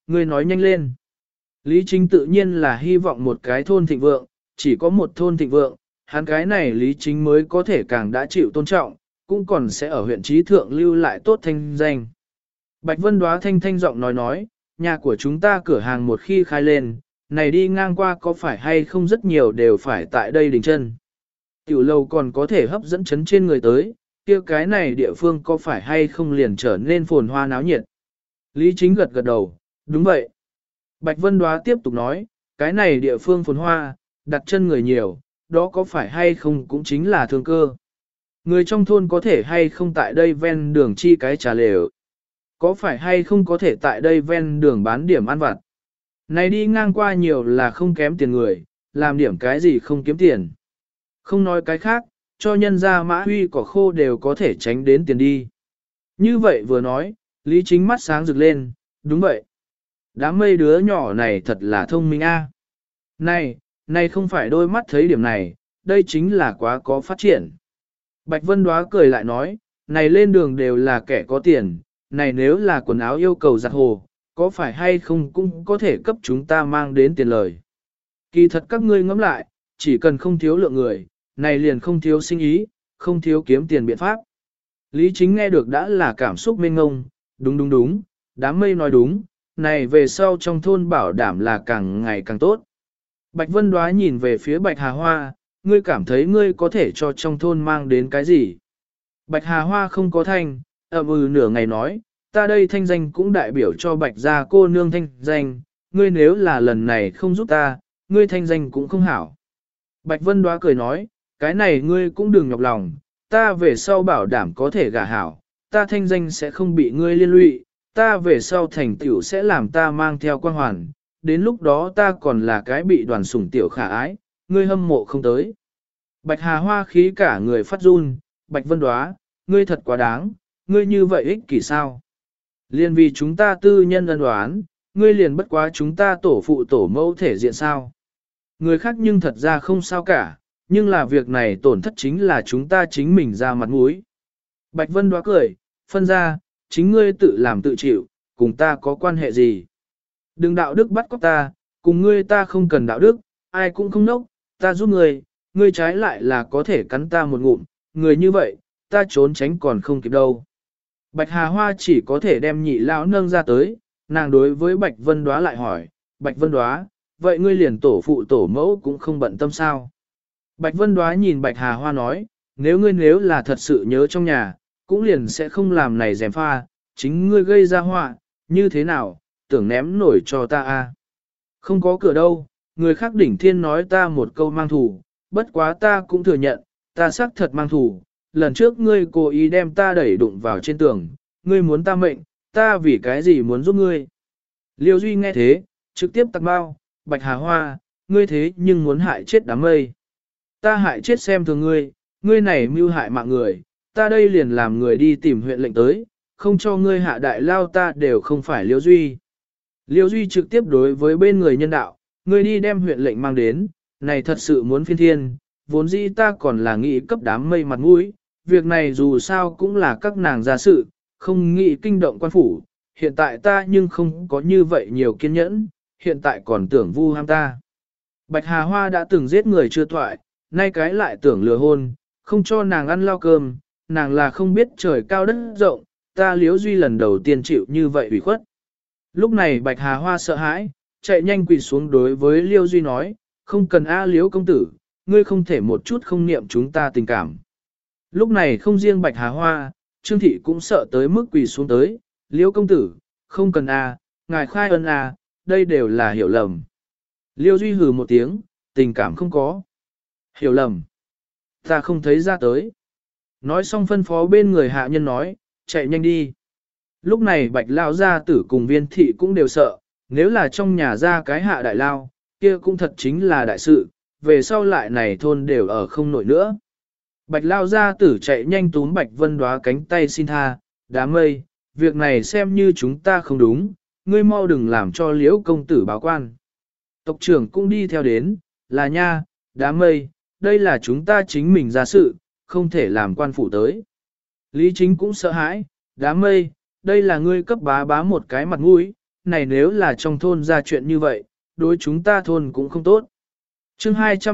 ngươi nói nhanh lên. Lý Chính tự nhiên là hy vọng một cái thôn thịnh vượng, chỉ có một thôn thịnh vượng, hắn cái này Lý Chính mới có thể càng đã chịu tôn trọng, cũng còn sẽ ở huyện trí thượng lưu lại tốt thanh danh. Bạch Vân Đóa thanh thanh giọng nói, nhà của chúng ta cửa hàng một khi khai lên, này đi ngang qua có phải hay không rất nhiều đều phải tại đây đình chân. Tiểu lầu còn có thể hấp dẫn chấn trên người tới, kia cái này địa phương có phải hay không liền trở nên phồn hoa náo nhiệt. Lý Chính gật gật đầu, đúng vậy. Bạch Vân Đóa tiếp tục nói, cái này địa phương phồn hoa, đặt chân người nhiều, đó có phải hay không cũng chính là thương cơ. Người trong thôn có thể hay không tại đây ven đường chi cái trà lều. Có phải hay không có thể tại đây ven đường bán điểm ăn vặt. Này đi ngang qua nhiều là không kém tiền người, làm điểm cái gì không kiếm tiền. Không nói cái khác, cho nhân ra mã huy cỏ khô đều có thể tránh đến tiền đi. Như vậy vừa nói, Lý Chính mắt sáng rực lên, đúng vậy. Đám mây đứa nhỏ này thật là thông minh a. Này không phải đôi mắt thấy điểm này, đây chính là quá có phát triển. Bạch Vân Đóa cười lại nói, này lên đường đều là kẻ có tiền, này nếu là quần áo yêu cầu giặt hồ, có phải hay không cũng có thể cấp chúng ta mang đến tiền lời. Kỳ thật các ngươi ngẫm lại, chỉ cần không thiếu lượng người, này liền không thiếu sinh ý, không thiếu kiếm tiền biện pháp. Lý Chính nghe được đã là cảm xúc mênh ngông, đúng, đám mây nói đúng, này về sau trong thôn bảo đảm là càng ngày càng tốt. Bạch Vân Đóa nhìn về phía Bạch Hà Hoa, ngươi cảm thấy ngươi có thể cho trong thôn mang đến cái gì? Bạch Hà Hoa không có thanh, nửa ngày nói, ta đây thanh danh cũng đại biểu cho Bạch gia cô nương thanh danh, ngươi nếu là lần này không giúp ta, ngươi thanh danh cũng không hảo. Bạch Vân Đóa cười nói, cái này ngươi cũng đừng nhọc lòng, ta về sau bảo đảm có thể gả hảo, ta thanh danh sẽ không bị ngươi liên lụy, ta về sau thành tựu sẽ làm ta mang theo quang hoàn, đến lúc đó ta còn là cái bị đoàn sủng tiểu khả ái, ngươi hâm mộ không tới. Bạch Hà Hoa khí cả người phát run, Bạch Vân Đóa, ngươi thật quá đáng, ngươi như vậy ích kỷ sao? Liên vì chúng ta tư nhân ân đoán, ngươi liền bất quá chúng ta tổ phụ tổ mẫu thể diện sao? Người khác nhưng thật ra không sao cả, nhưng là việc này tổn thất chính là chúng ta chính mình ra mặt mũi. Bạch Vân Đóa cười, phân ra, chính ngươi tự làm tự chịu, cùng ta có quan hệ gì? Đừng đạo đức bắt cóc ta, cùng ngươi ta không cần đạo đức, ai cũng không nốc, ta giúp ngươi trái lại là có thể cắn ta một ngụm, người như vậy, ta trốn tránh còn không kịp đâu. Bạch Hà Hoa chỉ có thể đem nhị lão nâng ra tới, nàng đối với Bạch Vân Đóa lại hỏi, Bạch Vân Đóa, vậy ngươi liền tổ phụ tổ mẫu cũng không bận tâm sao? Bạch Vân Đóa nhìn Bạch Hà Hoa nói, nếu là thật sự nhớ trong nhà, cũng liền sẽ không làm này dèm pha, chính ngươi gây ra họa, như thế nào, tưởng ném nổi cho ta a? Không có cửa đâu, người khác đỉnh thiên nói ta một câu mang thủ, bất quá ta cũng thừa nhận, ta xác thật mang thủ, lần trước ngươi cố ý đem ta đẩy đụng vào trên tường, ngươi muốn ta mệnh, ta vì cái gì muốn giúp ngươi. Liêu Duy nghe thế, trực tiếp tặc bao, Bạch Hà Hoa, ngươi thế nhưng muốn hại chết đám mây. Ta hại chết xem thường ngươi này mưu hại mạng người, ta đây liền làm người đi tìm huyện lệnh tới, không cho ngươi hạ đại lao ta đều không phải Liêu Duy. Liêu Duy trực tiếp đối với bên người nhân đạo, ngươi đi đem huyện lệnh mang đến, này thật sự muốn phiên thiên, vốn dĩ ta còn là nghĩ cấp đám mây mặt mũi, việc này dù sao cũng là các nàng gia sự, không nghĩ kinh động quan phủ, hiện tại ta nhưng không có như vậy nhiều kiên nhẫn, hiện tại còn tưởng vu ham ta. Bạch Hà Hoa đã từng giết người chưa thoại, nay cái lại tưởng lừa hôn, không cho nàng ăn lao cơm, nàng là không biết trời cao đất rộng, ta Liễu Duy lần đầu tiên chịu như vậy ủy khuất. Lúc này Bạch Hà Hoa sợ hãi, chạy nhanh quỳ xuống đối với Liêu Duy nói, không cần Liễu công tử, ngươi không thể một chút không niệm chúng ta tình cảm. Lúc này không riêng Bạch Hà Hoa, Trương Thị cũng sợ tới mức quỳ xuống tới, Liễu công tử, không cần ngài khai ân đây đều là hiểu lầm. Liêu Duy hừ một tiếng, tình cảm không có. Hiểu lầm. Ta không thấy ra tới. Nói xong phân phó bên người hạ nhân nói, chạy nhanh đi. Lúc này Bạch Lao gia tử cùng Viên Thị cũng đều sợ, nếu là trong nhà ra cái hạ đại lao, kia cũng thật chính là đại sự, về sau lại này thôn đều ở không nổi nữa. Bạch Lao gia tử chạy nhanh túm Bạch Vân Đóa cánh tay xin tha, đám mây, việc này xem như chúng ta không đúng, ngươi mau đừng làm cho Liễu công tử báo quan. Tộc trưởng cũng đi theo đến, là nha, đám mây, đây là chúng ta chính mình ra sự, không thể làm quan phủ tới. Lý Chính cũng sợ hãi, đám mây, đây là ngươi cấp bá một cái mặt mũi, này nếu là trong thôn ra chuyện như vậy, đối chúng ta thôn cũng không tốt. chương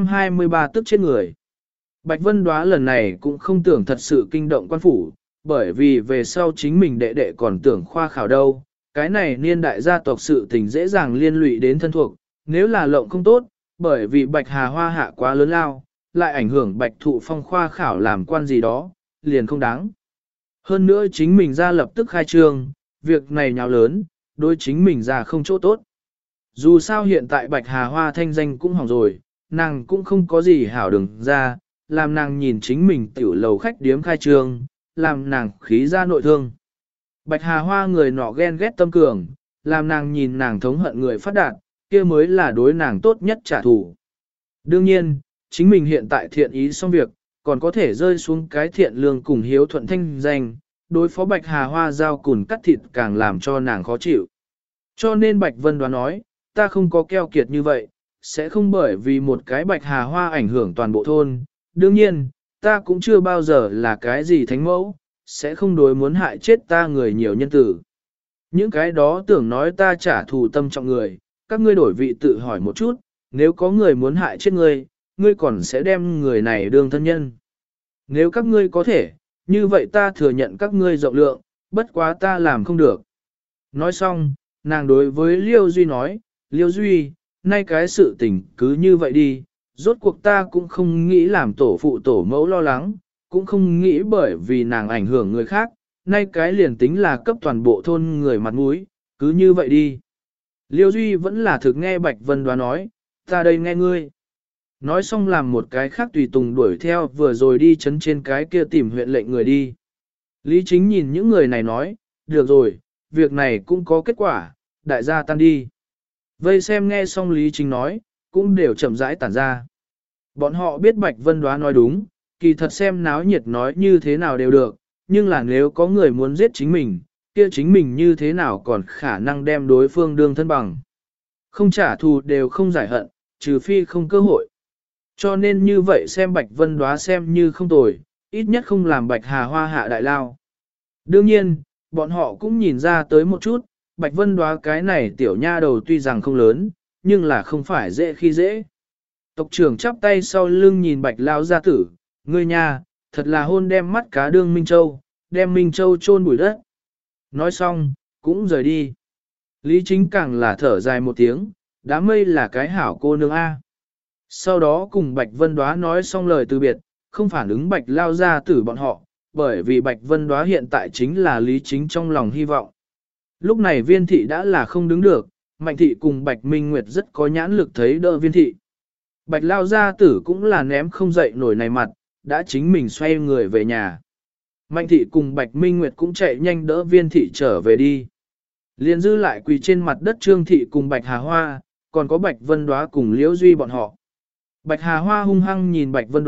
223 tức chết người. Bạch Vân Đóa lần này cũng không tưởng thật sự kinh động quan phủ, bởi vì về sau chính mình đệ đệ còn tưởng khoa khảo đâu. Cái này niên đại gia tộc sự tình dễ dàng liên lụy đến thân thuộc, nếu là lộng không tốt, bởi vì Bạch Hà Hoa hạ quá lớn lao, lại ảnh hưởng Bạch Thụ Phong khoa khảo làm quan gì đó, liền không đáng. Hơn nữa chính mình ra lập tức khai trương, việc này nhào lớn, đối chính mình ra không chỗ tốt. Dù sao hiện tại Bạch Hà Hoa thanh danh cũng hỏng rồi, nàng cũng không có gì hảo đừng ra, làm nàng nhìn chính mình tiểu lầu khách điếm khai trương, làm nàng khí ra nội thương. Bạch Hà Hoa người nọ ghen ghét tâm cường, làm nàng nhìn nàng thống hận người phát đạt, kia mới là đối nàng tốt nhất trả thù. Đương nhiên, chính mình hiện tại thiện ý xong việc, còn có thể rơi xuống cái thiện lương cùng hiếu thuận thanh danh, đối phó Bạch Hà Hoa giao cùn cắt thịt càng làm cho nàng khó chịu. Cho nên Bạch Vân đoán nói, ta không có keo kiệt như vậy, sẽ không bởi vì một cái Bạch Hà Hoa ảnh hưởng toàn bộ thôn. Đương nhiên, ta cũng chưa bao giờ là cái gì thánh mẫu, sẽ không đối muốn hại chết ta người nhiều nhân tử. Những cái đó tưởng nói ta trả thù tâm trọng người, các ngươi đổi vị tự hỏi một chút, nếu có người muốn hại chết ngươi, ngươi còn sẽ đem người này đương thân nhân. Nếu các ngươi có thể, như vậy ta thừa nhận các ngươi rộng lượng, bất quá ta làm không được. Nói xong, nàng đối với Liêu Duy nói, Liêu Duy, nay cái sự tình cứ như vậy đi, rốt cuộc ta cũng không nghĩ làm tổ phụ tổ mẫu lo lắng, cũng không nghĩ bởi vì nàng ảnh hưởng người khác, nay cái liền tính là cấp toàn bộ thôn người mặt mũi, cứ như vậy đi. Liêu Duy vẫn là thực nghe Bạch Vân Đoá nói, ta đây nghe ngươi. Nói xong làm một cái khác tùy tùng đuổi theo vừa rồi đi chấn trên cái kia tìm huyện lệnh người đi. Lý Chính nhìn những người này nói, được rồi, việc này cũng có kết quả, đại gia tan đi. Vây xem nghe xong Lý Chính nói, cũng đều chậm rãi tản ra. Bọn họ biết Bạch Vân Đoá nói đúng, kỳ thật xem náo nhiệt nói như thế nào đều được, nhưng là nếu có người muốn giết chính mình, kia chính mình như thế nào còn khả năng đem đối phương đương thân bằng. Không trả thù đều không giải hận, trừ phi không cơ hội. Cho nên như vậy xem Bạch Vân Đoá xem như không tồi, ít nhất không làm Bạch Hà Hoa hạ đại lao. Đương nhiên, bọn họ cũng nhìn ra tới một chút, Bạch Vân Đoá cái này tiểu nha đầu tuy rằng không lớn, nhưng là không phải dễ khi dễ. Tộc trưởng chắp tay sau lưng nhìn Bạch Lao gia tử, ngươi nha, thật là hôn đem mắt cá đương Minh Châu, đem Minh Châu chôn bụi đất. Nói xong, cũng rời đi. Lý Chính càng là thở dài một tiếng, đám mây là cái hảo cô nương A. Sau đó cùng Bạch Vân Đoá nói xong lời từ biệt, không phản ứng Bạch Lao gia tử bọn họ, bởi vì Bạch Vân Đoá hiện tại chính là Lý Chính trong lòng hy vọng. Lúc này Viên thị đã là không đứng được, Mạnh thị cùng Bạch Minh Nguyệt rất có nhãn lực thấy đỡ Viên thị. Bạch Lao gia tử cũng là ném không dậy nổi này mặt, đã chính mình xoay người về nhà. Mạnh thị cùng Bạch Minh Nguyệt cũng chạy nhanh đỡ Viên thị trở về đi. Liên dư lại quỳ trên mặt đất Trương thị cùng Bạch Hà Hoa, còn có Bạch Vân Đoá cùng Liễu Duy bọn họ. Bạch Hà Hoa hung hăng nhìn Bạch Vân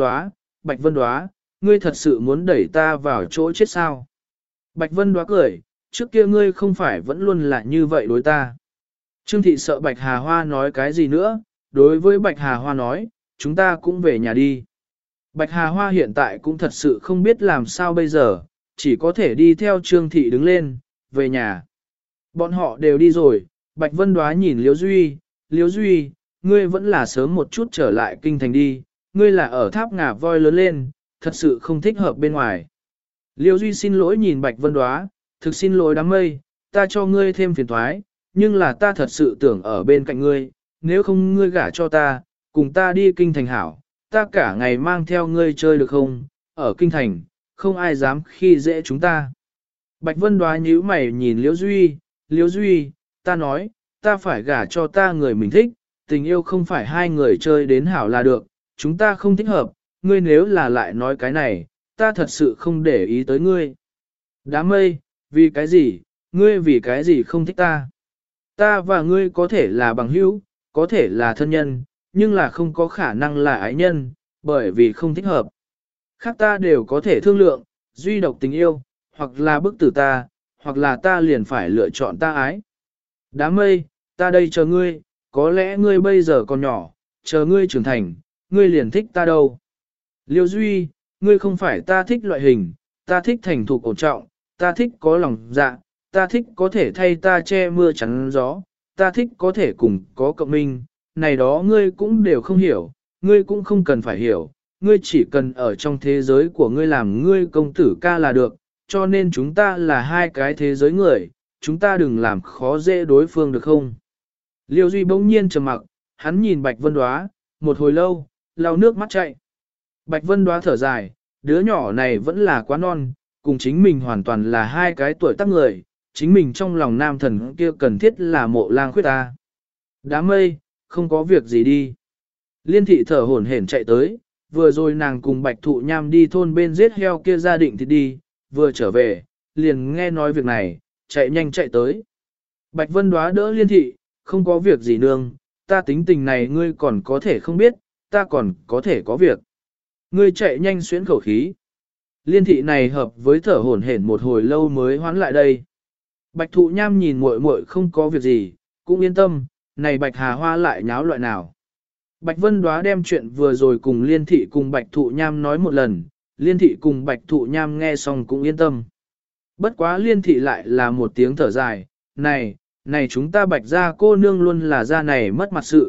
Đoá, ngươi thật sự muốn đẩy ta vào chỗ chết sao? Bạch Vân Đoá cười, trước kia ngươi không phải vẫn luôn là như vậy đối ta. Trương thị sợ Bạch Hà Hoa nói cái gì nữa, đối với Bạch Hà Hoa nói, chúng ta cũng về nhà đi. Bạch Hà Hoa hiện tại cũng thật sự không biết làm sao bây giờ, chỉ có thể đi theo Trương thị đứng lên, về nhà. Bọn họ đều đi rồi, Bạch Vân Đoá nhìn Liễu Duy, ngươi vẫn là sớm một chút trở lại kinh thành đi, ngươi là ở tháp ngà voi lớn lên, thật sự không thích hợp bên ngoài. Liễu Duy xin lỗi nhìn Bạch Vân Đoá, thực xin lỗi đám mây, ta cho ngươi thêm phiền toái, nhưng là ta thật sự tưởng ở bên cạnh ngươi, nếu không ngươi gả cho ta, cùng ta đi kinh thành hảo, ta cả ngày mang theo ngươi chơi được không, ở kinh thành, không ai dám khi dễ chúng ta. Bạch Vân Đoá nhíu mày nhìn Liễu Duy, ta nói, ta phải gả cho ta người mình thích, tình yêu không phải hai người chơi đến hảo là được, chúng ta không thích hợp, ngươi nếu là lại nói cái này, ta thật sự không để ý tới ngươi. Đám mây, vì cái gì, ngươi vì cái gì không thích ta? Ta và ngươi có thể là bằng hữu, có thể là thân nhân, nhưng là không có khả năng là ái nhân, bởi vì không thích hợp. Khác ta đều có thể thương lượng, duy độc tình yêu, hoặc là bức tử ta, hoặc là ta liền phải lựa chọn ta ái. Đám mây, ta đây chờ ngươi, có lẽ ngươi bây giờ còn nhỏ, chờ ngươi trưởng thành, ngươi liền thích ta đâu. Liêu Duy, ngươi không phải ta thích loại hình, ta thích thành thục ổn trọng, ta thích có lòng dạ, ta thích có thể thay ta che mưa chắn gió, ta thích có thể cùng có cộng minh, này đó ngươi cũng đều không hiểu, ngươi cũng không cần phải hiểu, ngươi chỉ cần ở trong thế giới của ngươi làm ngươi công tử ca là được, cho nên chúng ta là hai cái thế giới người, chúng ta đừng làm khó dễ đối phương được không? Liêu Duy bỗng nhiên trầm mặc, hắn nhìn Bạch Vân Đóa, một hồi lâu, lau nước mắt chạy. Bạch Vân Đóa thở dài, đứa nhỏ này vẫn là quá non, cùng chính mình hoàn toàn là hai cái tuổi tác người, chính mình trong lòng nam thần kia cần thiết là mộ lang khuyết ta. Đám mây, không có việc gì đi. Liên thị thở hổn hển chạy tới, vừa rồi nàng cùng Bạch Thụ Nham đi thôn bên giết heo kia gia định thì đi, vừa trở về, liền nghe nói việc này, chạy nhanh chạy tới. Bạch Vân Đóa đỡ Liên thị, không có việc gì nương, ta tính tình này ngươi còn có thể không biết, ta còn có thể có việc. Ngươi chạy nhanh xuyến khẩu khí. Liên thị này hợp với thở hổn hển một hồi lâu mới hoán lại đây. Bạch Thụ Nham nhìn muội muội không có việc gì, cũng yên tâm, này Bạch Hà Hoa lại nháo loại nào. Bạch Vân Đóa đem chuyện vừa rồi cùng Liên thị cùng Bạch Thụ Nham nói một lần, Liên thị cùng Bạch Thụ Nham nghe xong cũng yên tâm. Bất quá Liên thị lại là một tiếng thở dài, này chúng ta Bạch gia cô nương luôn là ra này mất mặt sự,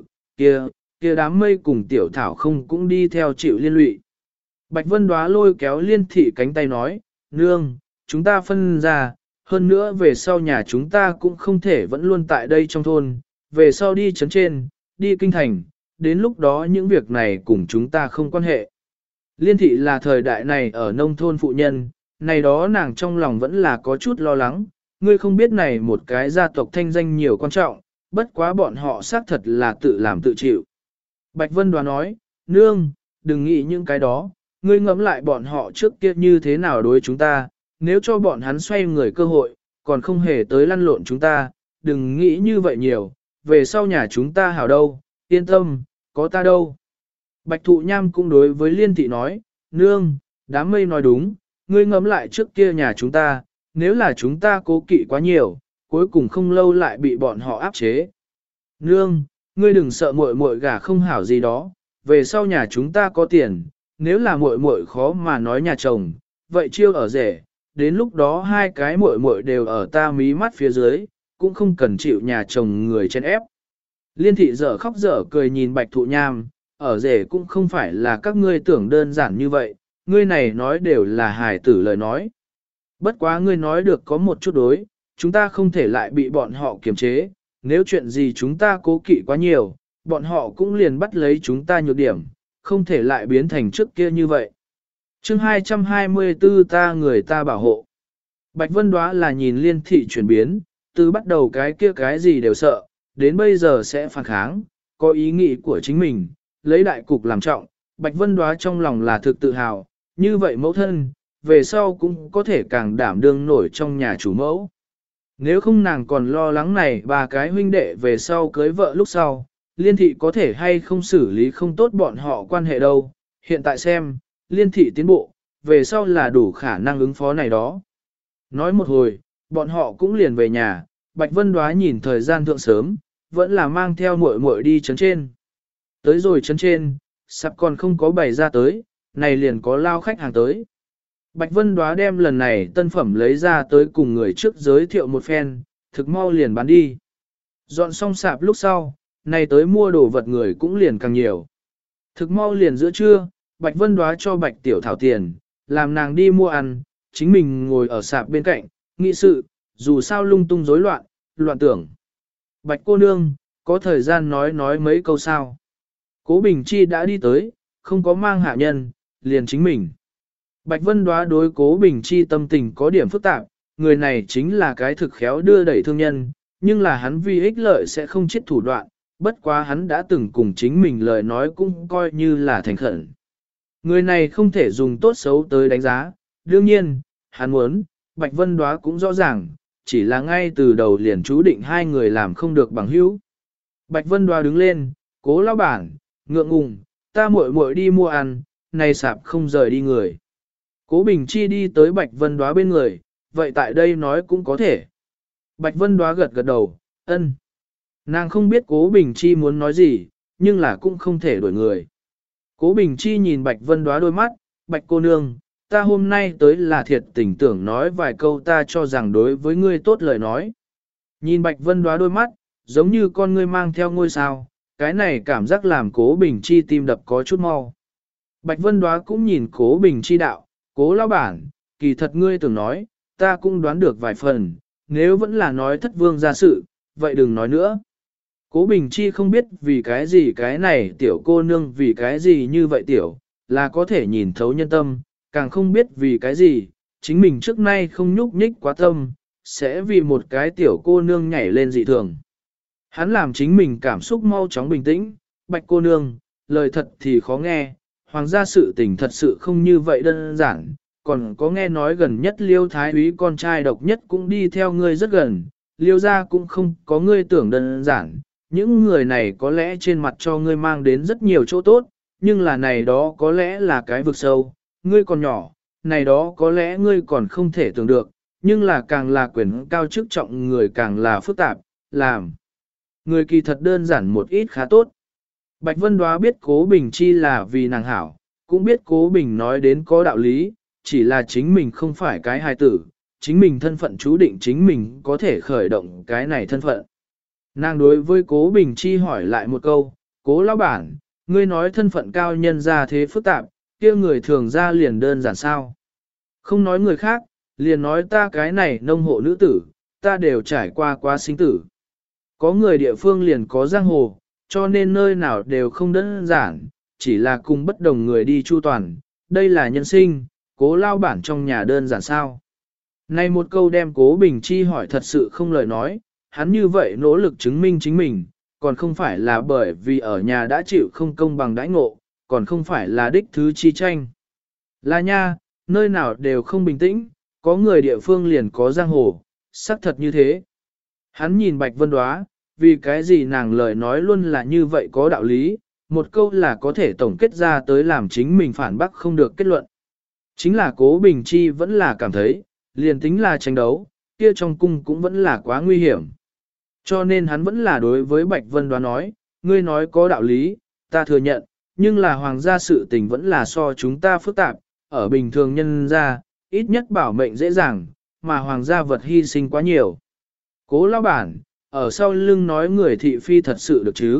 kia đám mây cùng tiểu thảo không cũng đi theo chịu liên lụy. Bạch Vân Đóa lôi kéo Liên thị cánh tay nói, nương, chúng ta phân ra, hơn nữa về sau nhà chúng ta cũng không thể vẫn luôn tại đây trong thôn, về sau đi trấn trên, đi kinh thành, đến lúc đó những việc này cùng chúng ta không quan hệ. Liên thị là thời đại này ở nông thôn phụ nhân, này đó nàng trong lòng vẫn là có chút lo lắng, ngươi không biết này một cái gia tộc thanh danh nhiều quan trọng, bất quá bọn họ xác thật là tự làm tự chịu. Bạch Vân Đoán nói, nương, đừng nghĩ những cái đó, ngươi ngẫm lại bọn họ trước kia như thế nào đối chúng ta, nếu cho bọn hắn xoay người cơ hội, còn không hề tới lăn lộn chúng ta, đừng nghĩ như vậy nhiều, về sau nhà chúng ta hảo đâu, yên tâm, có ta đâu. Bạch Thụ Nham cũng đối với Liên thị nói, nương, đám mây nói đúng, ngươi ngẫm lại trước kia nhà chúng ta, nếu là chúng ta cố kỵ quá nhiều, cuối cùng không lâu lại bị bọn họ áp chế. Nương, ngươi đừng sợ muội muội gả không hảo gì đó, về sau nhà chúng ta có tiền, nếu là muội muội khó mà nói nhà chồng, vậy chiêu ở rể, đến lúc đó hai cái muội muội đều ở ta mí mắt phía dưới, cũng không cần chịu nhà chồng người chen ép. Liên thị dở khóc dở cười nhìn Bạch Thụ Nham, ở rể cũng không phải là các ngươi tưởng đơn giản như vậy, ngươi này nói đều là hài tử lời nói. Bất quá ngươi nói được có một chút đối, chúng ta không thể lại bị bọn họ kiềm chế, nếu chuyện gì chúng ta cố kỵ quá nhiều, bọn họ cũng liền bắt lấy chúng ta nhược điểm, không thể lại biến thành trước kia như vậy. Chương 224 ta người ta bảo hộ. Bạch Vân Đóa là nhìn Liên thị chuyển biến, từ bắt đầu cái kia cái gì đều sợ, đến bây giờ sẽ phản kháng, có ý nghĩ của chính mình, lấy đại cục làm trọng. Bạch Vân Đóa trong lòng là thực tự hào, như vậy mẫu thân, về sau cũng có thể càng đảm đương nổi trong nhà chủ mẫu. Nếu không nàng còn lo lắng này ba cái huynh đệ về sau cưới vợ lúc sau, Liên thị có thể hay không xử lý không tốt bọn họ quan hệ đâu. Hiện tại xem, Liên thị tiến bộ, về sau là đủ khả năng ứng phó này đó. Nói một hồi, bọn họ cũng liền về nhà, Bạch Vân Đóa nhìn thời gian thượng sớm, vẫn là mang theo muội muội đi trấn trên. Tới rồi trấn trên, sắp còn không có bày ra tới, này liền có lao khách hàng tới. Bạch Vân Đóa đem lần này tân phẩm lấy ra tới cùng người trước giới thiệu một phen, thực mau liền bán đi. Dọn xong sạp lúc sau, này tới mua đồ vật người cũng liền càng nhiều. Thực mau liền giữa trưa, Bạch Vân Đóa cho Bạch Tiểu Thảo tiền, làm nàng đi mua ăn, chính mình ngồi ở sạp bên cạnh, nghĩ sự, dù sao lung tung rối loạn, loạn tưởng. Bạch cô nương, có thời gian nói mấy câu sao. Cố Bình Chi đã đi tới, không có mang hạ nhân, liền chính mình. Bạch Vân Đóa đối Cố Bình Chi tâm tình có điểm phức tạp, người này chính là cái thực khéo đưa đẩy thương nhân, nhưng là hắn vì ích lợi sẽ không chết thủ đoạn, bất quá hắn đã từng cùng chính mình lời nói cũng coi như là thành khẩn. Người này không thể dùng tốt xấu tới đánh giá, đương nhiên, hắn muốn, Bạch Vân Đóa cũng rõ ràng, chỉ là ngay từ đầu liền chú định hai người làm không được bằng hữu. Bạch Vân Đóa đứng lên, Cố lão bản, ngượng ngùng, ta muội muội đi mua ăn, này sạp không rời đi người. Cố Bình Chi đi tới Bạch Vân Đóa bên người, vậy tại đây nói cũng có thể. Bạch Vân Đóa gật gật đầu, ân. Nàng không biết Cố Bình Chi muốn nói gì, nhưng là cũng không thể đổi người. Cố Bình Chi nhìn Bạch Vân Đóa đôi mắt, Bạch cô nương, ta hôm nay tới là thiệt tình tưởng nói vài câu ta cho rằng đối với ngươi tốt lời nói. Nhìn Bạch Vân Đóa đôi mắt, giống như con ngươi mang theo ngôi sao, cái này cảm giác làm Cố Bình Chi tim đập có chút mau. Bạch Vân Đóa cũng nhìn Cố Bình Chi đạo, Cố lão bản, kỳ thật ngươi tưởng nói, ta cũng đoán được vài phần, nếu vẫn là nói thất vương ra sự, vậy đừng nói nữa. Cố Bình Chi không biết vì cái gì cái này tiểu cô nương vì cái gì như vậy tiểu, là có thể nhìn thấu nhân tâm, càng không biết vì cái gì, chính mình trước nay không nhúc nhích quá tâm, sẽ vì một cái tiểu cô nương nhảy lên dị thường. Hắn làm chính mình cảm xúc mau chóng bình tĩnh, Bạch cô nương, lời thật thì khó nghe, hoàng gia sự tình thật sự không như vậy đơn giản, còn có nghe nói gần nhất Liêu Thái úy con trai độc nhất cũng đi theo ngươi rất gần, Liêu gia cũng không có ngươi tưởng đơn giản, những người này có lẽ trên mặt cho ngươi mang đến rất nhiều chỗ tốt, nhưng là này đó có lẽ là cái vực sâu, ngươi còn nhỏ, này đó có lẽ ngươi còn không thể tưởng được, nhưng là càng là quyền cao chức trọng người càng là phức tạp, làm. Người kỳ thật đơn giản một ít khá tốt. Bạch Vân Đóa biết Cố Bình Chi là vì nàng hảo, cũng biết Cố Bình nói đến có đạo lý, chỉ là chính mình không phải cái hài tử, chính mình thân phận chú định chính mình có thể khởi động cái này thân phận. Nàng đối với Cố Bình Chi hỏi lại một câu, Cố lão bản, ngươi nói thân phận cao nhân ra thế phức tạp, kia người thường ra liền đơn giản sao? Không nói người khác, liền nói ta cái này nông hộ nữ tử, ta đều trải qua quá sinh tử. Có người địa phương liền có giang hồ, cho nên nơi nào đều không đơn giản, chỉ là cùng bất đồng người đi chu toàn, đây là nhân sinh, Cố lao bản trong nhà đơn giản sao. Này một câu đem Cố Bình Chi hỏi thật sự không lời nói, hắn như vậy nỗ lực chứng minh chính mình, còn không phải là bởi vì ở nhà đã chịu không công bằng đãi ngộ, còn không phải là đích thứ chi tranh. Là nha, nơi nào đều không bình tĩnh, có người địa phương liền có giang hồ, xác thật như thế. Hắn nhìn Bạch Vân Đóa, vì cái gì nàng lời nói luôn là như vậy có đạo lý, một câu là có thể tổng kết ra tới làm chính mình phản bác không được kết luận. Chính là Cố Bình Chi vẫn là cảm thấy, liền tính là tranh đấu, kia trong cung cũng vẫn là quá nguy hiểm. Cho nên hắn vẫn là đối với Bạch Vân Đóa nói, ngươi nói có đạo lý, ta thừa nhận, nhưng là hoàng gia sự tình vẫn là so chúng ta phức tạp, ở bình thường nhân gia, ít nhất bảo mệnh dễ dàng, mà hoàng gia vật hy sinh quá nhiều. Cố lão bản, ở sau lưng nói người thị phi thật sự được chứ.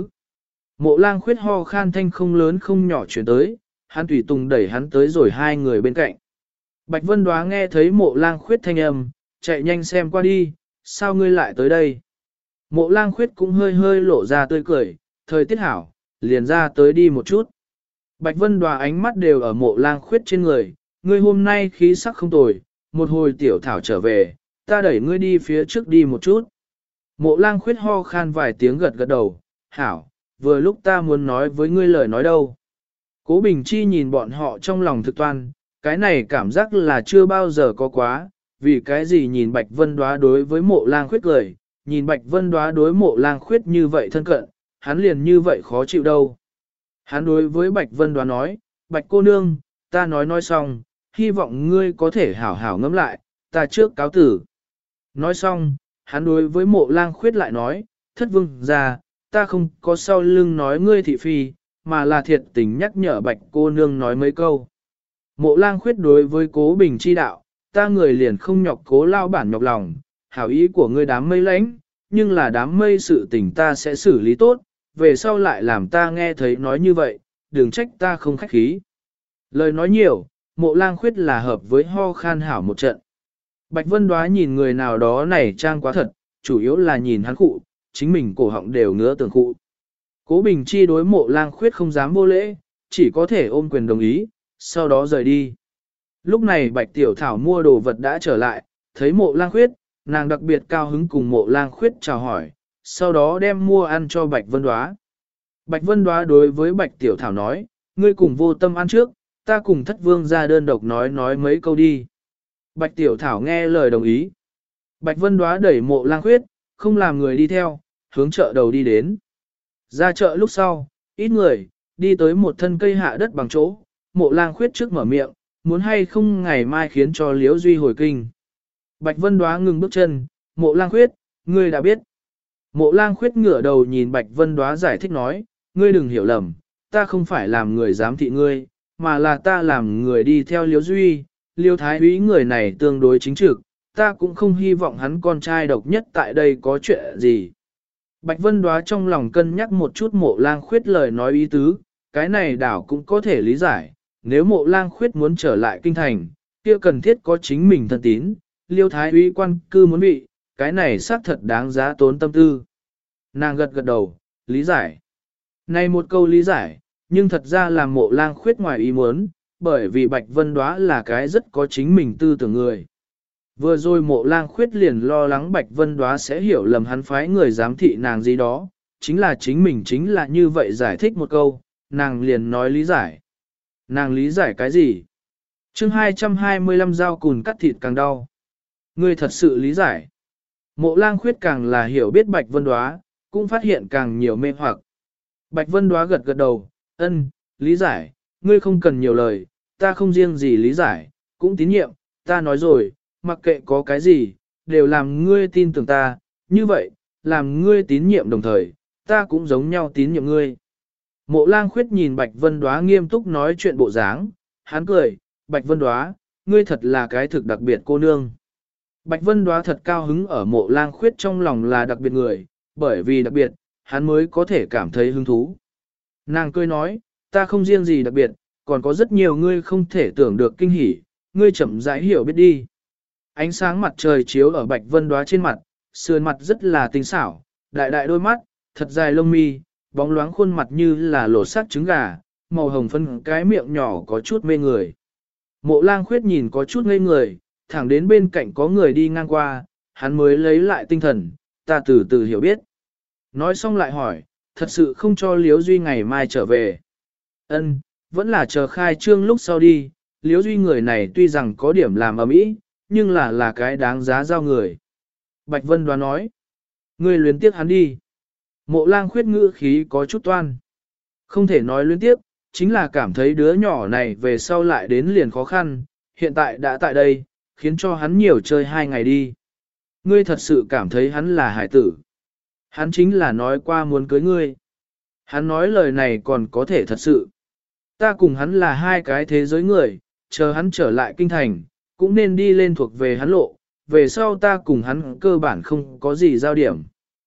Mộ Lang Khuyết ho khan thanh không lớn không nhỏ chuyển tới, hắn tùy tùng đẩy hắn tới rồi hai người bên cạnh. Bạch Vân Đóa nghe thấy Mộ Lang Khuyết thanh âm, chạy nhanh xem qua đi, sao ngươi lại tới đây? Mộ Lang Khuyết cũng hơi hơi lộ ra tươi cười, thời tiết hảo, liền ra tới đi một chút. Bạch Vân Đóa ánh mắt đều ở Mộ Lang Khuyết trên người, ngươi hôm nay khí sắc không tồi, một hồi tiểu thảo trở về, ta đẩy ngươi đi phía trước đi một chút. Mộ Lang Khuyết ho khan vài tiếng gật gật đầu, hảo, vừa lúc ta muốn nói với ngươi lời nói đâu. Cố Bình Chi nhìn bọn họ trong lòng thực toan, cái này cảm giác là chưa bao giờ có quá, vì cái gì nhìn Bạch Vân Đóa đối với Mộ Lang Khuyết cười, nhìn Bạch Vân Đóa đối Mộ Lang Khuyết như vậy thân cận, hắn liền như vậy khó chịu đâu. Hắn đối với Bạch Vân Đóa nói, Bạch cô nương, ta nói xong, hy vọng ngươi có thể hảo hảo ngẫm lại, ta trước cáo tử. Nói xong, hắn đối với Mộ Lang Khuyết lại nói, thất vương ra, ta không có sau lưng nói ngươi thị phi, mà là thiệt tình nhắc nhở Bạch cô nương nói mấy câu. Mộ Lang Khuyết đối với Cố Bình Chi đạo, ta người liền không nhọc Cố lao bản nhọc lòng, hảo ý của ngươi đám mây lãnh, nhưng là đám mây sự tình ta sẽ xử lý tốt, về sau lại làm ta nghe thấy nói như vậy, đừng trách ta không khách khí. Lời nói nhiều, Mộ Lang Khuyết là hợp với ho khan hảo một trận. Bạch Vân Đóa nhìn người nào đó này trang quá thật, chủ yếu là nhìn hắn khụ, chính mình cổ họng đều ngứa tường khụ. Cố Bình Chi đối Mộ Lang Khuyết không dám vô lễ, chỉ có thể ôm quyền đồng ý, sau đó rời đi. Lúc này Bạch Tiểu Thảo mua đồ vật đã trở lại, thấy Mộ Lang Khuyết, nàng đặc biệt cao hứng cùng Mộ Lang Khuyết chào hỏi, sau đó đem mua ăn cho Bạch Vân Đóa. Bạch Vân Đóa đối với Bạch Tiểu Thảo nói, ngươi cùng Vô Tâm ăn trước, ta cùng Thất Vương ra đơn độc nói mấy câu đi. Bạch Tiểu Thảo nghe lời đồng ý. Bạch Vân Đóa đẩy Mộ Lang Khuyết, không làm người đi theo, hướng chợ đầu đi đến. Ra chợ lúc sau, ít người, đi tới một thân cây hạ đất bằng chỗ, Mộ Lang Khuyết trước mở miệng, muốn hay không ngày mai khiến cho Liễu Duy hồi kinh. Bạch Vân Đóa ngừng bước chân, Mộ Lang Khuyết, ngươi đã biết. Mộ Lang Khuyết ngửa đầu nhìn Bạch Vân Đóa giải thích nói, ngươi đừng hiểu lầm, ta không phải làm người giám thị ngươi, mà là ta làm người đi theo Liễu Duy, Liêu Thái úy người này tương đối chính trực, ta cũng không hy vọng hắn con trai độc nhất tại đây có chuyện gì. Bạch Vân Đóa trong lòng cân nhắc một chút Mộ Lang Khuyết lời nói ý tứ, cái này đảo cũng có thể lý giải, nếu Mộ Lang Khuyết muốn trở lại kinh thành, kia cần thiết có chính mình thân tín, Liêu Thái úy quan cư muốn bị, cái này xác thật đáng giá tốn tâm tư. Nàng gật gật đầu, lý giải. Này một câu lý giải, nhưng thật ra là Mộ Lang Khuyết ngoài ý muốn, bởi vì Bạch Vân Đóa là cái rất có chính mình tư tưởng người. Vừa rồi Mộ Lang Khuyết liền lo lắng Bạch Vân Đóa sẽ hiểu lầm hắn phái người giám thị nàng gì đó, chính là như vậy giải thích một câu, nàng liền nói lý giải. Nàng lý giải cái gì? Chương 225 dao cùn cắt thịt càng đau. Ngươi thật sự lý giải. Mộ Lang Khuyết càng là hiểu biết Bạch Vân Đóa, cũng phát hiện càng nhiều mê hoặc. Bạch Vân Đóa gật gật đầu, ân, lý giải, ngươi không cần nhiều lời, ta không riêng gì lý giải, cũng tín nhiệm, ta nói rồi, mặc kệ có cái gì, đều làm ngươi tin tưởng ta, như vậy, làm ngươi tín nhiệm đồng thời, ta cũng giống nhau tín nhiệm ngươi. Mộ Lang Khuyết nhìn Bạch Vân Đóa nghiêm túc nói chuyện bộ dáng, hắn cười, Bạch Vân Đóa, ngươi thật là cái thực đặc biệt cô nương. Bạch Vân Đóa thật cao hứng ở Mộ Lang Khuyết trong lòng là đặc biệt người, bởi vì đặc biệt, hắn mới có thể cảm thấy hứng thú. Nàng cười nói, ta không riêng gì đặc biệt, còn có rất nhiều ngươi không thể tưởng được kinh hỉ, ngươi chậm rãi hiểu biết đi. Ánh sáng mặt trời chiếu ở Bạch Vân Đóa trên mặt, sườn mặt rất là tinh xảo, đại đại đôi mắt, thật dài lông mi, bóng loáng khuôn mặt như là lột xác trứng gà, màu hồng phân cái miệng nhỏ có chút mê người. Mộ Lang Khuyết nhìn có chút ngây người, thẳng đến bên cạnh có người đi ngang qua, hắn mới lấy lại tinh thần, ta từ từ hiểu biết. Nói xong lại hỏi, thật sự không cho Liễu Duy ngày mai trở về. Ân, vẫn là chờ khai trương lúc sau đi, Liễu Duy người này tuy rằng có điểm làm ầm ĩ, nhưng là cái đáng giá giao người. Bạch Vân Đoán nói, ngươi luyến tiếc hắn đi. Mộ Lang Khuyết ngữ khí có chút toan. Không thể nói luyến tiếc, chính là cảm thấy đứa nhỏ này về sau lại đến liền khó khăn, hiện tại đã tại đây, khiến cho hắn nhiều chơi 2 ngày đi. Ngươi thật sự cảm thấy hắn là hải tử. Hắn chính là nói qua muốn cưới ngươi. Hắn nói lời này còn có thể thật sự. Ta cùng hắn là hai cái thế giới người, chờ hắn trở lại kinh thành, cũng nên đi lên thuộc về hắn lộ, về sau ta cùng hắn cơ bản không có gì giao điểm.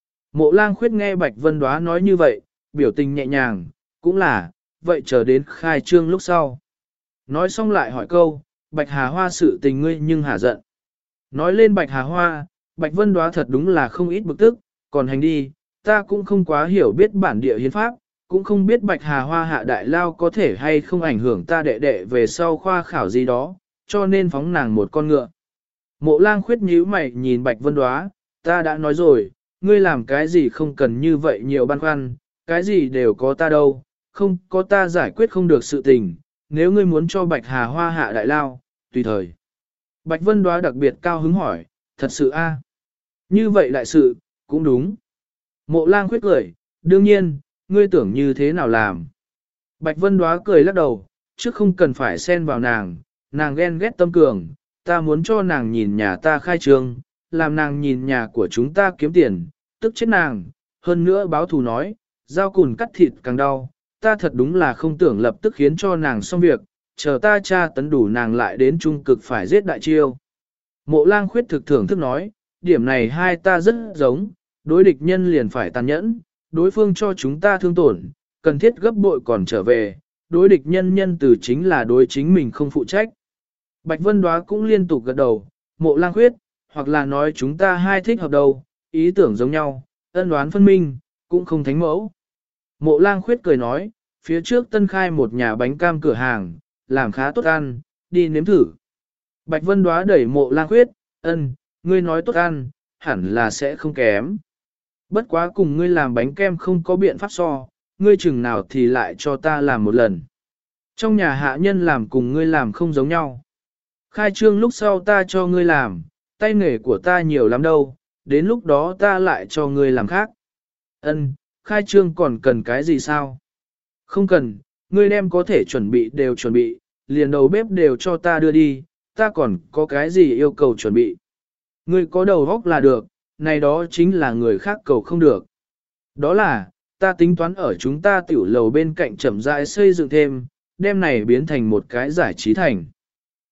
Mộ Lang Khuyết nghe Bạch Vân Đóa nói như vậy, biểu tình nhẹ nhàng, cũng là, vậy chờ đến khai trương lúc sau. Nói xong lại hỏi câu, Bạch Hà Hoa sự tình ngươi nhưng hả giận. Nói lên Bạch Hà Hoa, Bạch Vân Đóa thật đúng là không ít bực tức, còn hành đi, ta cũng không quá hiểu biết bản địa hiến pháp, cũng không biết Bạch Hà Hoa hạ đại lao có thể hay không ảnh hưởng ta đệ đệ về sau khoa khảo gì đó, cho nên phóng nàng một con ngựa. Mộ Lang Khuyết nhíu mày nhìn Bạch Vân Đóa, ta đã nói rồi, ngươi làm cái gì không cần như vậy nhiều băn khoăn, cái gì đều có ta đâu, không có ta giải quyết không được sự tình, nếu ngươi muốn cho Bạch Hà Hoa hạ đại lao, tùy thời. Bạch Vân Đóa đặc biệt cao hứng hỏi, thật sự a? Như vậy đại sự, cũng đúng. Mộ Lang Khuyết cười, đương nhiên, ngươi tưởng như thế nào làm. Bạch Vân Đóa cười lắc đầu, chứ không cần phải xen vào nàng ghen ghét tâm cường, ta muốn cho nàng nhìn nhà ta khai trương, làm nàng nhìn nhà của chúng ta kiếm tiền, tức chết nàng, hơn nữa báo thù nói, dao cùn cắt thịt càng đau, ta thật đúng là không tưởng lập tức khiến cho nàng xong việc, chờ ta tra tấn đủ nàng lại đến trung cực phải giết đại chiêu. Mộ Lang Khuyết thực thưởng thức nói, điểm này hai ta rất giống, đối địch nhân liền phải tàn nhẫn, đối phương cho chúng ta thương tổn, cần thiết gấp bội còn trở về, đối địch nhân nhân từ chính là đối chính mình không phụ trách. Bạch Vân Đóa cũng liên tục gật đầu, Mộ Lang Khuyết, hoặc là nói chúng ta hai thích hợp đầu, ý tưởng giống nhau, ân đoán phân minh, cũng không thánh mẫu. Mộ Lang Khuyết cười nói, phía trước tân khai một nhà bánh cam cửa hàng, làm khá tốt ăn, đi nếm thử. Bạch Vân Đóa đẩy Mộ Lang Khuyết, ngươi nói tốt ăn, hẳn là sẽ không kém. Bất quá cùng ngươi làm bánh kem không có biện pháp so, ngươi chừng nào thì lại cho ta làm một lần. Trong nhà hạ nhân làm cùng ngươi làm không giống nhau. Khai trương lúc sau ta cho ngươi làm, tay nghề của ta nhiều lắm đâu, đến lúc đó ta lại cho ngươi làm khác. Khai trương còn cần cái gì sao? Không cần, ngươi đem có thể chuẩn bị đều chuẩn bị, liền đầu bếp đều cho ta đưa đi, ta còn có cái gì yêu cầu chuẩn bị. Ngươi có đầu óc là được, này đó chính là người khác cầu không được. Đó là, ta tính toán ở chúng ta tiểu lầu bên cạnh chậm rãi xây dựng thêm, đem này biến thành một cái giải trí thành.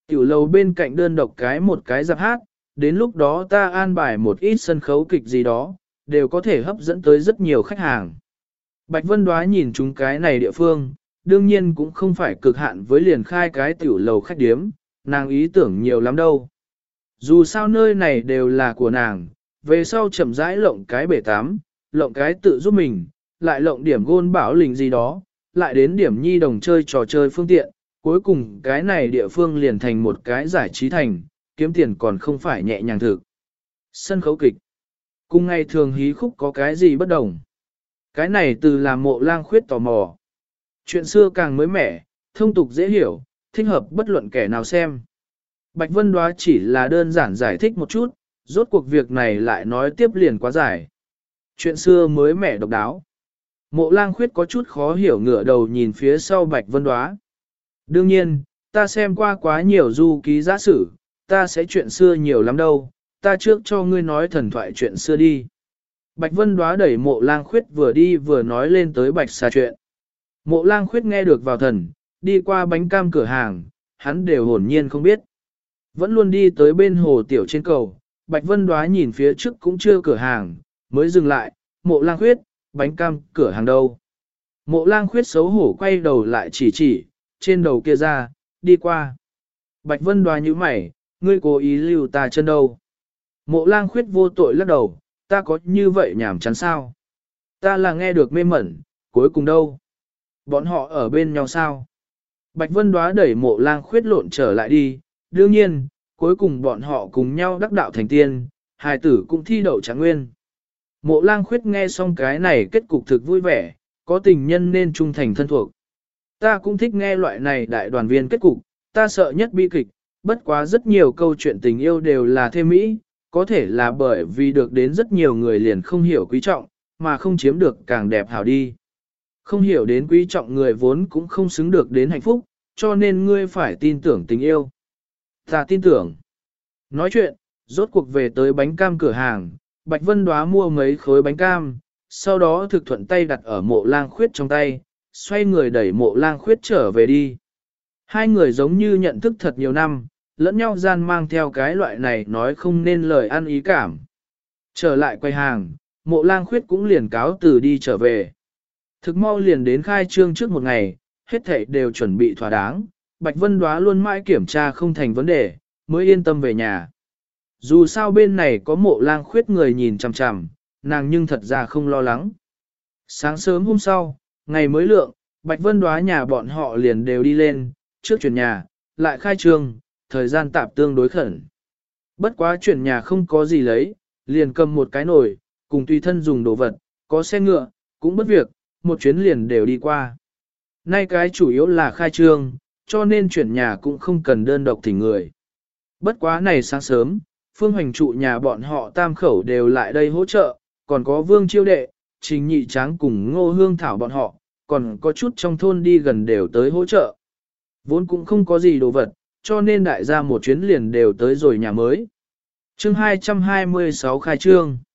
Tiểu lầu bên cạnh đơn độc một cái rạp hát, đến lúc đó ta an bài một ít sân khấu kịch gì đó, đều có thể hấp dẫn tới rất nhiều khách hàng. Bạch Vân Đoá nhìn chúng cái này địa phương, đương nhiên cũng không phải cực hạn với liền khai cái tiểu lầu khách điếm, nàng ý tưởng nhiều lắm đâu. Dù sao nơi này đều là của nàng, về sau chậm rãi lộng cái bể tắm, lộng cái tự giúp mình, lại lộng điểm gôn bảo lình gì đó, lại đến điểm nhi đồng chơi trò chơi phương tiện, cuối cùng cái này địa phương liền thành một cái giải trí thành, kiếm tiền còn không phải nhẹ nhàng thực. Sân khấu kịch. Cùng ngày thường hí khúc có cái gì bất đồng. Cái này từ làm Mộ Lang Khuyết tò mò. Chuyện xưa càng mới mẻ, thông tục dễ hiểu, thích hợp bất luận kẻ nào xem. Bạch Vân Đoá chỉ là đơn giản giải thích một chút, rốt cuộc việc này lại nói tiếp liền quá dài. Chuyện xưa mới mẻ độc đáo. Mộ Lang Khuyết có chút khó hiểu ngửa đầu nhìn phía sau Bạch Vân Đoá. Đương nhiên, ta xem qua quá nhiều du ký giả sử, ta sẽ chuyện xưa nhiều lắm đâu, ta trước cho ngươi nói thần thoại chuyện xưa đi. Bạch Vân Đoá đẩy Mộ Lang Khuyết vừa đi vừa nói lên tới Bạch Xà chuyện. Mộ Lang Khuyết nghe được vào thần, đi qua bánh cam cửa hàng, hắn đều hồn nhiên không biết. Vẫn luôn đi tới bên hồ tiểu trên cầu, Bạch Vân Đoá nhìn phía trước cũng chưa cửa hàng, mới dừng lại, Mộ Lang Khuyết, bánh cam cửa hàng đâu. Mộ Lang Khuyết xấu hổ quay đầu lại chỉ, trên đầu kia ra, đi qua. Bạch Vân Đoá nhíu mày, ngươi cố ý lưu ta chân đâu. Mộ Lang Khuyết vô tội lắc đầu, ta có như vậy nhảm chán sao? Ta là nghe được mê mẩn, cuối cùng đâu? Bọn họ ở bên nhau sao? Bạch Vân Đoá đẩy Mộ Lang Khuyết lộn trở lại đi, đương nhiên, cuối cùng bọn họ cùng nhau đắc đạo thành tiên, hài tử cũng thi đậu trạng nguyên. Mộ Lang Khuyết nghe xong cái này kết cục thực vui vẻ, có tình nhân nên trung thành thân thuộc. Ta cũng thích nghe loại này đại đoàn viên kết cục, ta sợ nhất bi kịch, bất quá rất nhiều câu chuyện tình yêu đều là thêm mỹ, có thể là bởi vì được đến rất nhiều người liền không hiểu quý trọng, mà không chiếm được càng đẹp hảo đi. Không hiểu đến quý trọng người vốn cũng không xứng được đến hạnh phúc, cho nên ngươi phải tin tưởng tình yêu. Ta tin tưởng. Nói chuyện, rốt cuộc về tới bánh cam cửa hàng, Bạch Vân Đoá mua mấy khối bánh cam, sau đó thực thuận tay đặt ở Mộ Lang Khuyết trong tay, xoay người đẩy Mộ Lang Khuyết trở về đi. Hai người giống như nhận thức thật nhiều năm, lẫn nhau gian mang theo cái loại này nói không nên lời ăn ý cảm. Trở lại quầy hàng, Mộ Lang Khuyết cũng liền cáo từ đi trở về. Thực mau liền đến khai trương trước một ngày, hết thảy đều chuẩn bị thỏa đáng, Bạch Vân Đoá luôn mãi kiểm tra không thành vấn đề, mới yên tâm về nhà. Dù sao bên này có Mộ Lang Khuyết người nhìn chằm chằm, nàng nhưng thật ra không lo lắng. Sáng sớm hôm sau, ngày mới lượng, Bạch Vân Đoá nhà bọn họ liền đều đi lên, trước chuyển nhà, lại khai trương, thời gian tạp tương đối khẩn. Bất quá chuyển nhà không có gì lấy, liền cầm một cái nồi, cùng tùy thân dùng đồ vật, có xe ngựa, cũng bất việc, một chuyến liền đều đi qua. Nay cái chủ yếu là khai trương, cho nên chuyển nhà cũng không cần đơn độc thỉnh người. Bất quá này sáng sớm, Phương Hoành trụ nhà bọn họ tam khẩu đều lại đây hỗ trợ, còn có Vương Chiêu Đệ, Trình Nhị Tráng cùng Ngô Hương Thảo bọn họ, còn có chút trong thôn đi gần đều tới hỗ trợ. Vốn cũng không có gì đồ vật, cho nên đại gia một chuyến liền đều tới rồi nhà mới. Chương 226 khai trương.